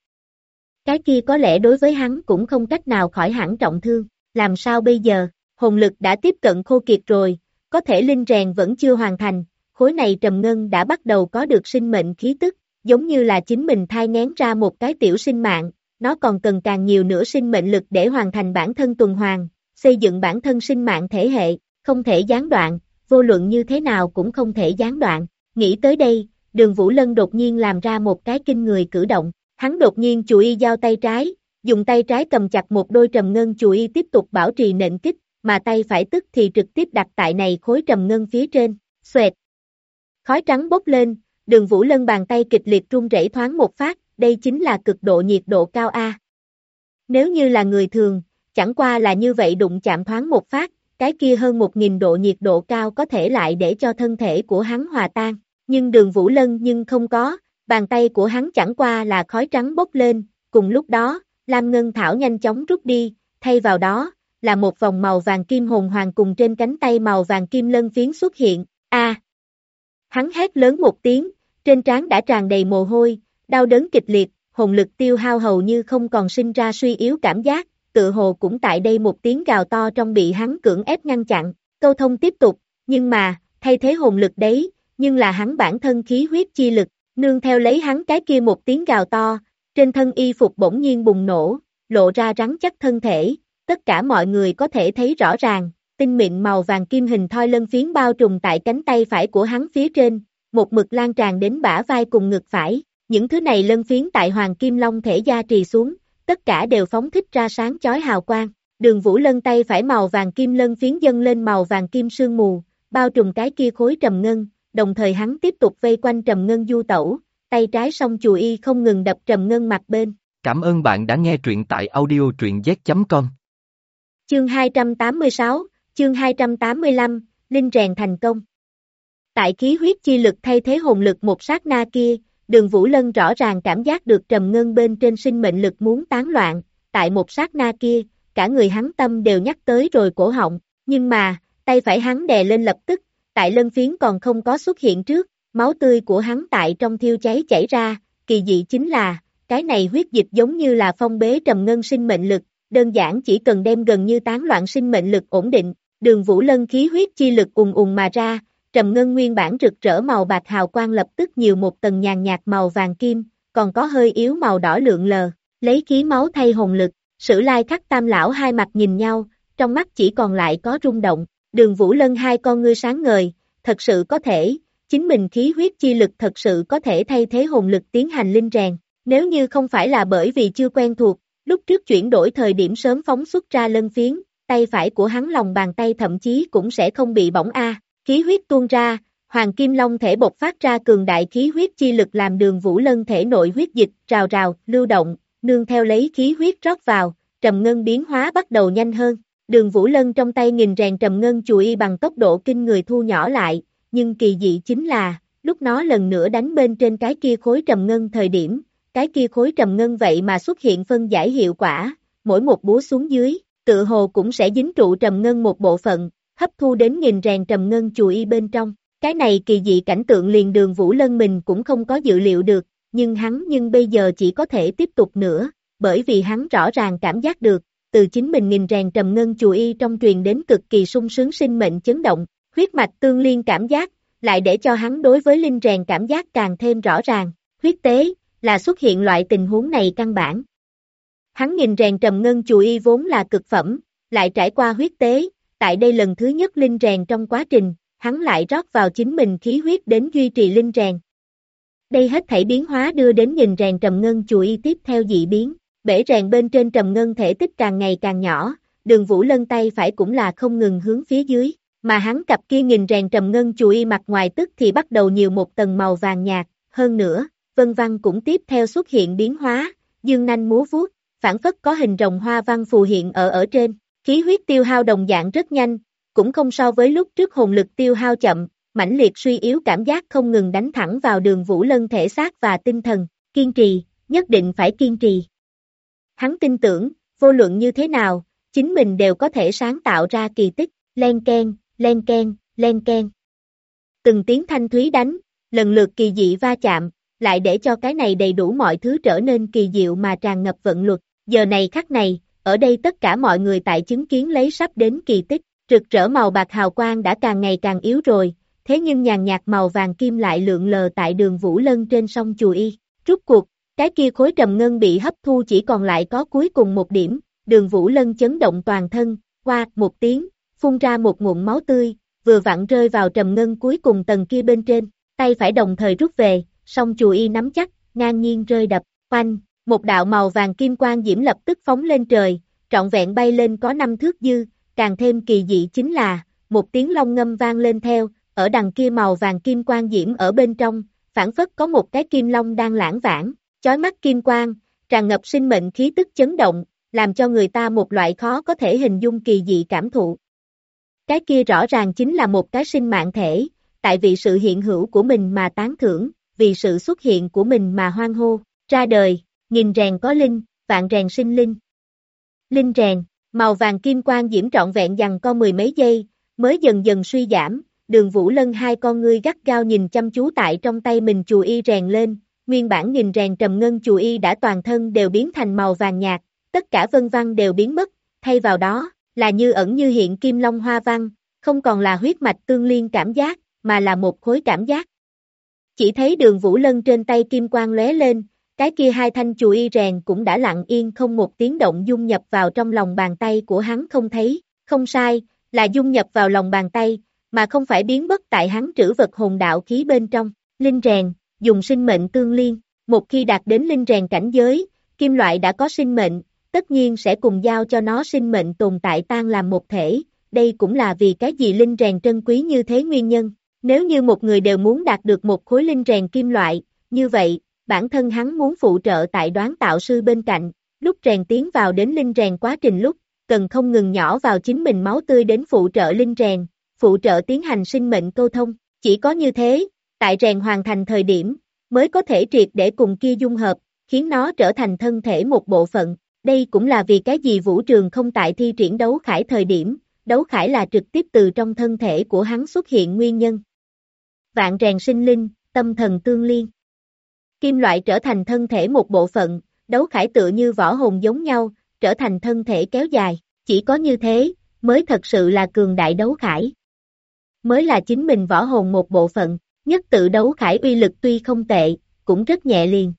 Cái kia có lẽ đối với hắn cũng không cách nào khỏi hẳn trọng thương, làm sao bây giờ? Hồn lực đã tiếp cận khô kiệt rồi, có thể linh rèn vẫn chưa hoàn thành, khối này trầm ngân đã bắt đầu có được sinh mệnh khí tức, giống như là chính mình thai nghén ra một cái tiểu sinh mạng, nó còn cần càng nhiều nữa sinh mệnh lực để hoàn thành bản thân tuần hoàn, xây dựng bản thân sinh mạng thể hệ, không thể gián đoạn, vô luận như thế nào cũng không thể gián đoạn. Nghĩ tới đây, Đường Vũ Lân đột nhiên làm ra một cái kinh người cử động, hắn đột nhiên chù y giao tay trái, dùng tay trái cầm chặt một đôi trầm ngân chù y tiếp tục bảo trì nện kích, mà tay phải tức thì trực tiếp đặt tại này khối trầm ngân phía trên, xoẹt. Khói trắng bốc lên, Đường Vũ Lân bàn tay kịch liệt run rẩy thoáng một phát, đây chính là cực độ nhiệt độ cao A. Nếu như là người thường, chẳng qua là như vậy đụng chạm thoáng một phát, cái kia hơn 1000 độ nhiệt độ cao có thể lại để cho thân thể của hắn hòa tan. Nhưng Đường Vũ Lân nhưng không có, bàn tay của hắn chẳng qua là khói trắng bốc lên, cùng lúc đó, Lam Ngân Thảo nhanh chóng rút đi, thay vào đó, là một vòng màu vàng kim hồn hoàng cùng trên cánh tay màu vàng kim lân phiến xuất hiện, Hắn hét lớn một tiếng, trên trán đã tràn đầy mồ hôi, đau đớn kịch liệt, hồn lực tiêu hao hầu như không còn sinh ra suy yếu cảm giác, tự hồ cũng tại đây một tiếng gào to trong bị hắn cưỡng ép ngăn chặn, câu thông tiếp tục, nhưng mà, thay thế hồn lực đấy, nhưng là hắn bản thân khí huyết chi lực, nương theo lấy hắn cái kia một tiếng gào to, trên thân y phục bỗng nhiên bùng nổ, lộ ra rắn chắc thân thể, tất cả mọi người có thể thấy rõ ràng, tinh mịn màu vàng kim hình thoi lân phiến bao trùm tại cánh tay phải của hắn phía trên, một mực lan tràn đến bả vai cùng ngực phải, những thứ này lân phiến tại hoàng kim long thể gia trì xuống, tất cả đều phóng thích ra sáng chói hào quang, Đường Vũ Lân tay phải màu vàng kim lân phiến dâng lên màu vàng kim sương mù, bao trùm cái kia khối trầm ngân, đồng thời hắn tiếp tục vây quanh trầm ngân du tẩu, tay trái song chùy y không ngừng đập trầm ngân mặt bên. Cảm ơn bạn đã nghe truyện tại audio truyện z.com. Chương 286, chương 285, Linh rèn thành công. Tại khí huyết chi lực thay thế hồn lực một sát na kia, Đường Vũ Lân rõ ràng cảm giác được trầm ngân bên trên sinh mệnh lực muốn tán loạn, tại một sát na kia, cả người hắn tâm đều nhắc tới rồi cổ họng, nhưng mà, tay phải hắn đè lên lập tức, tại lân phiến còn không có xuất hiện trước, máu tươi của hắn tại trong thiêu cháy chảy ra, kỳ dị chính là, cái này huyết dịch giống như là phong bế trầm ngân sinh mệnh lực, đơn giản chỉ cần đem gần như tán loạn sinh mệnh lực ổn định, Đường Vũ Lân khí huyết chi lực ùn ùn mà ra, trầm ngân nguyên bản rực rỡ màu bạc hào quang lập tức nhiều một tầng nhàn nhạt màu vàng kim, còn có hơi yếu màu đỏ lượn lờ, lấy khí máu thay hồn lực, Sử Lai Khắc Tam lão hai mặt nhìn nhau, trong mắt chỉ còn lại có rung động, Đường Vũ Lân hai con ngươi sáng ngời, thật sự có thể, chính mình khí huyết chi lực thật sự có thể thay thế hồn lực tiến hành linh rèn, nếu như không phải là bởi vì chưa quen thuộc, lúc trước chuyển đổi thời điểm sớm phóng xuất ra lân phiến, tay phải của hắn lòng bàn tay thậm chí cũng sẽ không bị bỏng khí huyết tuôn ra, hoàng kim long thể bộc phát ra cường đại khí huyết chi lực làm Đường Vũ Lân thể nội huyết dịch rào rào, lưu động, nương theo lấy khí huyết rót vào, trầm ngân biến hóa bắt đầu nhanh hơn. Đường Vũ Lân trong tay nghìn rèn trầm ngân chùy y bằng tốc độ kinh người thu nhỏ lại, nhưng kỳ dị chính là, lúc nó lần nữa đánh bên trên cái kia khối trầm ngân thời điểm, cái kia khối trầm ngân vậy mà xuất hiện phân giải hiệu quả, mỗi một búa xuống dưới, tự hồ cũng sẽ dính trụ trầm ngân một bộ phận, hấp thu đến nghìn rèn trầm ngân chùy y bên trong. Cái này kỳ dị cảnh tượng liền Đường Vũ Lân mình cũng không có dự liệu được, nhưng bây giờ chỉ có thể tiếp tục nữa, bởi vì hắn rõ ràng cảm giác được, từ chính mình nghìn rèn trầm ngân chùy y trong truyền đến cực kỳ sung sướng sinh mệnh chấn động, huyết mạch tương liên cảm giác, lại để cho hắn đối với linh rèn cảm giác càng thêm rõ ràng, huyết tế, là xuất hiện loại tình huống này căn bản. Hắn nghìn rèn trầm ngân chùy y vốn là cực phẩm, lại trải qua huyết tế, tại đây lần thứ nhất linh rèn trong quá trình, hắn lại rót vào chính mình khí huyết đến duy trì linh rèn. Đây hết thảy biến hóa đưa đến nghìn rèn trầm ngân chùy y tiếp theo dị biến, bể rèn bên trên trầm ngân thể tích càng ngày càng nhỏ, Đường Vũ Lân tay phải cũng là không ngừng hướng phía dưới, mà hắn cặp kia nghìn rèn trầm ngân chùy y mặt ngoài tức thì bắt đầu nhiều một tầng màu vàng nhạt, hơn nữa, vân văn cũng tiếp theo xuất hiện biến hóa, dương nanh múa vuốt, phảng phất có hình rồng hoa văn phù hiện ở trên, khí huyết tiêu hao đồng dạng rất nhanh, cũng không so với lúc trước hồn lực tiêu hao chậm, mãnh liệt suy yếu cảm giác không ngừng đánh thẳng vào Đường Vũ Lân thể xác và tinh thần, kiên trì, nhất định phải kiên trì. Hắn tin tưởng, vô luận như thế nào, chính mình đều có thể sáng tạo ra kỳ tích, len keng, len keng, len keng. Từng tiếng thanh thúy đánh, lần lượt kỳ dị va chạm, lại để cho cái này đầy đủ mọi thứ trở nên kỳ diệu mà tràn ngập vận luật. Giờ này khắc này, ở đây tất cả mọi người tại chứng kiến lấy sắp đến kỳ tích, rực rỡ màu bạc hào quang đã càng ngày càng yếu rồi, thế nhưng nhàn nhạt màu vàng kim lại lượn lờ tại Đường Vũ Lân trên sông chùy y. Rút cuộc, cái kia khối trầm ngân bị hấp thu chỉ còn lại có cuối cùng một điểm, Đường Vũ Lân chấn động toàn thân, qua một tiếng, phun ra một ngụm máu tươi, vừa vặn rơi vào trầm ngân cuối cùng tầng kia bên trên, tay phải đồng thời rút về, song chùy y nắm chắc, ngang nhiên rơi đập, oanh, một đạo màu vàng kim quang diễm lập tức phóng lên trời, trọn vẹn bay lên có 5 thước dư, càng thêm kỳ dị chính là, một tiếng long ngâm vang lên theo, ở đằng kia màu vàng kim quang diễm ở bên trong, phảng phất có một cái kim long đang lãng vảng, chói mắt kim quang, tràn ngập sinh mệnh khí tức chấn động, làm cho người ta một loại khó có thể hình dung kỳ dị cảm thụ. Cái kia rõ ràng chính là một cái sinh mạng thể, tại vì sự hiện hữu của mình mà tán thưởng, vì sự xuất hiện của mình mà hoan hô, ra đời, nghìn rèn có linh, vạn rèn sinh linh. Linh rèn, màu vàng kim quang diễm trọn vẹn giằng co mười mấy giây, mới dần dần suy giảm, Đường Vũ Lân hai con ngươi gắt gao nhìn chăm chú tại trong tay mình chù y rèn lên, nguyên bản nghìn rèn trầm ngân chù y đã toàn thân đều biến thành màu vàng nhạt, tất cả vân văn đều biến mất, thay vào đó, là như ẩn như hiện kim long hoa văn, không còn là huyết mạch tương liên cảm giác, mà là một khối cảm giác. Chỉ thấy Đường Vũ Lân trên tay kim quang lóe lên, cái kia hai thanh chù y rèn cũng đã lặng yên không một tiếng động dung nhập vào trong lòng bàn tay của hắn không thấy, không sai, là dung nhập vào lòng bàn tay, mà không phải biến mất tại hắn trữ vật hồn đạo khí bên trong. Linh rèn, dùng sinh mệnh tương liên, một khi đạt đến linh rèn cảnh giới, kim loại đã có sinh mệnh, tất nhiên sẽ cùng giao cho nó sinh mệnh tồn tại tan làm một thể, đây cũng là vì cái gì linh rèn trân quý như thế nguyên nhân. Nếu như một người đều muốn đạt được một khối linh rèn kim loại, như vậy, bản thân hắn muốn phụ trợ tại đoán tạo sư bên cạnh, lúc rèn tiến vào đến linh rèn quá trình lúc, cần không ngừng nhỏ vào chính mình máu tươi đến phụ trợ linh rèn, phụ trợ tiến hành sinh mệnh câu thông, chỉ có như thế, tại rèn hoàn thành thời điểm, mới có thể triệt để cùng kia dung hợp, khiến nó trở thành thân thể một bộ phận, đây cũng là vì cái gì Vũ Trường không tại thi triển đấu khải thời điểm, đấu khải là trực tiếp từ trong thân thể của hắn xuất hiện nguyên nhân. Vạn rèn sinh linh, tâm thần tương liên. Kim loại trở thành thân thể một bộ phận, đấu khải tựa như võ hồn giống nhau, trở thành thân thể kéo dài, chỉ có như thế, mới thật sự là cường đại đấu khải. Mới là chính mình võ hồn một bộ phận, nhất tự đấu khải uy lực tuy không tệ, cũng rất nhẹ liền.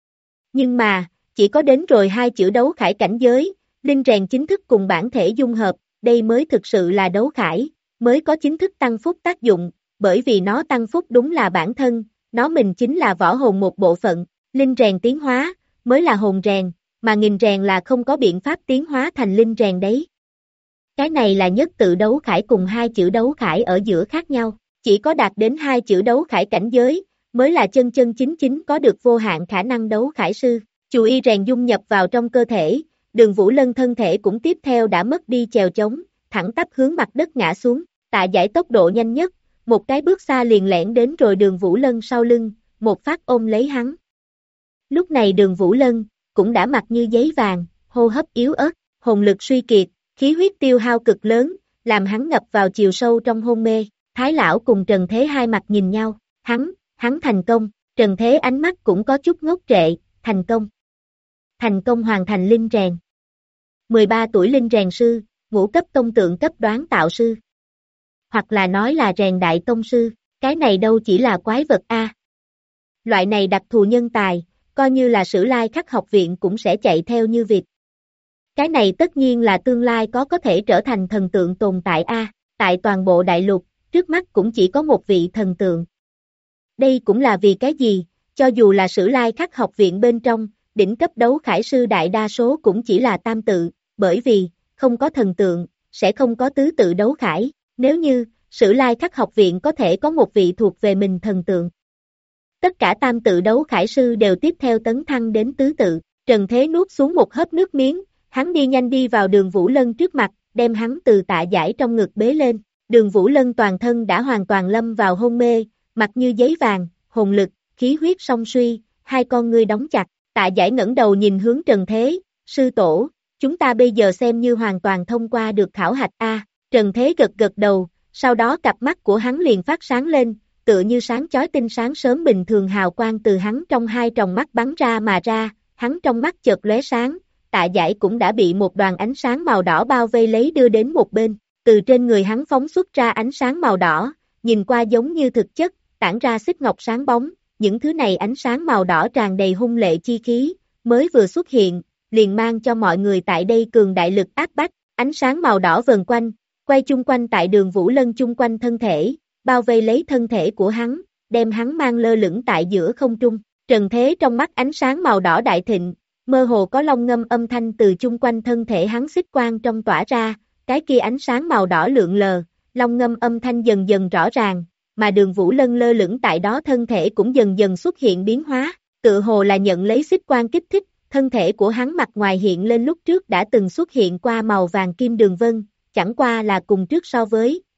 Nhưng mà, chỉ có đến rồi hai chữ đấu khải cảnh giới, linh rèn chính thức cùng bản thể dung hợp, đây mới thực sự là đấu khải, mới có chính thức tăng phúc tác dụng, bởi vì nó tăng phúc đúng là bản thân, nó mình chính là võ hồn một bộ phận, linh rèn tiến hóa, mới là hồn rèn, mà nghìn rèn là không có biện pháp tiến hóa thành linh rèn đấy. Cái này là nhất tự đấu khải cùng hai chữ đấu khải ở giữa khác nhau, chỉ có đạt đến hai chữ đấu khải cảnh giới, mới là chân chân chính chính có được vô hạn khả năng đấu khải sư. Chù y rèn dung nhập vào trong cơ thể, Đường Vũ Lân thân thể cũng tiếp theo đã mất đi chèo chống, thẳng tắp hướng mặt đất ngã xuống, Tạ Giải tốc độ nhanh nhất, một cái bước xa liền lẻn đến rồi Đường Vũ Lân sau lưng, một phát ôm lấy hắn. Lúc này Đường Vũ Lân cũng đã mặt như giấy vàng, hô hấp yếu ớt, hồn lực suy kiệt, khí huyết tiêu hao cực lớn, làm hắn ngập vào chiều sâu trong hôn mê. Thái lão cùng Trần Thế hai mặt nhìn nhau, hắn thành công, Trần Thế ánh mắt cũng có chút ngốc trệ, thành công hoàn thành linh rèn. 13 tuổi linh rèn sư, ngũ cấp tông tượng cấp đoán tạo sư. Hoặc là nói là rèn đại tông sư, cái này đâu chỉ là quái vật a. Loại này đặc thù nhân tài, coi như là Sử Lai Khắc học viện cũng sẽ chạy theo như vịt. Cái này tất nhiên là tương lai có thể trở thành thần tượng tồn tại a. Tại toàn bộ đại lục, trước mắt cũng chỉ có một vị thần tượng. Đây cũng là vì cái gì, cho dù là Sử Lai Khắc học viện bên trong, đỉnh cấp đấu khải sư đại đa số cũng chỉ là tam tự, bởi vì, không có thần tượng, sẽ không có tứ tự đấu khải, nếu như, Sử Lai Khắc học viện có thể có một vị thuộc về mình thần tượng. Tất cả tam tự đấu khải sư đều tiếp theo tấn thăng đến tứ tự, Trần Thế nuốt xuống một hớp nước miếng, hắn đi nhanh đi vào Đường Vũ Lân trước mặt, đem hắn từ Tạ Giải trong ngực bế lên, Đường Vũ Lân toàn thân đã hoàn toàn lâm vào hôn mê, mặt như giấy vàng, hồn lực, khí huyết song suy, hai con ngươi đóng chặt, Tạ Giải ngẩng đầu nhìn hướng Trần Thế, sư tổ, chúng ta bây giờ xem như hoàn toàn thông qua được khảo hạch a. Trần Thế gật gật đầu, sau đó cặp mắt của hắn liền phát sáng lên, tựa như sáng chói tinh sáng sớm bình thường hào quang từ hắn trong hai tròng mắt bắn ra mà ra, hắn trong mắt chợt lóe sáng, Tạ Giải cũng đã bị một đoàn ánh sáng màu đỏ bao vây lấy đưa đến một bên, từ trên người hắn phóng xuất ra ánh sáng màu đỏ, nhìn qua giống như thực chất, tản ra xích ngọc sáng bóng, những thứ này ánh sáng màu đỏ tràn đầy hung lệ chi khí, mới vừa xuất hiện, liền mang cho mọi người tại đây cường đại lực áp bách, ánh sáng màu đỏ vần quanh, quay chung quanh tại Đường Vũ Lân chung quanh thân thể, bao vây lấy thân thể của hắn, đem hắn mang lơ lửng tại giữa không trung. Trần Thế trong mắt ánh sáng màu đỏ đại thịnh, mơ hồ có long ngâm âm thanh từ chung quanh thân thể hắn xích quang trong tỏa ra, cái kia ánh sáng màu đỏ lượn lờ, long ngâm âm thanh dần dần rõ ràng, mà Đường Vũ Lân lơ lửng tại đó thân thể cũng dần dần xuất hiện biến hóa, tựa hồ là nhận lấy xích quang kích thích, thân thể của hắn mặt ngoài hiện lên lúc trước đã từng xuất hiện qua màu vàng kim đường vân, chẳng qua là cùng trước so với,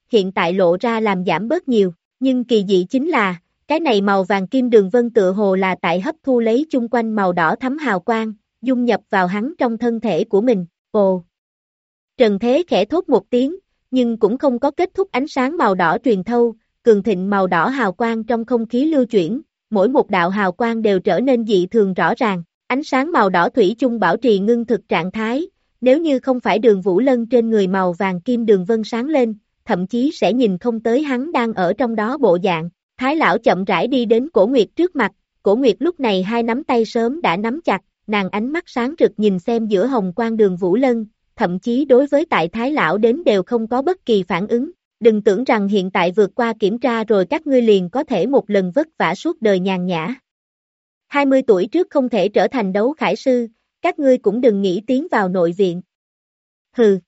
hiện tại lộ ra làm giảm bớt nhiều, nhưng kỳ dị chính là, cái này màu vàng kim đường vân tựa hồ là tại hấp thu lấy chung quanh màu đỏ thắm hào quang, dung nhập vào hắn trong thân thể của mình, ồ. Trần Thế khẽ thốt một tiếng, nhưng cũng không có kết thúc ánh sáng màu đỏ truyền thâu, cường thịnh màu đỏ hào quang trong không khí lưu chuyển, mỗi một đạo hào quang đều trở nên dị thường rõ ràng, ánh sáng màu đỏ thủy chung bảo trì ngưng thực trạng thái, nếu như không phải Đường Vũ Lân trên người màu vàng kim đường vân sáng lên, thậm chí sẽ nhìn không tới hắn đang ở trong đó bộ dạng. Thái lão chậm rãi đi đến Cổ Nguyệt trước mặt, Cổ Nguyệt lúc này hai nắm tay sớm đã nắm chặt, nàng ánh mắt sáng rực nhìn xem giữa hồng quang Đường Vũ Lân, thậm chí đối với tại Thái lão đến đều không có bất kỳ phản ứng. Đừng tưởng rằng hiện tại vượt qua kiểm tra rồi các ngươi liền có thể một lần vất vả suốt đời nhàn nhã. 20 tuổi trước không thể trở thành đấu khải sư, các ngươi cũng đừng nghĩ tiến vào nội viện. Hừ.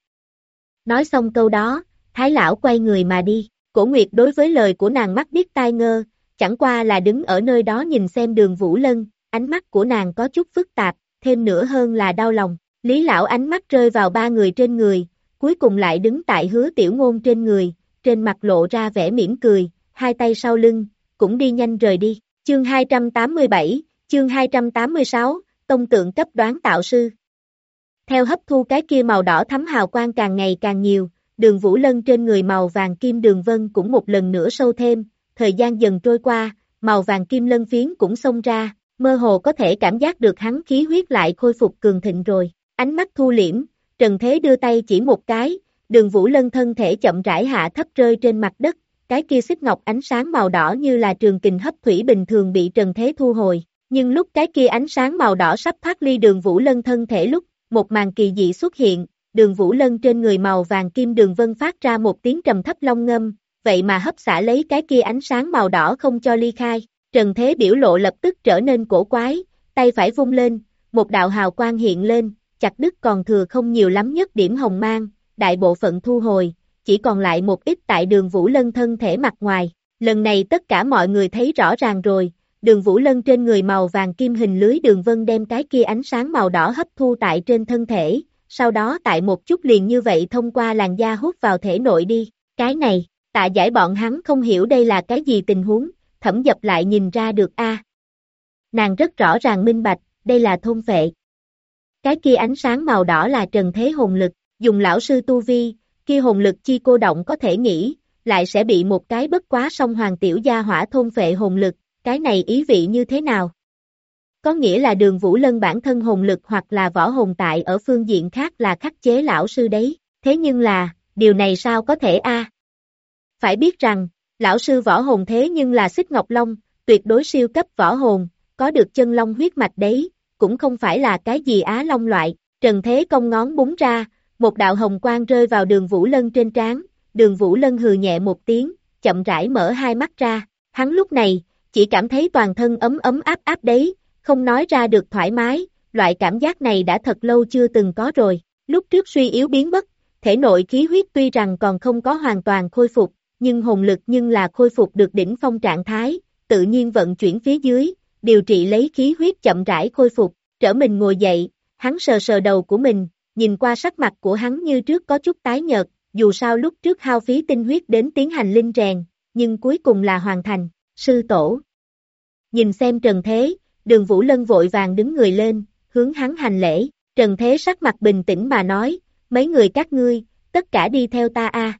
Nói xong câu đó, Thái lão quay người mà đi, Cổ Nguyệt đối với lời của nàng mắt biết tai ngơ, chẳng qua là đứng ở nơi đó nhìn xem Đường Vũ Lân, ánh mắt của nàng có chút phức tạp, thêm nữa hơn là đau lòng. Lý lão ánh mắt rơi vào ba người trên người, cuối cùng lại đứng tại Hứa Tiểu Ngôn trên người, trên mặt lộ ra vẻ mỉm cười, hai tay sau lưng, cũng đi nhanh rời đi. Chương 287, chương 286, tông tượng cấp đoán tạo sư. Theo hấp thu cái kia màu đỏ thắm hào quang càng ngày càng nhiều, Đường Vũ Lân trên người màu vàng kim đường vân cũng một lần nữa sâu thêm, thời gian dần trôi qua, màu vàng kim lân phiến cũng xông ra, mơ hồ có thể cảm giác được hắn khí huyết lại khôi phục cường thịnh rồi. Ánh mắt thu liễm, Trần Thế đưa tay chỉ một cái, Đường Vũ Lân thân thể chậm rãi hạ thấp rơi trên mặt đất, cái kia xích ngọc ánh sáng màu đỏ như là trường kình hấp thủy bình thường bị Trần Thế thu hồi, nhưng lúc cái kia ánh sáng màu đỏ sắp thoát ly Đường Vũ Lân thân thể lúc, một màn kỳ dị xuất hiện, Đường Vũ Lân trên người màu vàng kim đường vân phát ra một tiếng trầm thấp long ngâm, vậy mà hấp xả lấy cái kia ánh sáng màu đỏ không cho ly khai, Trần Thế biểu lộ lập tức trở nên cổ quái, tay phải vung lên, một đạo hào quang hiện lên, chặt đứt còn thừa không nhiều lắm nhất điểm hồng mang, đại bộ phận thu hồi, chỉ còn lại một ít tại Đường Vũ Lân thân thể mặt ngoài, lần này tất cả mọi người thấy rõ ràng rồi, Đường Vũ Lân trên người màu vàng kim hình lưới đường vân đem cái kia ánh sáng màu đỏ hấp thu tại trên thân thể, sau đó tại một chút liền như vậy thông qua làn da hút vào thể nội đi, cái này, Tạ Giải bọn hắn không hiểu đây là cái gì tình huống, Thẩm Dập lại nhìn ra được a. Nàng rất rõ ràng minh bạch, đây là thôn phệ. Cái kia ánh sáng màu đỏ là Trần Thế hồn lực, dùng lão sư tu vi, kia hồn lực chi cô động có thể nghĩ, lại sẽ bị một cái bất quá song hoàng tiểu gia hỏa thôn phệ hồn lực, cái này ý vị như thế nào? Có nghĩa là Đường Vũ Lân bản thân hồn lực hoặc là võ hồn tại ở phương diện khác là khắc chế lão sư đấy, thế nhưng là, điều này sao có thể a? Phải biết rằng, lão sư võ hồn thế nhưng là Xích Ngọc Long, tuyệt đối siêu cấp võ hồn, có được chân long huyết mạch đấy, cũng không phải là cái gì Á Long loại, Trần Thế cong ngón búng ra, một đạo hồng quang rơi vào Đường Vũ Lân trên trán, Đường Vũ Lân hừ nhẹ một tiếng, chậm rãi mở hai mắt ra, hắn lúc này, chỉ cảm thấy toàn thân ấm ấm áp áp đấy, không nói ra được thoải mái, loại cảm giác này đã thật lâu chưa từng có rồi, lúc trước suy yếu biến mất, thể nội khí huyết tuy rằng còn không có hoàn toàn khôi phục, nhưng hồn lực nhưng là khôi phục được đỉnh phong trạng thái, tự nhiên vận chuyển phía dưới, điều trị lấy khí huyết chậm rãi khôi phục, trở mình ngồi dậy, hắn sờ sờ đầu của mình, nhìn qua sắc mặt của hắn như trước có chút tái nhợt, dù sao lúc trước hao phí tinh huyết đến tiến hành linh rèn, nhưng cuối cùng là hoàn thành, sư tổ. Nhìn xem Trần Thế, Đường Vũ Lân vội vàng đứng người lên, hướng hắn hành lễ, Trần Thế sắc mặt bình tĩnh mà nói, mấy người các ngươi, tất cả đi theo ta a.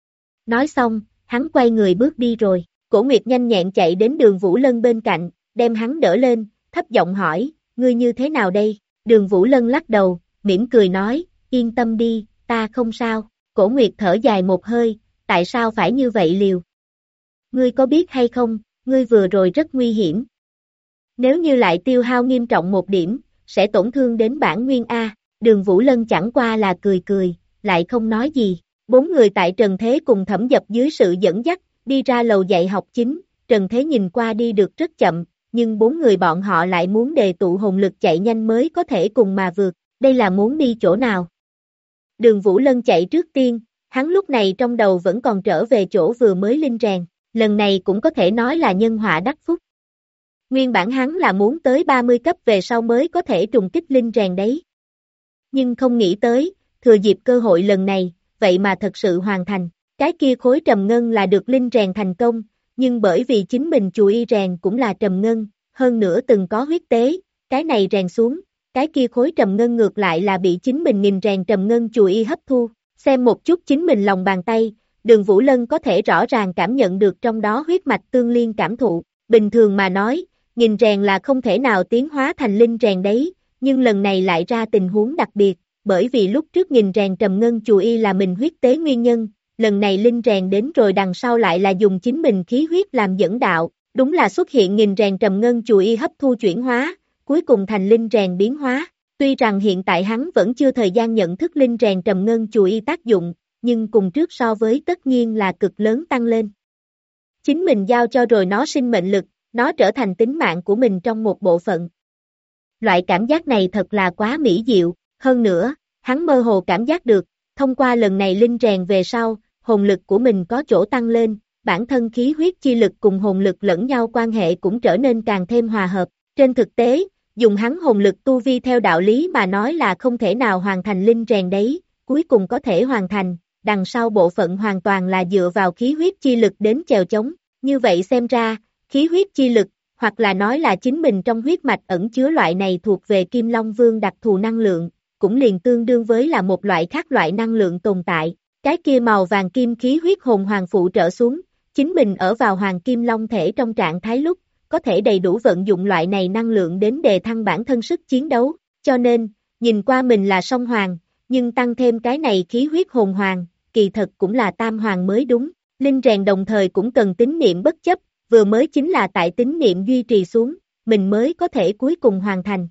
Nói xong, hắn quay người bước đi rồi, Cổ Nguyệt nhanh nhẹn chạy đến Đường Vũ Lân bên cạnh, đem hắn đỡ lên, thấp giọng hỏi, ngươi như thế nào đây? Đường Vũ Lân lắc đầu, mỉm cười nói, yên tâm đi, ta không sao, Cổ Nguyệt thở dài một hơi, tại sao phải như vậy liều? Ngươi có biết hay không, ngươi vừa rồi rất nguy hiểm. Nếu như lại tiêu hao nghiêm trọng một điểm, sẽ tổn thương đến bản nguyên A, Đường Vũ Lân chẳng qua là cười cười, lại không nói gì. Bốn người tại Trần Thế cùng Thẩm Dập dưới sự dẫn dắt, đi ra lầu dạy học chính, Trần Thế nhìn qua đi được rất chậm, nhưng bốn người bọn họ lại muốn đề tụ hồn lực chạy nhanh mới có thể cùng mà vượt, đây là muốn đi chỗ nào? Đường Vũ Lân chạy trước tiên, hắn lúc này trong đầu vẫn còn trở về chỗ vừa mới linh rèn, lần này cũng có thể nói là nhân họa đắc phúc. Nguyên bản hắn là muốn tới 30 cấp về sau mới có thể trùng kích linh rèn đấy. Nhưng không nghĩ tới, thừa dịp cơ hội lần này, vậy mà thật sự hoàn thành. Cái kia khối trầm ngân là được Linh rèn thành công, nhưng bởi vì chính mình chùa y rèn cũng là trầm ngân, hơn nữa từng có huyết tế, cái này rèn xuống, cái kia khối trầm ngân ngược lại là bị chính mình nghìn rèn trầm ngân chùa y hấp thu, xem một chút chính mình lòng bàn tay, Đường Vũ Lân có thể rõ ràng cảm nhận được trong đó huyết mạch tương liên cảm thụ, bình thường mà nói, nghìn rèn là không thể nào tiến hóa thành linh rèn đấy, nhưng lần này lại ra tình huống đặc biệt, bởi vì lúc trước nghìn rèn trầm ngân chùa y là mình huyết tế nguyên nhân, lần này linh rèn đến rồi đằng sau lại là dùng chính mình khí huyết làm dẫn đạo, đúng là xuất hiện nghìn rèn trầm ngân chùa y hấp thu chuyển hóa, cuối cùng thành linh rèn biến hóa. Tuy rằng hiện tại hắn vẫn chưa thời gian nhận thức linh rèn trầm ngân chùa y tác dụng, nhưng cùng trước so với tất nhiên là cực lớn tăng lên. Chính mình giao cho rồi nó sinh mệnh lực, nó trở thành tính mạng của mình trong một bộ phận. Loại cảm giác này thật là quá mỹ diệu, hơn nữa, hắn mơ hồ cảm giác được, thông qua lần này linh rèn về sau, hồn lực của mình có chỗ tăng lên, bản thân khí huyết chi lực cùng hồn lực lẫn nhau quan hệ cũng trở nên càng thêm hòa hợp. Trên thực tế, dùng hắn hồn lực tu vi theo đạo lý mà nói là không thể nào hoàn thành linh rèn đấy, cuối cùng có thể hoàn thành, đằng sau bộ phận hoàn toàn là dựa vào khí huyết chi lực đến chèo chống, như vậy xem ra, khí huyết chi lực, hoặc là nói là chính mình trong huyết mạch ẩn chứa loại này thuộc về Kim Long Vương đặc thù năng lượng, cũng liền tương đương với là một loại khác loại năng lượng tồn tại, cái kia màu vàng kim khí huyết hồn hoàng phụ trợ xuống, chính mình ở vào hoàng kim long thể trong trạng thái lúc, có thể đầy đủ vận dụng loại này năng lượng đến đề thăng bản thân sức chiến đấu, cho nên, nhìn qua mình là song hoàng, nhưng tăng thêm cái này khí huyết hồn hoàng, kỳ thật cũng là tam hoàng mới đúng, linh rèn đồng thời cũng cần tín niệm bất chấp, vừa mới chính là tại tín niệm duy trì xuống, mình mới có thể cuối cùng hoàn thành.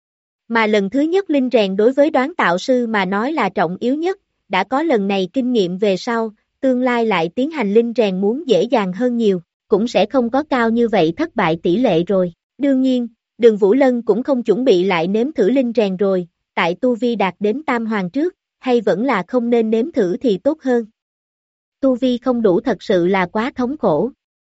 Mà lần thứ nhất linh rèn đối với đoán tạo sư mà nói là trọng yếu nhất, đã có lần này kinh nghiệm về sau, tương lai lại tiến hành linh rèn muốn dễ dàng hơn nhiều, cũng sẽ không có cao như vậy thất bại tỷ lệ rồi. Đương nhiên, Đường Vũ Lân cũng không chuẩn bị lại nếm thử linh rèn rồi, tại tu vi đạt đến tam hoàng trước, hay vẫn là không nên nếm thử thì tốt hơn. Tu vi không đủ thật sự là quá thống khổ.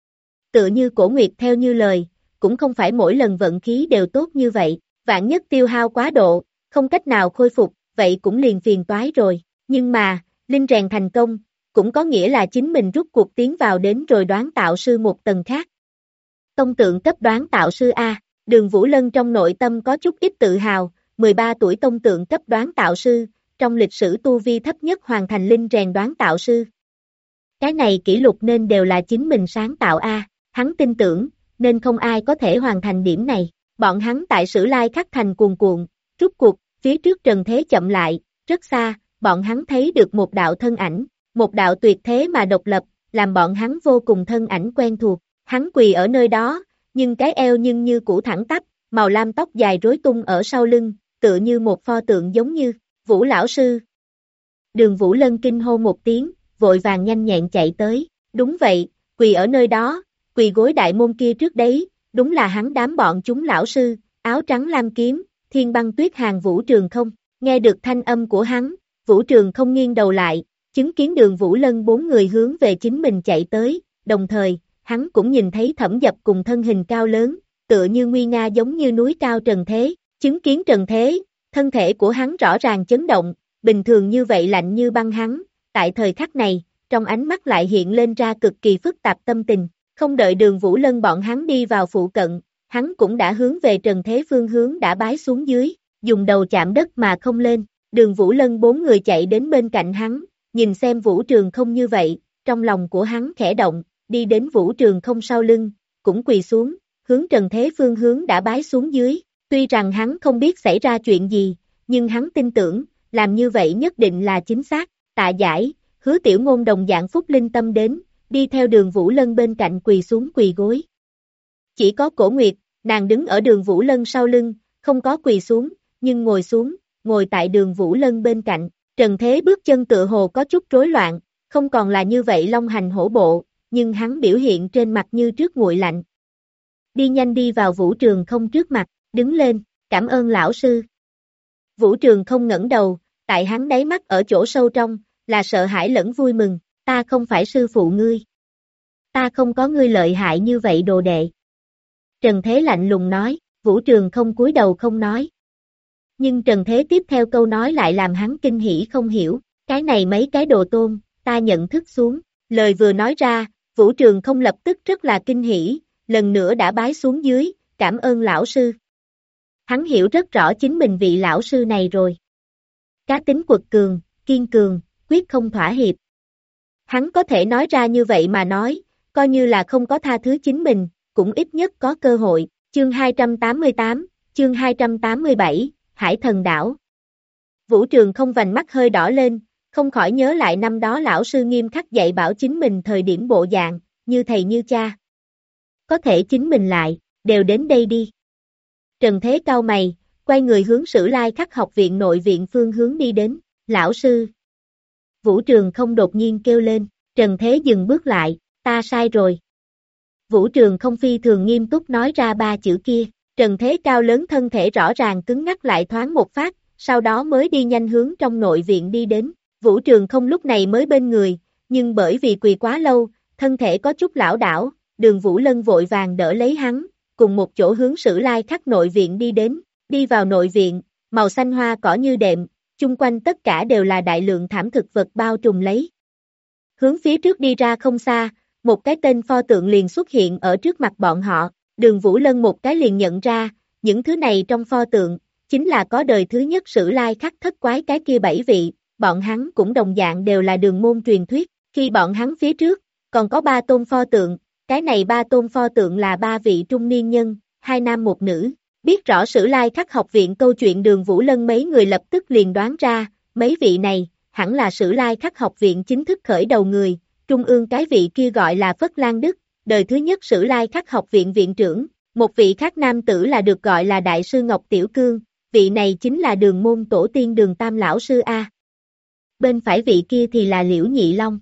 Tựa như Cổ Nguyệt theo như lời, cũng không phải mỗi lần vận khí đều tốt như vậy, vạn nhất tiêu hao quá độ, không cách nào khôi phục, vậy cũng liền phiền toái rồi, nhưng mà, linh rèn thành công, cũng có nghĩa là chính mình rút cuộc tiến vào đến rồi đoán tạo sư một tầng khác. Tông tượng cấp đoán tạo sư A, Đường Vũ Lân trong nội tâm có chút ít tự hào, 13 tuổi tông tượng cấp đoán tạo sư, trong lịch sử tu vi thấp nhất hoàn thành linh rèn đoán tạo sư. Cái này kỷ lục nên đều là chính mình sáng tạo A, hắn tin tưởng, nên không ai có thể hoàn thành điểm này. Bọn hắn tại Sử Lai Khắc Thành cuồn cuộn, rút cuộc, phía trước trần thế chậm lại, rất xa, bọn hắn thấy được một đạo thân ảnh, một đạo tuyệt thế mà độc lập, làm bọn hắn vô cùng thân ảnh quen thuộc, hắn quỳ ở nơi đó, nhưng cái eo nhưng như cũ thẳng tắp, màu lam tóc dài rối tung ở sau lưng, tựa như một pho tượng giống như, Vũ lão sư. Đường Vũ Lân kinh hô một tiếng, vội vàng nhanh nhẹn chạy tới, đúng vậy, quỳ ở nơi đó, quỳ gối đại môn kia trước đấy, đúng là hắn đám bọn chúng lão sư, áo trắng lam kiếm, thiên băng tuyết hàng Vũ Trường Không, nghe được thanh âm của hắn, Vũ Trường Không nghiêng đầu lại, chứng kiến Đường Vũ Lân 4 người hướng về chính mình chạy tới, đồng thời, hắn cũng nhìn thấy Thẩm Dập cùng thân hình cao lớn, tựa như nguy nga giống như núi cao Trần Thế, chứng kiến Trần Thế, thân thể của hắn rõ ràng chấn động, bình thường như vậy lạnh như băng hắn, tại thời khắc này, trong ánh mắt lại hiện lên ra cực kỳ phức tạp tâm tình. Không đợi Đường Vũ Lân bọn hắn đi vào phụ cận, hắn cũng đã hướng về Trần Thế phương hướng đã bái xuống dưới, dùng đầu chạm đất mà không lên. Đường Vũ Lân 4 người chạy đến bên cạnh hắn, nhìn xem Vũ Trường Không như vậy, trong lòng của hắn khẽ động, đi đến Vũ Trường Không sau lưng, cũng quỳ xuống, hướng Trần Thế phương hướng đã bái xuống dưới. Tuy rằng hắn không biết xảy ra chuyện gì, nhưng hắn tin tưởng, làm như vậy nhất định là chính xác. Tạ Giải, Hứa Tiểu Ngôn đồng dạng phúc linh tâm đến, đi theo Đường Vũ Lân bên cạnh quỳ xuống quỳ gối. Chỉ có Cổ Nguyệt, nàng đứng ở Đường Vũ Lân sau lưng, không có quỳ xuống, nhưng ngồi xuống, ngồi tại Đường Vũ Lân bên cạnh. Trần Thế bước chân tựa hồ có chút rối loạn, không còn là như vậy long hành hổ bộ, nhưng hắn biểu hiện trên mặt như trước nguội lạnh. Đi nhanh đi vào Vũ Trường Không trước mặt, đứng lên, cảm ơn lão sư. Vũ Trường Không ngẩng đầu, tại hắn đáy mắt ở chỗ sâu trong, là sợ hãi lẫn vui mừng. Ta không phải sư phụ ngươi. Ta không có ngươi lợi hại như vậy đồ đệ. Trần Thế lạnh lùng nói, Vũ Trường Không cúi đầu không nói. Nhưng Trần Thế tiếp theo câu nói lại làm hắn kinh hỉ không hiểu, cái này mấy cái đồ tôn, ta nhận thức xuống. Lời vừa nói ra, Vũ Trường không lập tức rất là kinh hỉ, lần nữa đã bái xuống dưới, cảm ơn lão sư. Hắn hiểu rất rõ chính mình vị lão sư này rồi. Cá tính quật cường, kiên cường, quyết không thỏa hiệp. Hắn có thể nói ra như vậy mà nói, coi như là không có tha thứ chính mình, cũng ít nhất có cơ hội. Chương 288, chương 287, Hải Thần Đảo. Vũ Trường không vành mắt hơi đỏ lên, không khỏi nhớ lại năm đó lão sư nghiêm khắc dạy bảo chính mình thời điểm bộ dạng, như thầy như cha. Có thể chính mình lại, đều đến đây đi. Trần Thế cau mày, quay người hướng Sử Lai Khắc học viện nội viện phương hướng đi đến, lão sư. Vũ Trường không đột nhiên kêu lên, Trần Thế dừng bước lại, ta sai rồi. Vũ Trường không phi thường nghiêm túc nói ra ba chữ kia, Trần Thế cao lớn thân thể rõ ràng cứng ngắc lại thoáng một phát, sau đó mới đi nhanh hướng trong nội viện đi đến. Vũ Trường không lúc này mới bên người, nhưng bởi vì quỳ quá lâu, thân thể có chút lảo đảo, Đường Vũ Lân vội vàng đỡ lấy hắn, cùng một chỗ hướng Sử Lai Khắc nội viện đi đến. Đi vào nội viện, màu xanh hoa cỏ như đệm, chung quanh tất cả đều là đại lượng thảm thực vật bao trùm lấy. Hướng phía trước đi ra không xa, một cái tên pho tượng liền xuất hiện ở trước mặt bọn họ, Đường Vũ Lân một cái liền nhận ra, những thứ này trong pho tượng, chính là có đời thứ nhất Sử Lai Khắc thất quái cái kia 7 vị, bọn hắn cũng đồng dạng đều là đường môn truyền thuyết, khi bọn hắn phía trước, còn có 3 tôn pho tượng, cái này 3 tôn pho tượng là 3 vị trung niên nhân, 2 nam 1 nữ. Biết rõ Sử Lai Khắc học viện câu chuyện Đường Vũ Lân mấy người lập tức liền đoán ra, mấy vị này, hẳn là Sử Lai Khắc học viện chính thức khởi đầu người, trung ương cái vị kia gọi là Phất Lan Đức, đời thứ nhất Sử Lai Khắc học viện viện trưởng, một vị khác nam tử là được gọi là Đại sư Ngọc Tiểu Cương, vị này chính là đường môn tổ tiên Đường Tam lão sư A. Bên phải vị kia thì là Liễu Nhị Long.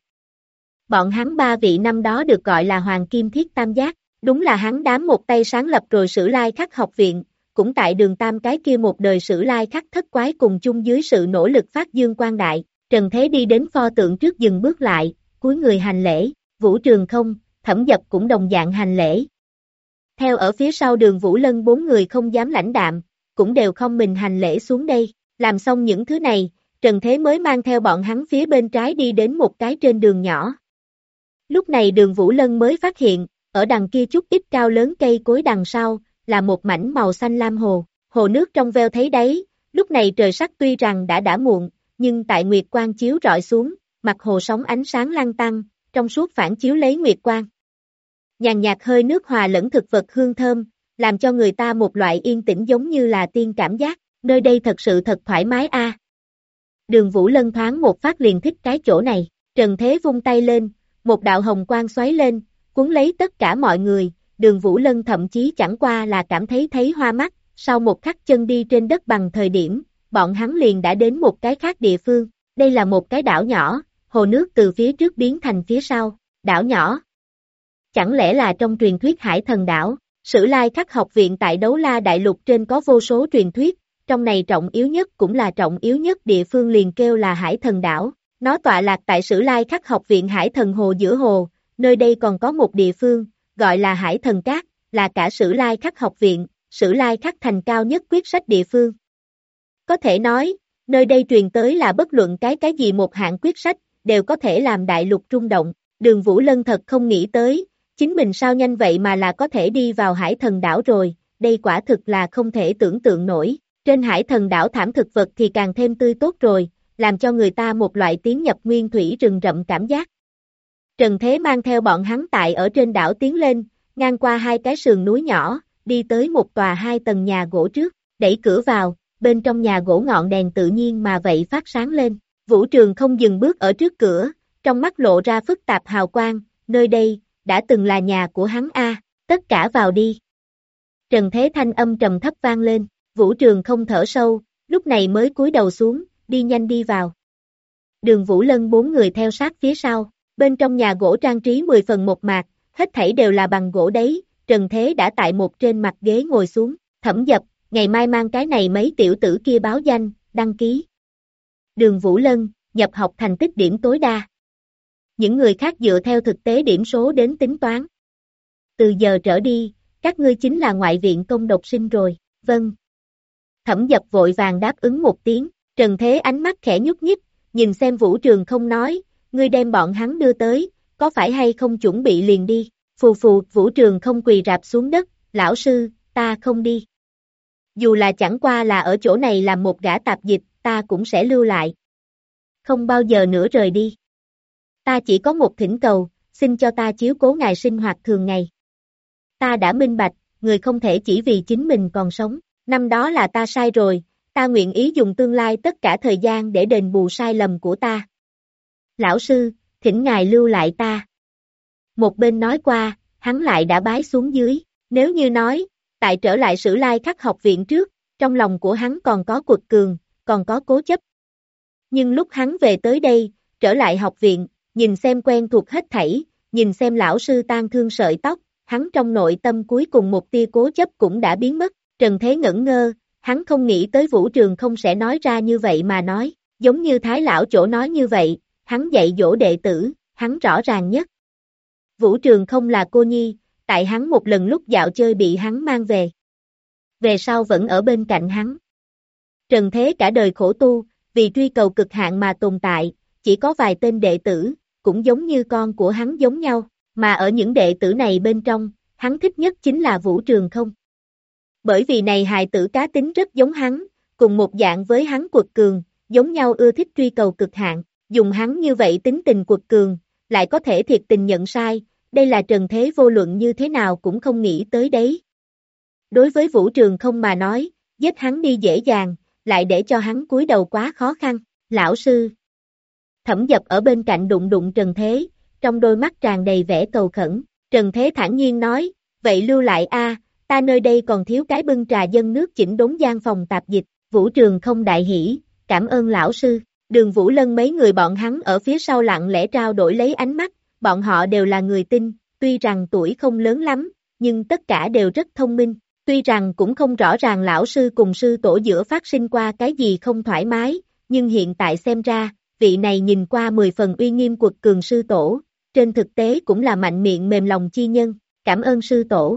Bọn hắn 3 vị năm đó được gọi là Hoàng Kim Thiết Tam Giác, đúng là hắn đám một tay sáng lập rồi Sử Lai Khắc học viện. Cũng tại Đường Tam cái kia một đời Sử Lai Khắc thất quái cùng chung dưới sự nỗ lực phát dương quang đại, Trần Thế đi đến pho tượng trước dừng bước lại, cúi người hành lễ, Vũ Trường không, Thẩm Dập cũng đồng dạng hành lễ. Theo ở phía sau Đường Vũ Lân 4 người không dám lãnh đạm, cũng đều không mình hành lễ xuống đây, làm xong những thứ này, Trần Thế mới mang theo bọn hắn phía bên trái đi đến một cái trên đường nhỏ. Lúc này Đường Vũ Lân mới phát hiện, ở đằng kia chút ít cao lớn cây cối đằng sau, là một mảnh màu xanh lam hồ, hồ nước trong veo thấy đấy, lúc này trời sắc tuy rằng đã muộn, nhưng tại nguyệt quang chiếu rọi xuống, mặt hồ sóng ánh sáng lăn tăng, trong suốt phản chiếu lấy nguyệt quang. Nhàn nhạt hơi nước hòa lẫn thực vật hương thơm, làm cho người ta một loại yên tĩnh giống như là tiên cảm giác, nơi đây thật sự thật thoải mái a. Đường Vũ Lân thoáng một phát liền thích cái chỗ này, Trần Thế vung tay lên, một đạo hồng quang xoáy lên, cuốn lấy tất cả mọi người. Đường Vũ Lân thậm chí chẳng qua là cảm thấy hoa mắt, sau một khắc chân đi trên đất bằng thời điểm, bọn hắn liền đã đến một cái khác địa phương, đây là một cái đảo nhỏ, hồ nước từ phía trước biến thành phía sau, đảo nhỏ. Chẳng lẽ là trong truyền thuyết Hải Thần Đảo, Sử Lai Khắc học viện tại Đấu La Đại Lục trên có vô số truyền thuyết, trong này trọng yếu nhất cũng là trọng yếu nhất địa phương liền kêu là Hải Thần Đảo, nó tọa lạc tại Sử Lai Khắc học viện Hải Thần Hồ giữa hồ, nơi đây còn có một địa phương, gọi là Hải Thần Cát, là cả Sử Lai Khắc học viện, Sử Lai Khắc thành cao nhất quyết sách địa phương. Có thể nói, nơi đây truyền tới là bất luận cái gì một hạng quyết sách, đều có thể làm đại lục rung động. Đường Vũ Lân thật không nghĩ tới, chính mình sao nhanh vậy mà là có thể đi vào Hải Thần Đảo rồi, đây quả thực là không thể tưởng tượng nổi. Trên Hải Thần Đảo thảm thực vật thì càng thêm tươi tốt rồi, làm cho người ta một loại tiến nhập nguyên thủy rừng rậm cảm giác. Trần Thế mang theo bọn hắn tại ở trên đảo tiến lên, ngang qua 2 cái sườn núi nhỏ, đi tới một tòa 2 tầng nhà gỗ trước, đẩy cửa vào, bên trong nhà gỗ ngọn đèn tự nhiên mà vậy phát sáng lên. Vũ Trường không dừng bước ở trước cửa, trong mắt lộ ra phức tạp hào quang, nơi đây, đã từng là nhà của hắn a, tất cả vào đi. Trần Thế thanh âm trầm thấp vang lên, Vũ Trường không thở sâu, lúc này mới cúi đầu xuống, đi nhanh đi vào. Đường Vũ Lân 4 người theo sát phía sau. Bên trong nhà gỗ trang trí 10 phần một mạc, hết thảy đều là bằng gỗ đấy, Trần Thế đã tại một trên mặt ghế ngồi xuống, Thẩm Dập, ngày mai mang cái này mấy tiểu tử kia báo danh, đăng ký. Đường Vũ Lân, nhập học thành tích điểm tối đa. Những người khác dựa theo thực tế điểm số đến tính toán. Từ giờ trở đi, các ngươi chính là ngoại viện công độc sinh rồi, vâng. Thẩm Dập vội vàng đáp ứng một tiếng, Trần Thế ánh mắt khẽ nhúc nhích, nhìn xem Vũ Trường không nói, ngươi đem bọn hắn đưa tới, có phải hay không chuẩn bị liền đi, phù phù, Vũ Trường không quỳ rạp xuống đất, lão sư, ta không đi. Dù là chẳng qua là ở chỗ này làm một gã tạp dịch, ta cũng sẽ lưu lại. Không bao giờ nữa rời đi. Ta chỉ có một thỉnh cầu, xin cho ta chiếu cố ngài sinh hoạt thường ngày. Ta đã minh bạch, người không thể chỉ vì chính mình còn sống, năm đó là ta sai rồi, ta nguyện ý dùng tương lai tất cả thời gian để đền bù sai lầm của ta. Lão sư, thỉnh ngài lưu lại ta. Một bên nói qua, hắn lại đã bái xuống dưới, nếu như nói, tại trở lại Sử Lai Khắc học viện trước, trong lòng của hắn còn có quật cường, còn có cố chấp. Nhưng lúc hắn về tới đây, trở lại học viện, nhìn xem quen thuộc hết thảy, nhìn xem lão sư tang thương sợi tóc, hắn trong nội tâm cuối cùng một tia cố chấp cũng đã biến mất, Trần Thế ngẩn ngơ, hắn không nghĩ tới Vũ Trường không sẽ nói ra như vậy mà nói, giống như Thái lão chỗ nói như vậy, hắn dạy dỗ đệ tử, hắn rõ ràng nhất. Vũ Trường không là cô nhi, tại hắn một lần lúc dạo chơi bị hắn mang về. Về sau vẫn ở bên cạnh hắn. Trần Thế cả đời khổ tu, vì truy cầu cực hạn mà tồn tại, chỉ có vài tên đệ tử, cũng giống như con của hắn giống nhau, mà ở những đệ tử này bên trong, hắn thích nhất chính là Vũ Trường không. Bởi vì này hài tử cá tính rất giống hắn, cùng một dạng với hắn quật cường, giống nhau ưa thích truy cầu cực hạn, dùng hắn như vậy tính tình quật cường, lại có thể thiệt tình nhận sai, đây là Trần Thế vô luận như thế nào cũng không nghĩ tới đấy. Đối với Vũ Trường không mà nói, giết hắn đi dễ dàng, lại để cho hắn cúi đầu quá khó khăn, lão sư. Thẩm Dập ở bên cạnh đụng đụng Trần Thế, trong đôi mắt tràn đầy vẻ cầu khẩn, Trần Thế thản nhiên nói, vậy lưu lại a, ta nơi đây còn thiếu cái bưng trà dâng nước chỉnh đốn gian phòng tạp dịch, Vũ Trường không đại hỉ, cảm ơn lão sư, Đường Vũ Lân mấy người bọn hắn ở phía sau lặng lẽ trao đổi lấy ánh mắt, bọn họ đều là người tinh, tuy rằng tuổi không lớn lắm, nhưng tất cả đều rất thông minh, tuy rằng cũng không rõ ràng lão sư cùng sư tổ giữa phát sinh qua cái gì không thoải mái, nhưng hiện tại xem ra, vị này nhìn qua 10 phần uy nghiêm quật cường sư tổ, trên thực tế cũng là mạnh miệng mềm lòng chi nhân, cảm ơn sư tổ.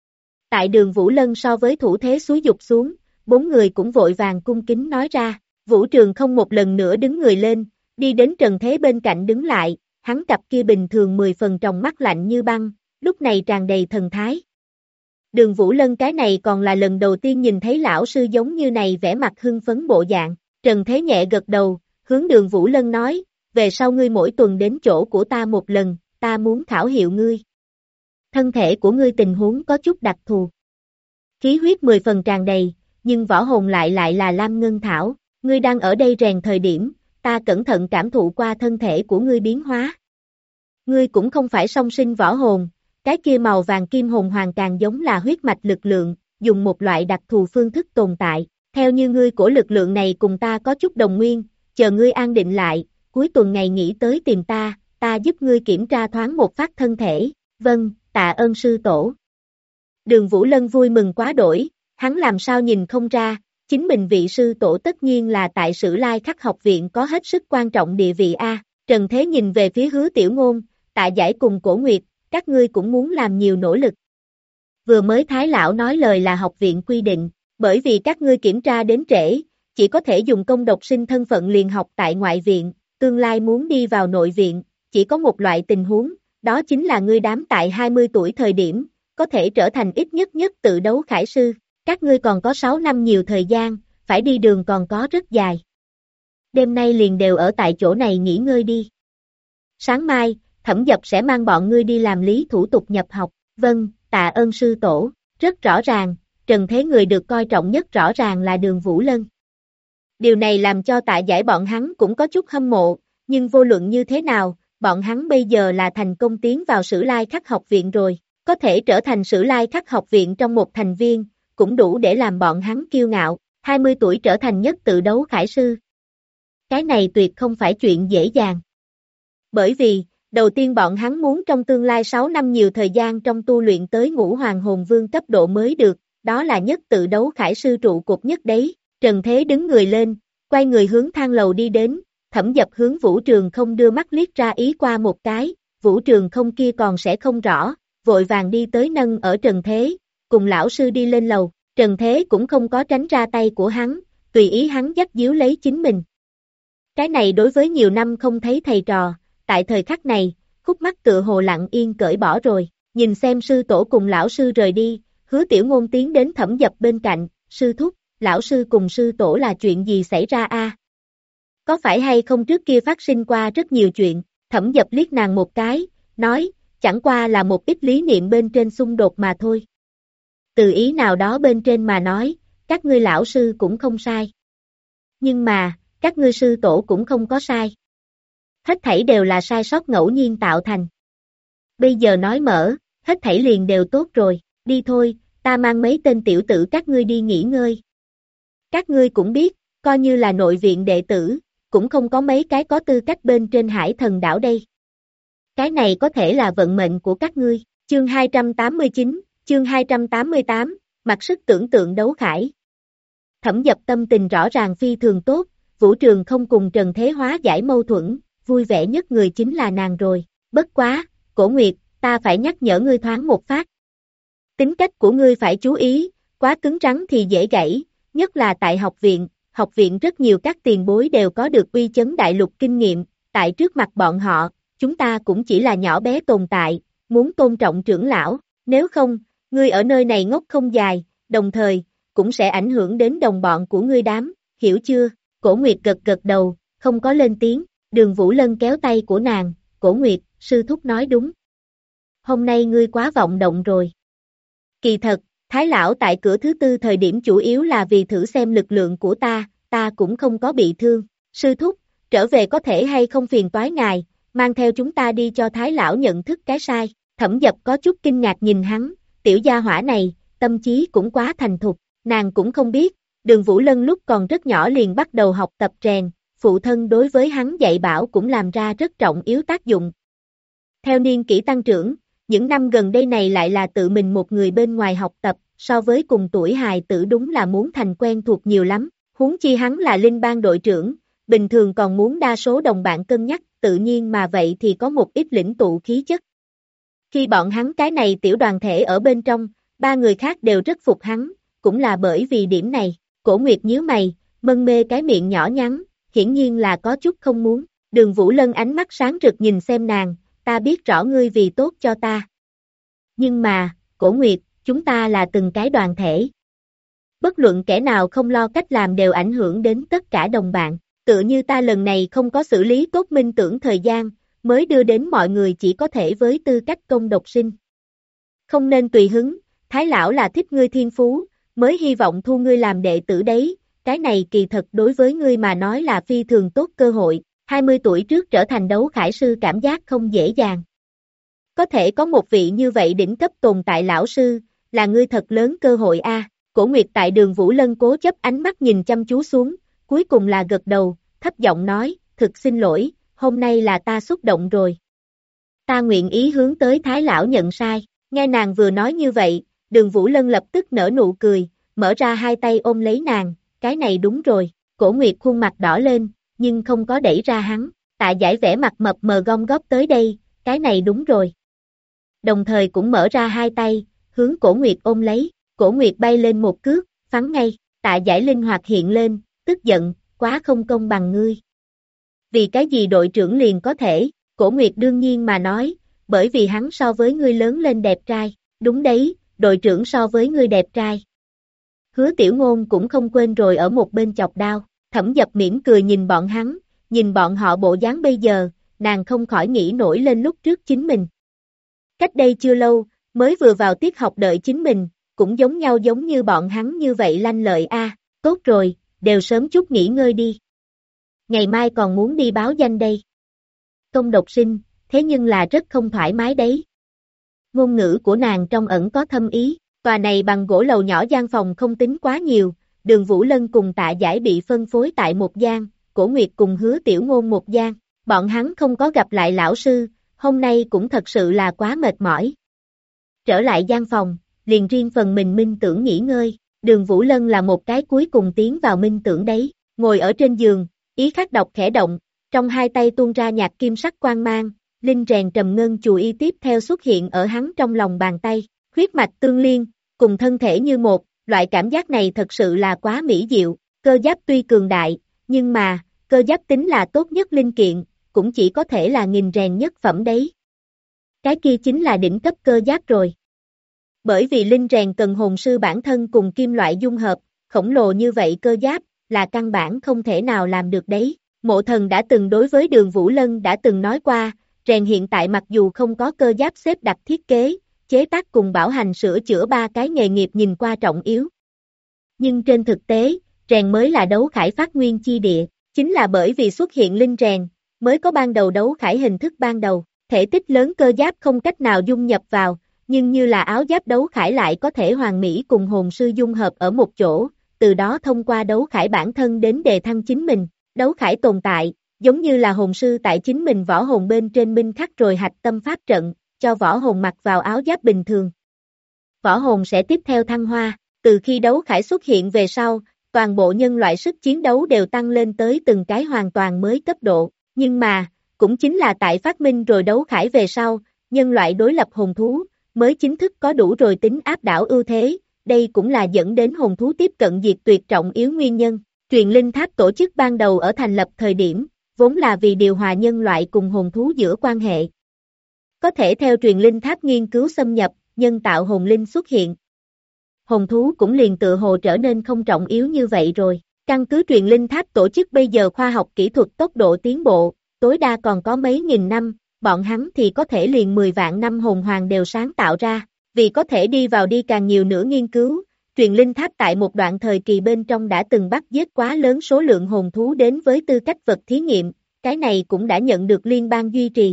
Tại Đường Vũ Lân so với thủ thế xúi dục xuống, 4 người cũng vội vàng cung kính nói ra, Vũ Trường không một lần nữa đứng người lên, đi đến Trần Thế bên cạnh đứng lại, hắn cặp kia bình thường 10 phần tròng mắt lạnh như băng, lúc này tràn đầy thần thái. Đường Vũ Lân cái này còn là lần đầu tiên nhìn thấy lão sư giống như này vẻ mặt hưng phấn bộ dạng, Trần Thế nhẹ gật đầu, hướng Đường Vũ Lân nói, về sau ngươi mỗi tuần đến chỗ của ta một lần, ta muốn khảo hiệu ngươi. Thân thể của ngươi tình huống có chút đặc thù. Khí huyết 10 phần tràn đầy, nhưng võ hồn lại là Lam Ngân Thảo, ngươi đang ở đây rèn thời điểm, ta cẩn thận cảm thụ qua thân thể của ngươi biến hóa. Ngươi cũng không phải song sinh võ hồn, cái kia màu vàng kim hồn hoàn càng giống là huyết mạch lực lượng, dùng một loại đặc thù phương thức tồn tại, theo như ngươi của lực lượng này cùng ta có chút đồng nguyên, chờ ngươi an định lại, cuối tuần ngày nghỉ tới tìm ta giúp ngươi kiểm tra thoáng một phát thân thể, vâng, tạ ơn sư tổ. Đường Vũ Lân vui mừng quá đổi, hắn làm sao nhìn không ra, chính mình vị sư tổ tất nhiên là tại Sử Lai Khắc học viện có hết sức quan trọng địa vị a. Trần Thế nhìn về phía Hứa Tiểu Ngôn, Tạ Giải cùng Cổ Nguyệt, các ngươi cũng muốn làm nhiều nỗ lực. Vừa mới Thái lão nói lời là học viện quy định, bởi vì các ngươi kiểm tra đến trễ, chỉ có thể dùng công độc sinh thân phận liền học tại ngoại viện, tương lai muốn đi vào nội viện, chỉ có một loại tình huống, đó chính là ngươi đám tại 20 tuổi thời điểm, có thể trở thành ít nhất tự đấu khải sư, các ngươi còn có 6 năm nhiều thời gian, phải đi đường còn có rất dài. Đêm nay liền đều ở tại chỗ này nghỉ ngơi đi. Sáng mai, Thẩm Dập sẽ mang bọn ngươi đi làm lý thủ tục nhập học, vâng, tạ ơn sư tổ, rất rõ ràng, Trần Thế người được coi trọng nhất rõ ràng là Đường Vũ Lân. Điều này làm cho Tạ Giải bọn hắn cũng có chút hâm mộ, nhưng vô luận như thế nào, bọn hắn bây giờ là thành công tiến vào Sử Lai Khắc học viện rồi, có thể trở thành Sử Lai Khắc học viện trong một thành viên, cũng đủ để làm bọn hắn kiêu ngạo, 20 tuổi trở thành nhất tự đấu khải sư. Cái này tuyệt không phải chuyện dễ dàng. Bởi vì, đầu tiên bọn hắn muốn trong tương lai 6 năm nhiều thời gian trong tu luyện tới Ngũ Hoàng Hồn Vương cấp độ mới được, đó là nhất tự đấu khải sư trụ cột nhất đấy. Trần Thế đứng người lên, quay người hướng thang lầu đi đến, Thẩm Dập hướng Vũ Trường không đưa mắt liếc ra ý qua một cái, Vũ Trường không kia còn sẽ không rõ, vội vàng đi tới nâng ở Trần Thế, cùng lão sư đi lên lầu, Trần Thế cũng không có tránh ra tay của hắn, tùy ý hắn dắt díu lấy chính mình. Cái này đối với nhiều năm không thấy thầy trò, tại thời khắc này, khúc mắc tựa hồ lặng yên cởi bỏ rồi, nhìn xem sư tổ cùng lão sư rời đi, Hứa Tiểu Ngôn tiến đến Thẩm Dập bên cạnh, sư thúc, lão sư cùng sư tổ là chuyện gì xảy ra a? Có phải hay không trước kia phát sinh qua rất nhiều chuyện, Thẩm Dập liếc nàng một cái, nói, chẳng qua là một ít lý niệm bên trên xung đột mà thôi. Từ ý nào đó bên trên mà nói, các ngươi lão sư cũng không sai. Nhưng mà, các ngươi sư tổ cũng không có sai. Hết thảy đều là sai sót ngẫu nhiên tạo thành. Bây giờ nói mở, hết thảy liền đều tốt rồi, đi thôi, ta mang mấy tên tiểu tử các ngươi đi nghỉ ngơi. Các ngươi cũng biết, coi như là nội viện đệ tử, cũng không có mấy cái có tư cách bên trên Hải Thần đảo đây. Cái này có thể là vận mệnh của các ngươi. Chương 289, chương 288, mặc sức tưởng tượng đấu khải. Thẩm Dập tâm tình rõ ràng phi thường tốt, Vũ Trường không cùng Trần Thế Hóa giải mâu thuẫn, vui vẻ nhất người chính là nàng rồi. Bất quá, Cổ Nguyệt, ta phải nhắc nhở ngươi thoáng một phát. Tính cách của ngươi phải chú ý, quá cứng rắn thì dễ gãy, nhất là tại học viện rất nhiều các tiền bối đều có được uy chấn đại lục kinh nghiệm, tại trước mặt bọn họ, chúng ta cũng chỉ là nhỏ bé tồn tại, muốn tôn trọng trưởng lão, nếu không, ngươi ở nơi này ngốc không dài, đồng thời, cũng sẽ ảnh hưởng đến đồng bọn của ngươi đám, hiểu chưa? Cổ Nguyệt gật gật đầu, không có lên tiếng, Đường Vũ Lân kéo tay của nàng, Cổ Nguyệt, sư thúc nói đúng. Hôm nay ngươi quá vọng động rồi. Kỳ thật, Thái lão tại cửa thứ tư thời điểm chủ yếu là vì thử xem lực lượng của ta cũng không có bị thương. Sư thúc, trở về có thể hay không phiền toái ngài, mang theo chúng ta đi cho Thái lão nhận thức cái sai. Thẩm Dập có chút kinh ngạc nhìn hắn, tiểu gia hỏa này, tâm trí cũng quá thành thục, nàng cũng không biết, Đường Vũ Lân lúc còn rất nhỏ liền bắt đầu học tập rèn, phụ thân đối với hắn dạy bảo cũng làm ra rất trọng yếu tác dụng. Theo niên kỷ tăng trưởng, những năm gần đây này lại là tự mình một người bên ngoài học tập, so với cùng tuổi hài tử đúng là muốn thành quen thuộc nhiều lắm, huống chi hắn là linh bang đội trưởng, bình thường còn muốn đa số đồng bạn cân nhắc, tự nhiên mà vậy thì có một ít lĩnh tụ khí chất. Khi bọn hắn cái này tiểu đoàn thể ở bên trong, ba người khác đều rất phục hắn, cũng là bởi vì điểm này, Cổ Nguyệt nhíu mày, mân mê cái miệng nhỏ nhắn, hiển nhiên là có chút không muốn, Đường Vũ Lân ánh mắt sáng rực nhìn xem nàng, ta biết rõ ngươi vì tốt cho ta. Nhưng mà, Cổ Nguyệt, chúng ta là từng cái đoàn thể. Bất luận kẻ nào không lo cách làm đều ảnh hưởng đến tất cả đồng bạn, tựa như ta lần này không có xử lý tốt minh tưởng thời gian, mới đưa đến mọi người chỉ có thể với tư cách công độc sinh. Không nên tùy hứng, Thái lão là thích ngươi thiên phú, mới hy vọng thu ngươi làm đệ tử đấy, cái này kỳ thật đối với ngươi mà nói là phi thường tốt cơ hội, 20 tuổi trước trở thành đấu khải sư cảm giác không dễ dàng. Có thể có một vị như vậy đỉnh cấp tồn tại lão sư, là ngươi thật lớn cơ hội a. Cổ Nguyệt tại Đường Vũ Lân cố chấp ánh mắt nhìn chăm chú xuống, cuối cùng là gật đầu, thấp giọng nói, thực xin lỗi, hôm nay là ta xúc động rồi. Ta nguyện ý hướng tới Thái lão nhận sai, nghe nàng vừa nói như vậy, Đường Vũ Lân lập tức nở nụ cười, mở ra hai tay ôm lấy nàng, cái này đúng rồi, Cổ Nguyệt khuôn mặt đỏ lên, nhưng không có đẩy ra hắn, Tạ Giải vẻ mặt mập mờ gom góp tới đây, cái này đúng rồi. Đồng thời cũng mở ra hai tay, hướng Cổ Nguyệt ôm lấy, Cổ Nguyệt bay lên một cước, phắn ngay, Tạ Giải linh hoạt hiện lên, tức giận, quá không công bằng ngươi. Vì cái gì đội trưởng liền có thể, Cổ Nguyệt đương nhiên mà nói, bởi vì hắn so với ngươi lớn lên đẹp trai, đúng đấy, đội trưởng so với ngươi đẹp trai. Hứa Tiểu Ngôn cũng không quên rồi ở một bên chọc đao, Thẩm Dập mỉm cười nhìn bọn hắn, nhìn bọn họ bộ dáng bây giờ, nàng không khỏi nghĩ nổi lên lúc trước chính mình. Cách đây chưa lâu, mới vừa vào tiết học đợi chính mình, cũng giống nhau giống như bọn hắn như vậy lanh lợi a. Tốt rồi, đều sớm chút nghỉ ngơi đi. Ngày mai còn muốn đi báo danh đây. Công độc sinh, thế nhưng là rất không thoải mái đấy. Ngôn ngữ của nàng trong ẩn có thâm ý, tòa này bằng gỗ lầu nhỏ gian phòng không tính quá nhiều, Đường Vũ Lân cùng Tạ Giải bị phân phối tại một gian, Cổ Nguyệt cùng Hứa Tiểu Ngôn một gian, bọn hắn không có gặp lại lão sư, hôm nay cũng thật sự là quá mệt mỏi. Trở lại gian phòng, liền riêng phần mình minh tưởng nghỉ ngơi, Đường Vũ Lân là một cái cuối cùng tiến vào minh tưởng đấy, ngồi ở trên giường, ý khắc đọc khẽ động, trong hai tay tuôn ra nhạt kim sắc quang mang, linh rèn trầm ngân chù y tiếp theo xuất hiện ở hắn trong lòng bàn tay, huyết mạch tương liên, cùng thân thể như một, loại cảm giác này thật sự là quá mỹ diệu, cơ giáp tuy cường đại, nhưng mà, cơ giáp tính là tốt nhất linh kiện, cũng chỉ có thể là nghìn rèn nhất phẩm đấy. Cái kia chính là đỉnh cấp cơ giáp rồi. Bởi vì linh rèn cần hồn sư bản thân cùng kim loại dung hợp, khổng lồ như vậy cơ giáp, là căn bản không thể nào làm được đấy. Mộ Thần đã từng đối với Đường Vũ Lân đã từng nói qua, rèn hiện tại mặc dù không có cơ giáp xếp đặt thiết kế, chế tác cùng bảo hành sửa chữa ba cái nghề nghiệp nhìn qua trọng yếu. Nhưng trên thực tế, rèn mới là đấu khải phát nguyên chi địa, chính là bởi vì xuất hiện linh rèn, mới có ban đầu đấu khải hình thức ban đầu, thể tích lớn cơ giáp không cách nào dung nhập vào, nhưng như là áo giáp đấu khải lại có thể hoàn mỹ cùng hồn sư dung hợp ở một chỗ, từ đó thông qua đấu khải bản thân đến đề thăng chính mình. Đấu khải tồn tại, giống như là hồn sư tại chính mình võ hồn bên trên minh khắc rồi hạch tâm pháp trận, cho võ hồn mặc vào áo giáp bình thường. Võ hồn sẽ tiếp theo thăng hoa, từ khi đấu khải xuất hiện về sau, toàn bộ nhân loại sức chiến đấu đều tăng lên tới từng cái hoàn toàn mới cấp độ, nhưng mà, cũng chính là tại phát minh rồi đấu khải về sau, nhân loại đối lập hồn thú, mới chính thức có đủ rồi tính áp đảo ưu thế, đây cũng là dẫn đến hồn thú tiếp cận diệt tuyệt trọng yếu nguyên nhân. Truyền linh tháp tổ chức ban đầu ở thành lập thời điểm, vốn là vì điều hòa nhân loại cùng hồn thú giữa quan hệ. Có thể theo truyền linh tháp nghiên cứu xâm nhập, nhân tạo hồn linh xuất hiện. Hồn thú cũng liền tự hồ trở nên không trọng yếu như vậy rồi. Căn cứ truyền linh tháp tổ chức bây giờ khoa học kỹ thuật tốc độ tiến bộ, tối đa còn có mấy nghìn năm, bọn hắn thì có thể liền 10 vạn năm hồn hoàng đều sáng tạo ra, vì có thể đi vào đi càng nhiều nữa nghiên cứu. Truyền linh tháp tại một đoạn thời kỳ bên trong đã từng bắt giết quá lớn số lượng hồn thú đến với tư cách vật thí nghiệm, cái này cũng đã nhận được liên bang duy trì.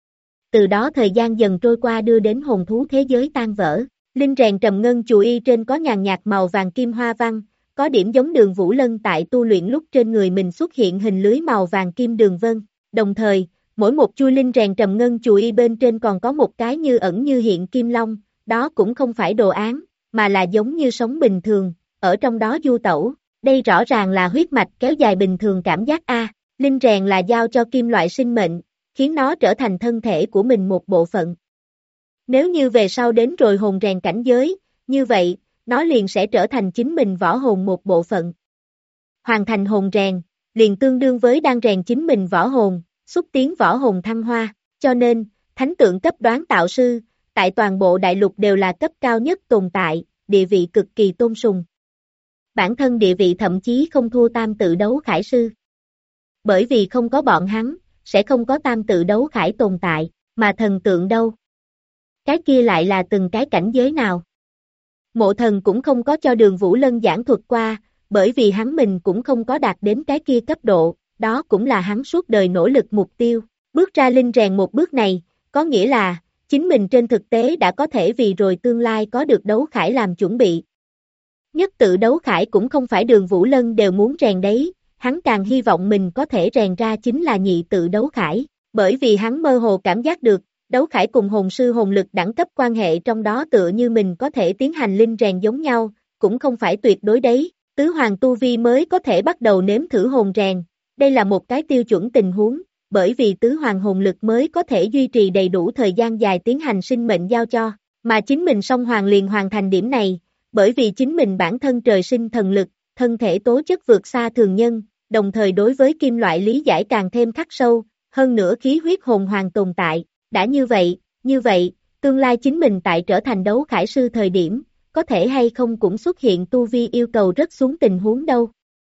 Từ đó thời gian dần trôi qua đưa đến hồn thú thế giới tan vỡ. Linh rèn trầm ngân chùi y trên có nhàn nhạt màu vàng kim hoa văn, có điểm giống Đường Vũ Lân tại tu luyện lúc trên người mình xuất hiện hình lưới màu vàng kim đường vân. Đồng thời, mỗi một chui linh rèn trầm ngân chùi y bên trên còn có một cái như ẩn như hiện kim long, đó cũng không phải đồ án, mà là giống như sống bình thường, ở trong đó du tẩu. Đây rõ ràng là huyết mạch kéo dài bình thường cảm giác A. Linh rèn là giao cho kim loại sinh mệnh, khiến nó trở thành thân thể của mình một bộ phận. Nếu như về sau đến rồi hồn rèn cảnh giới, như vậy, nó liền sẽ trở thành chính mình võ hồn một bộ phận. Hoàn thành hồn rèn, liền tương đương với đang rèn chính mình võ hồn, xúc tiến võ hồn thăng hoa, cho nên, thánh tượng cấp đoán tạo sư, tại toàn bộ đại lục đều là cấp cao nhất tồn tại, địa vị cực kỳ tôn sùng. Bản thân địa vị thậm chí không thua tam tự đấu khải sư. Bởi vì không có bọn hắn, sẽ không có tam tự đấu khải tồn tại, mà thần tượng đâu. Cái kia lại là từng cái cảnh giới nào. Mộ Thần cũng không có cho Đường Vũ Lân giảng thuật qua, bởi vì hắn mình cũng không có đạt đến cái kia cấp độ, đó cũng là hắn suốt đời nỗ lực mục tiêu. Bước ra linh rèn một bước này, có nghĩa là, chính mình trên thực tế đã có thể vì rồi tương lai có được đấu khải làm chuẩn bị. Nhất tự đấu khải cũng không phải Đường Vũ Lân đều muốn rèn đấy, hắn càng hy vọng mình có thể rèn ra chính là nhị tự đấu khải, bởi vì hắn mơ hồ cảm giác được, đấu khải cùng hồn sư hồn lực đẳng cấp quan hệ trong đó tựa như mình có thể tiến hành linh rèn giống nhau, cũng không phải tuyệt đối đấy, tứ hoàng tu vi mới có thể bắt đầu nếm thử hồn rèn, đây là một cái tiêu chuẩn tình huống, bởi vì tứ hoàng hồn lực mới có thể duy trì đầy đủ thời gian dài tiến hành sinh mệnh giao cho, mà chính mình song hoàng liền hoàn thành điểm này, bởi vì chính mình bản thân trời sinh thần lực, thân thể tố chất vượt xa thường nhân, đồng thời đối với kim loại lý giải càng thêm khắc sâu, hơn nữa khí huyết hồn hoàng tồn tại, đã như vậy, tương lai chính mình tại trở thành đấu khải sư thời điểm, có thể hay không cũng xuất hiện tu vi yêu cầu rất xuống tình huống đâu.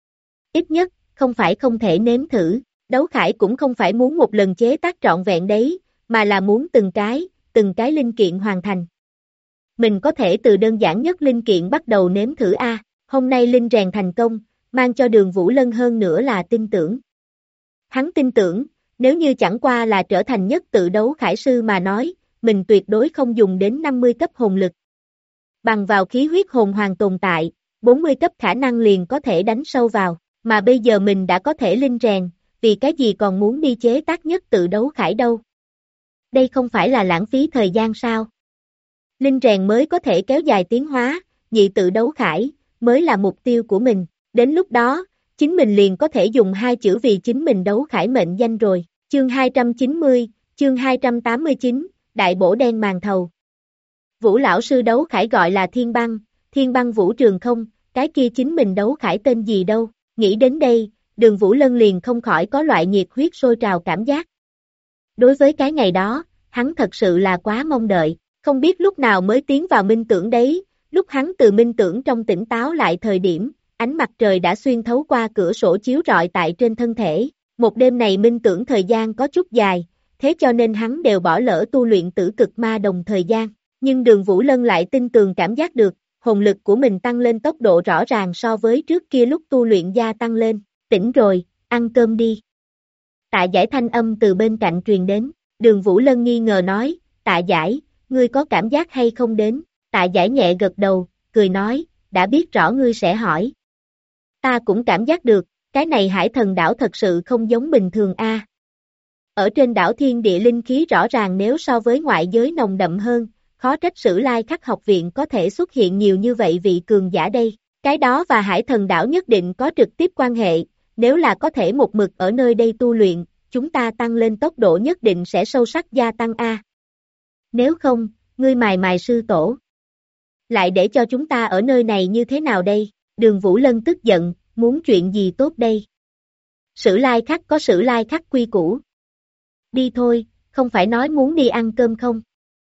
Ít nhất, không phải không thể nếm thử, đấu khải cũng không phải muốn một lần chế tác trọn vẹn đấy, mà là muốn từng cái linh kiện hoàn thành. Mình có thể từ đơn giản nhất linh kiện bắt đầu nếm thử A, hôm nay linh rèn thành công, mang cho Đường Vũ Lân hơn nữa là tin tưởng. Hắn tin tưởng, nếu như chẳng qua là trở thành nhất tự đấu khải sư mà nói, mình tuyệt đối không dùng đến 50 cấp hồn lực. Bằng vào khí huyết hồn hoàng tồn tại, 40 cấp khả năng liền có thể đánh sâu vào, mà bây giờ mình đã có thể linh rèn, vì cái gì còn muốn đi chế tác nhất tự đấu khải đâu. Đây không phải là lãng phí thời gian sao? Linh rèn mới có thể kéo dài tiến hóa, nhị tự đấu khải, mới là mục tiêu của mình, đến lúc đó, chính mình liền có thể dùng hai chữ vì chính mình đấu khải mệnh danh rồi. Chương 290, chương 289, Đại bổ đen màn thầu. Vũ lão sư đấu khải gọi là Thiên băng vũ trường không, cái kia chính mình đấu khải tên gì đâu, nghĩ đến đây, Đường Vũ Lân liền không khỏi có loại nhiệt huyết sôi trào cảm giác, Đối với cái ngày đó, hắn thật sự là quá mong đợi, không biết lúc nào mới tiến vào minh tưởng đấy, lúc hắn từ minh tưởng trong tỉnh táo lại thời điểm, ánh mặt trời đã xuyên thấu qua cửa sổ chiếu rọi tại trên thân thể, một đêm này minh tưởng thời gian có chút dài, thế cho nên hắn đều bỏ lỡ tu luyện tử cực ma đồng thời gian, nhưng Đường Vũ Lân lại tin tường cảm giác được, hồn lực của mình tăng lên tốc độ rõ ràng so với trước kia lúc tu luyện gia tăng lên, tỉnh rồi, ăn cơm đi. Tạ Giải thanh âm từ bên cạnh truyền đến, Đường Vũ Lân nghi ngờ nói, Tạ Giải, ngươi có cảm giác hay không đến, Tạ Giải nhẹ gật đầu, cười nói, đã biết rõ ngươi sẽ hỏi. Ta cũng cảm giác được, cái này Hải Thần đảo thật sự không giống bình thường a. Ở trên đảo thiên địa linh khí rõ ràng nếu so với ngoại giới nồng đậm hơn, khó trách Sử Lai Khắc học viện có thể xuất hiện nhiều như vậy vị cường giả đây, cái đó và Hải Thần đảo nhất định có trực tiếp quan hệ, nếu là có thể một mực ở nơi đây tu luyện, chúng ta tăng lên tốc độ nhất định sẽ sâu sắc gia tăng a. Nếu không, ngươi mài mài sư tổ. Lại để cho chúng ta ở nơi này như thế nào đây? Đường Vũ Lân tức giận, muốn chuyện gì tốt đây? Sử Lai Khắc có Sử Lai Khắc quy củ. Đi thôi, không phải nói muốn đi ăn cơm không?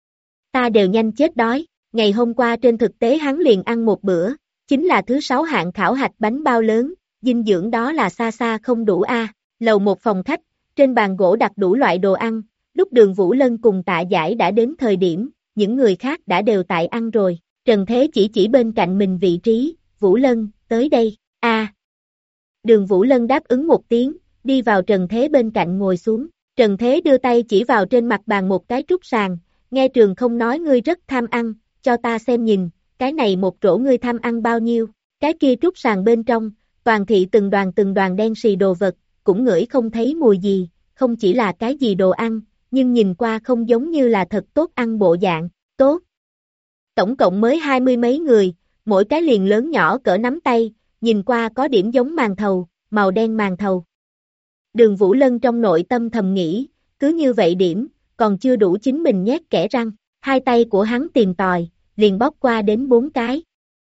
Ta đều nhanh chết đói, ngày hôm qua trên thực tế hắn liền ăn một bữa, chính là thứ 6 hạng khảo hạch bánh bao lớn, dinh dưỡng đó là xa xa không đủ a. Lầu một phòng khách, trên bàn gỗ đặt đủ loại đồ ăn, lúc Đường Vũ Lân cùng Tạ Giải đã đến thời điểm, những người khác đã đều tại ăn rồi, Trần Thế chỉ bên cạnh mình vị trí, Vũ Lân, tới đây, a. Đường Vũ Lân đáp ứng một tiếng, đi vào Trần Thế bên cạnh ngồi xuống, Trần Thế đưa tay chỉ vào trên mặt bàn một cái trúc sàn, nghe Trường không nói ngươi rất tham ăn, cho ta xem nhìn, cái này một rổ ngươi tham ăn bao nhiêu, cái kia trúc sàn bên trong, toàn thị từng đoàn đen xì đồ vật, cũng ngửi không thấy mùi gì, không chỉ là cái gì đồ ăn, nhưng nhìn qua không giống như là thật tốt ăn bộ dạng, tốt. Tổng cộng mới 20 mấy người, mỗi cái liền lớn nhỏ cỡ nắm tay, nhìn qua có điểm giống màn thầu, màu đen màn thầu. Đường Vũ Lân trong nội tâm thầm nghĩ, cứ như vậy điểm, còn chưa đủ chính mình nhét kẽ răng, hai tay của hắn tìm tòi, liền bóp qua đến 4 cái.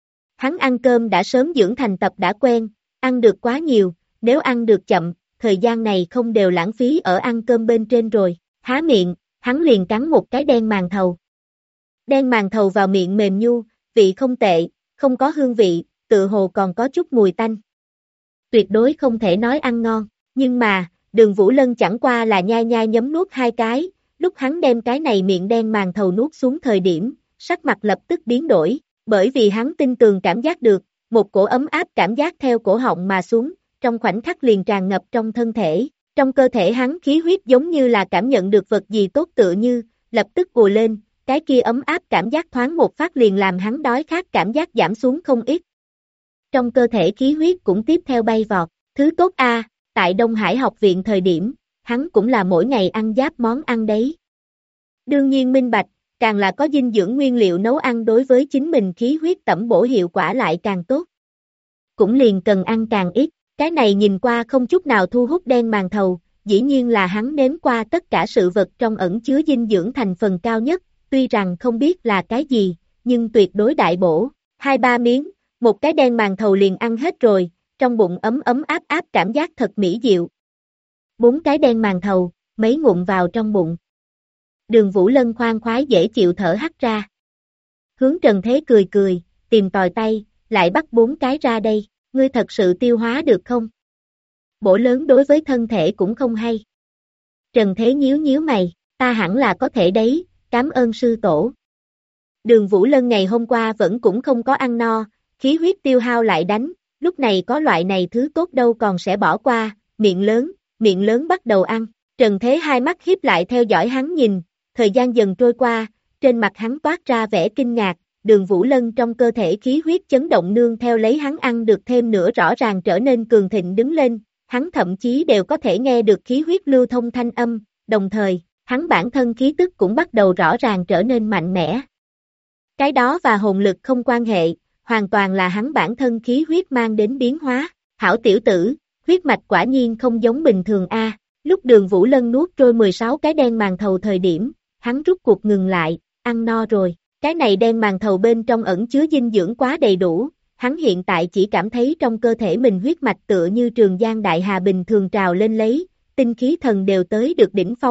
Hắn ăn cơm đã sớm dưỡng thành tập đã quen, ăn được quá nhiều, nếu ăn được chậm, thời gian này không đều lãng phí ở ăn cơm bên trên rồi, há miệng, hắn liền cắn một cái đen màn thầu. Đen màn thầu vào miệng mềm nhu, vị không tệ, không có hương vị, tự hồ còn có chút mùi tanh. Tuyệt đối không thể nói ăn ngon, nhưng mà, Đường Vũ Lân chẳng qua là nhai nhai nhấm nuốt 2 cái, lúc hắn đem cái này miệng đen màn thầu nuốt xuống thời điểm, sắc mặt lập tức biến đổi, bởi vì hắn tin tường cảm giác được, một cổ ấm áp cảm giác theo cổ họng mà xuống, trong khoảnh khắc liền tràn ngập trong thân thể, trong cơ thể hắn khí huyết giống như là cảm nhận được vật gì tốt tựa như, lập tức ùa lên, cái kia ấm áp cảm giác thoáng một phát liền làm hắn đói khát cảm giác giảm xuống không ít. Trong cơ thể khí huyết cũng tiếp theo bay vọt, thứ tốt a, tại Đông Hải học viện thời điểm, hắn cũng là mỗi ngày ăn giáp món ăn đấy. Đương nhiên minh bạch, càng là có dinh dưỡng nguyên liệu nấu ăn đối với chính mình khí huyết tẩm bổ hiệu quả lại càng tốt. Cũng liền cần ăn càng ít, cái này nhìn qua không chút nào thu hút đen màn thầu, dĩ nhiên là hắn nếm qua tất cả sự vật trong ẩn chứa dinh dưỡng thành phần cao nhất, tuy rằng không biết là cái gì, nhưng tuyệt đối đại bổ, 2-3 miếng, một cái đen màn thầu liền ăn hết rồi, trong bụng ấm ấm áp áp cảm giác thật mỹ diệu. 4 cái đen màn thầu, mấy ngụm vào trong bụng. Đường Vũ Lân khoan khoái dễ chịu thở hắt ra. Hướng Trần Thế cười cười, tìm tòi tay, lại bắt 4 cái ra đây, ngươi thật sự tiêu hóa được không? Bổ lớn đối với thân thể cũng không hay. Trần Thế nhíu nhíu mày, ta hẳn là có thể đấy, cảm ơn sư tổ. Đường Vũ Lân ngày hôm qua vẫn cũng không có ăn no, khí huyết tiêu hao lại đánh, lúc này có loại này thứ tốt đâu còn sẽ bỏ qua, miệng lớn bắt đầu ăn. Trần Thế hai mắt híp lại theo dõi hắn nhìn, thời gian dần trôi qua, trên mặt hắn toát ra vẻ kinh ngạc, Đường Vũ Lân trong cơ thể khí huyết chấn động nương theo lấy hắn ăn được thêm nữa rõ ràng trở nên cường thịnh đứng lên, hắn thậm chí đều có thể nghe được khí huyết lưu thông thanh âm, đồng thời, hắn bản thân khí tức cũng bắt đầu rõ ràng trở nên mạnh mẽ. Cái đó và hồn lực không quan hệ, hoàn toàn là hắn bản thân khí huyết mang đến biến hóa, hảo tiểu tử, huyết mạch quả nhiên không giống bình thường a. Lúc Đường Vũ Lân nuốt trôi 16 cái đen màn thầu thời điểm, hắn rút cuộc ngừng lại, ăn no rồi, cái này đen màn thầu bên trong ẩn chứa dinh dưỡng quá đầy đủ, hắn hiện tại chỉ cảm thấy trong cơ thể mình huyết mạch tựa như trường giang đại hà bình thường trào lên lấy, tinh khí thần đều tới được đỉnh phong,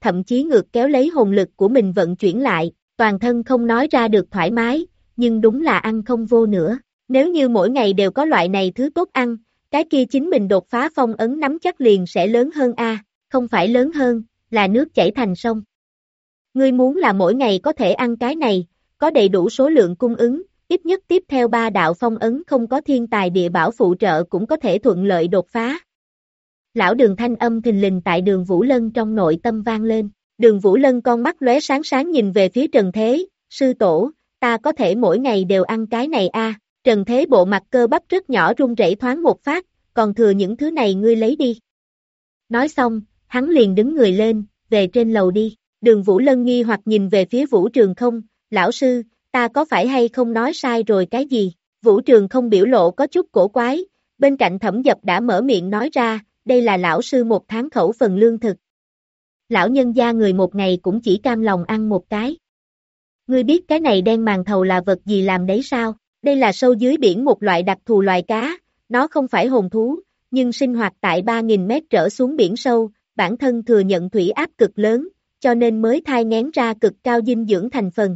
thậm chí ngược kéo lấy hồn lực của mình vận chuyển lại, toàn thân không nói ra được thoải mái, nhưng đúng là ăn không vô nữa. Nếu như mỗi ngày đều có loại này thứ tốt ăn, cái kia chính mình đột phá phong ấn nắm chắc liền sẽ lớn hơn a, không phải lớn hơn, là nước chảy thành sông. Ngươi muốn là mỗi ngày có thể ăn cái này, có đầy đủ số lượng cung ứng, ít nhất tiếp theo 3 đạo phong ấn không có thiên tài địa bảo phụ trợ cũng có thể thuận lợi đột phá. Lão Đường thanh âm thình lình tại Đường Vũ Lân trong nội tâm vang lên. Đường Vũ Lân con mắt lóe sáng sáng nhìn về phía Trần Thế, sư tổ, ta có thể mỗi ngày đều ăn cái này a. Trần Thế bộ mặt cơ bắp rất nhỏ run rẩy thoáng một phát, còn thừa những thứ này ngươi lấy đi. Nói xong, hắn liền đứng người lên, về trên lầu đi. Đường Vũ Lân nghi hoặc nhìn về phía Vũ Trường Không, lão sư, ta có phải hay không nói sai rồi cái gì? Vũ Trường Không biểu lộ có chút cổ quái, bên cạnh Thẩm Dập đã mở miệng nói ra, đây là lão sư 1 tháng khẩu phần lương thực. Lão nhân gia người một ngày cũng chỉ cam lòng ăn một cái. Ngươi biết cái này đen màn thầu là vật gì làm đấy sao? Đây là sâu dưới biển một loại đặc thù loài cá, nó không phải hồn thú, nhưng sinh hoạt tại 3.000 mét trở xuống biển sâu, bản thân thừa nhận thủy áp cực lớn, cho nên mới thai nghén ra cực cao dinh dưỡng thành phần.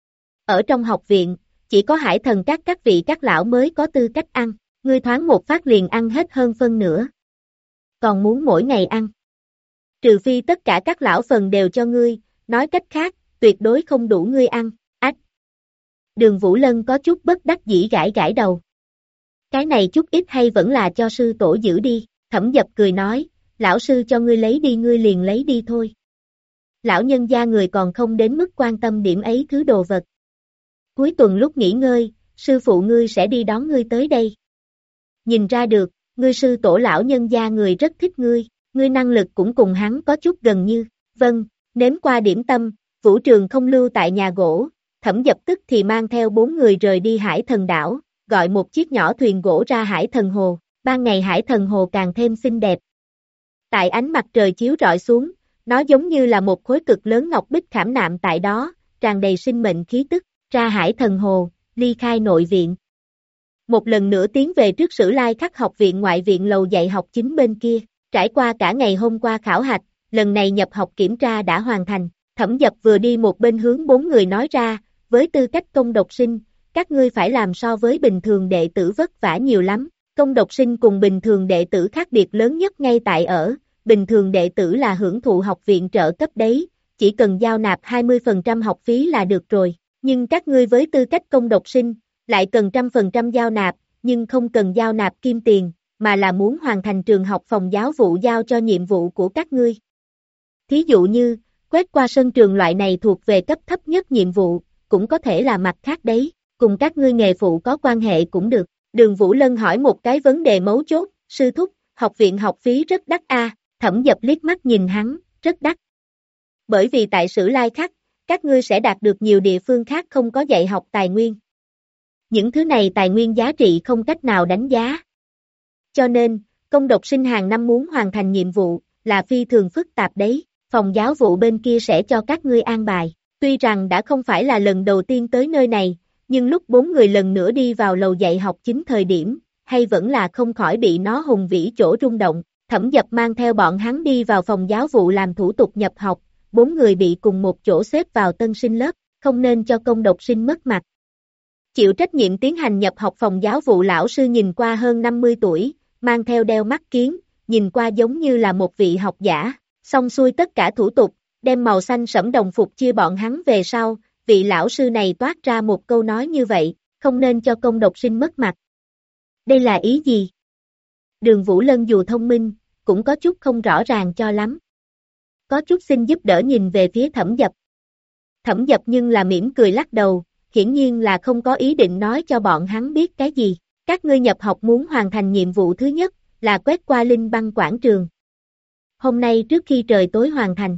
Ở trong học viện, chỉ có hải thần các vị các lão mới có tư cách ăn, ngươi thoáng một phát liền ăn hết hơn phân nửa. Còn muốn mỗi ngày ăn. Trừ phi tất cả các lão phần đều cho ngươi, nói cách khác, tuyệt đối không đủ ngươi ăn, ách. Đường Vũ Lân có chút bất đắc dĩ gãi gãi đầu. Cái này chút ít hay vẫn là cho sư tổ giữ đi, Thẩm Dập cười nói, lão sư cho ngươi lấy đi ngươi liền lấy đi thôi. Lão nhân gia người còn không đến mức quan tâm điểm ấy thứ đồ vật. Cuối tuần lúc nghỉ ngơi, sư phụ ngươi sẽ đi đón ngươi tới đây. Nhìn ra được, ngươi sư tổ lão nhân gia người rất thích ngươi, ngươi năng lực cũng cùng hắn có chút gần như, vâng, nếm qua điểm tâm, Vũ Trường Không lưu tại nhà gỗ, Thẩm Dập tức thì mang theo 4 người rời đi Hải Thần đảo, gọi một chiếc nhỏ thuyền gỗ ra Hải Thần hồ, ban ngày Hải Thần hồ càng thêm xinh đẹp. Tại ánh mặt trời chiếu rọi xuống, nó giống như là một khối cực lớn ngọc bích khảm nạm tại đó, tràn đầy sinh mệnh khí tức, ra Hải Thần hồ, ly khai nội viện. Một lần nữa tiến về trước Sử Lai Khắc học viện ngoại viện lầu dạy học chính bên kia, trải qua cả ngày hôm qua khảo hạch, lần này nhập học kiểm tra đã hoàn thành, Thẩm Dập vừa đi một bên hướng 4 người nói ra, với tư cách công độc sinh, các ngươi phải làm so với bình thường đệ tử vất vả nhiều lắm, công độc sinh cùng bình thường đệ tử khác biệt lớn nhất ngay tại ở, bình thường đệ tử là hưởng thụ học viện trợ cấp đấy, chỉ cần giao nạp 20% học phí là được rồi, nhưng các ngươi với tư cách công độc sinh, lại cần 100% giao nạp, nhưng không cần giao nạp kim tiền, mà là muốn hoàn thành trường học phòng giáo vụ giao cho nhiệm vụ của các ngươi. Thí dụ như, quét qua sân trường loại này thuộc về cấp thấp nhất nhiệm vụ, cũng có thể là mặt khác đấy, cùng các ngươi nghề phụ có quan hệ cũng được. Đường Vũ Lân hỏi một cái vấn đề mấu chốt, sư thúc, học viện học phí rất đắt a. Thẩm Dập liếc mắt nhìn hắn, rất đắt. Bởi vì tại Sử Lai Khắc, các ngươi sẽ đạt được nhiều địa phương khác không có dạy học tài nguyên. Những thứ này tài nguyên giá trị không cách nào đánh giá. Cho nên, công độc sinh hàng năm muốn hoàn thành nhiệm vụ, là phi thường phức tạp đấy, phòng giáo vụ bên kia sẽ cho các ngươi an bài. Tuy rằng đã không phải là lần đầu tiên tới nơi này, nhưng lúc 4 người lần nữa đi vào lầu dạy học chính thời điểm, hay vẫn là không khỏi bị nó hùng vĩ chỗ rung động. Thẩm Dập mang theo bọn hắn đi vào phòng giáo vụ làm thủ tục nhập học, 4 người bị cùng một chỗ xếp vào tân sinh lớp, không nên cho công độc sinh mất mặt. Chịu trách nhiệm tiến hành nhập học phòng giáo vụ lão sư nhìn qua hơn 50 tuổi, mang theo đeo mắt kiếng, nhìn qua giống như là một vị học giả, xong xuôi tất cả thủ tục, đem màu xanh sẫm đồng phục chia bọn hắn về sau, vị lão sư này toát ra một câu nói như vậy, không nên cho công độc sinh mất mặt. Đây là ý gì? Đường Vũ Lân dù thông minh, cũng có chút không rõ ràng cho lắm. Có chút xin giúp đỡ nhìn về phía Thẩm Dập. Thẩm Dập nhưng là mỉm cười lắc đầu, hiển nhiên là không có ý định nói cho bọn hắn biết cái gì. Các ngươi nhập học muốn hoàn thành nhiệm vụ thứ nhất, là quét qua Linh Băng quảng trường. Hôm nay trước khi trời tối hoàn thành.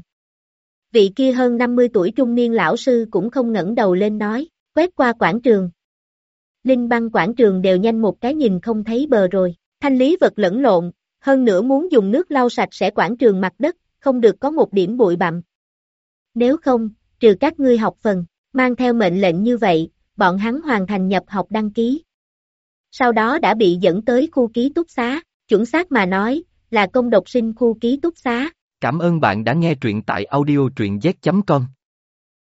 Vị kia hơn 50 tuổi trung niên lão sư cũng không ngẩng đầu lên nói, quét qua quảng trường. Linh Băng quảng trường đều nhanh một cái nhìn không thấy bờ rồi, thanh lý vật lẫn lộn, hơn nữa muốn dùng nước lau sạch sẽ quảng trường mặt đất, không được có một điểm bụi bặm. Nếu không, trừ các ngươi học phần, mang theo mệnh lệnh như vậy, bọn hắn hoàn thành nhập học đăng ký. Sau đó đã bị dẫn tới khu ký túc xá, chuẩn xác mà nói, là công độc sinh khu ký túc xá. Cảm ơn bạn đã nghe truyện tại audio truyện z.com.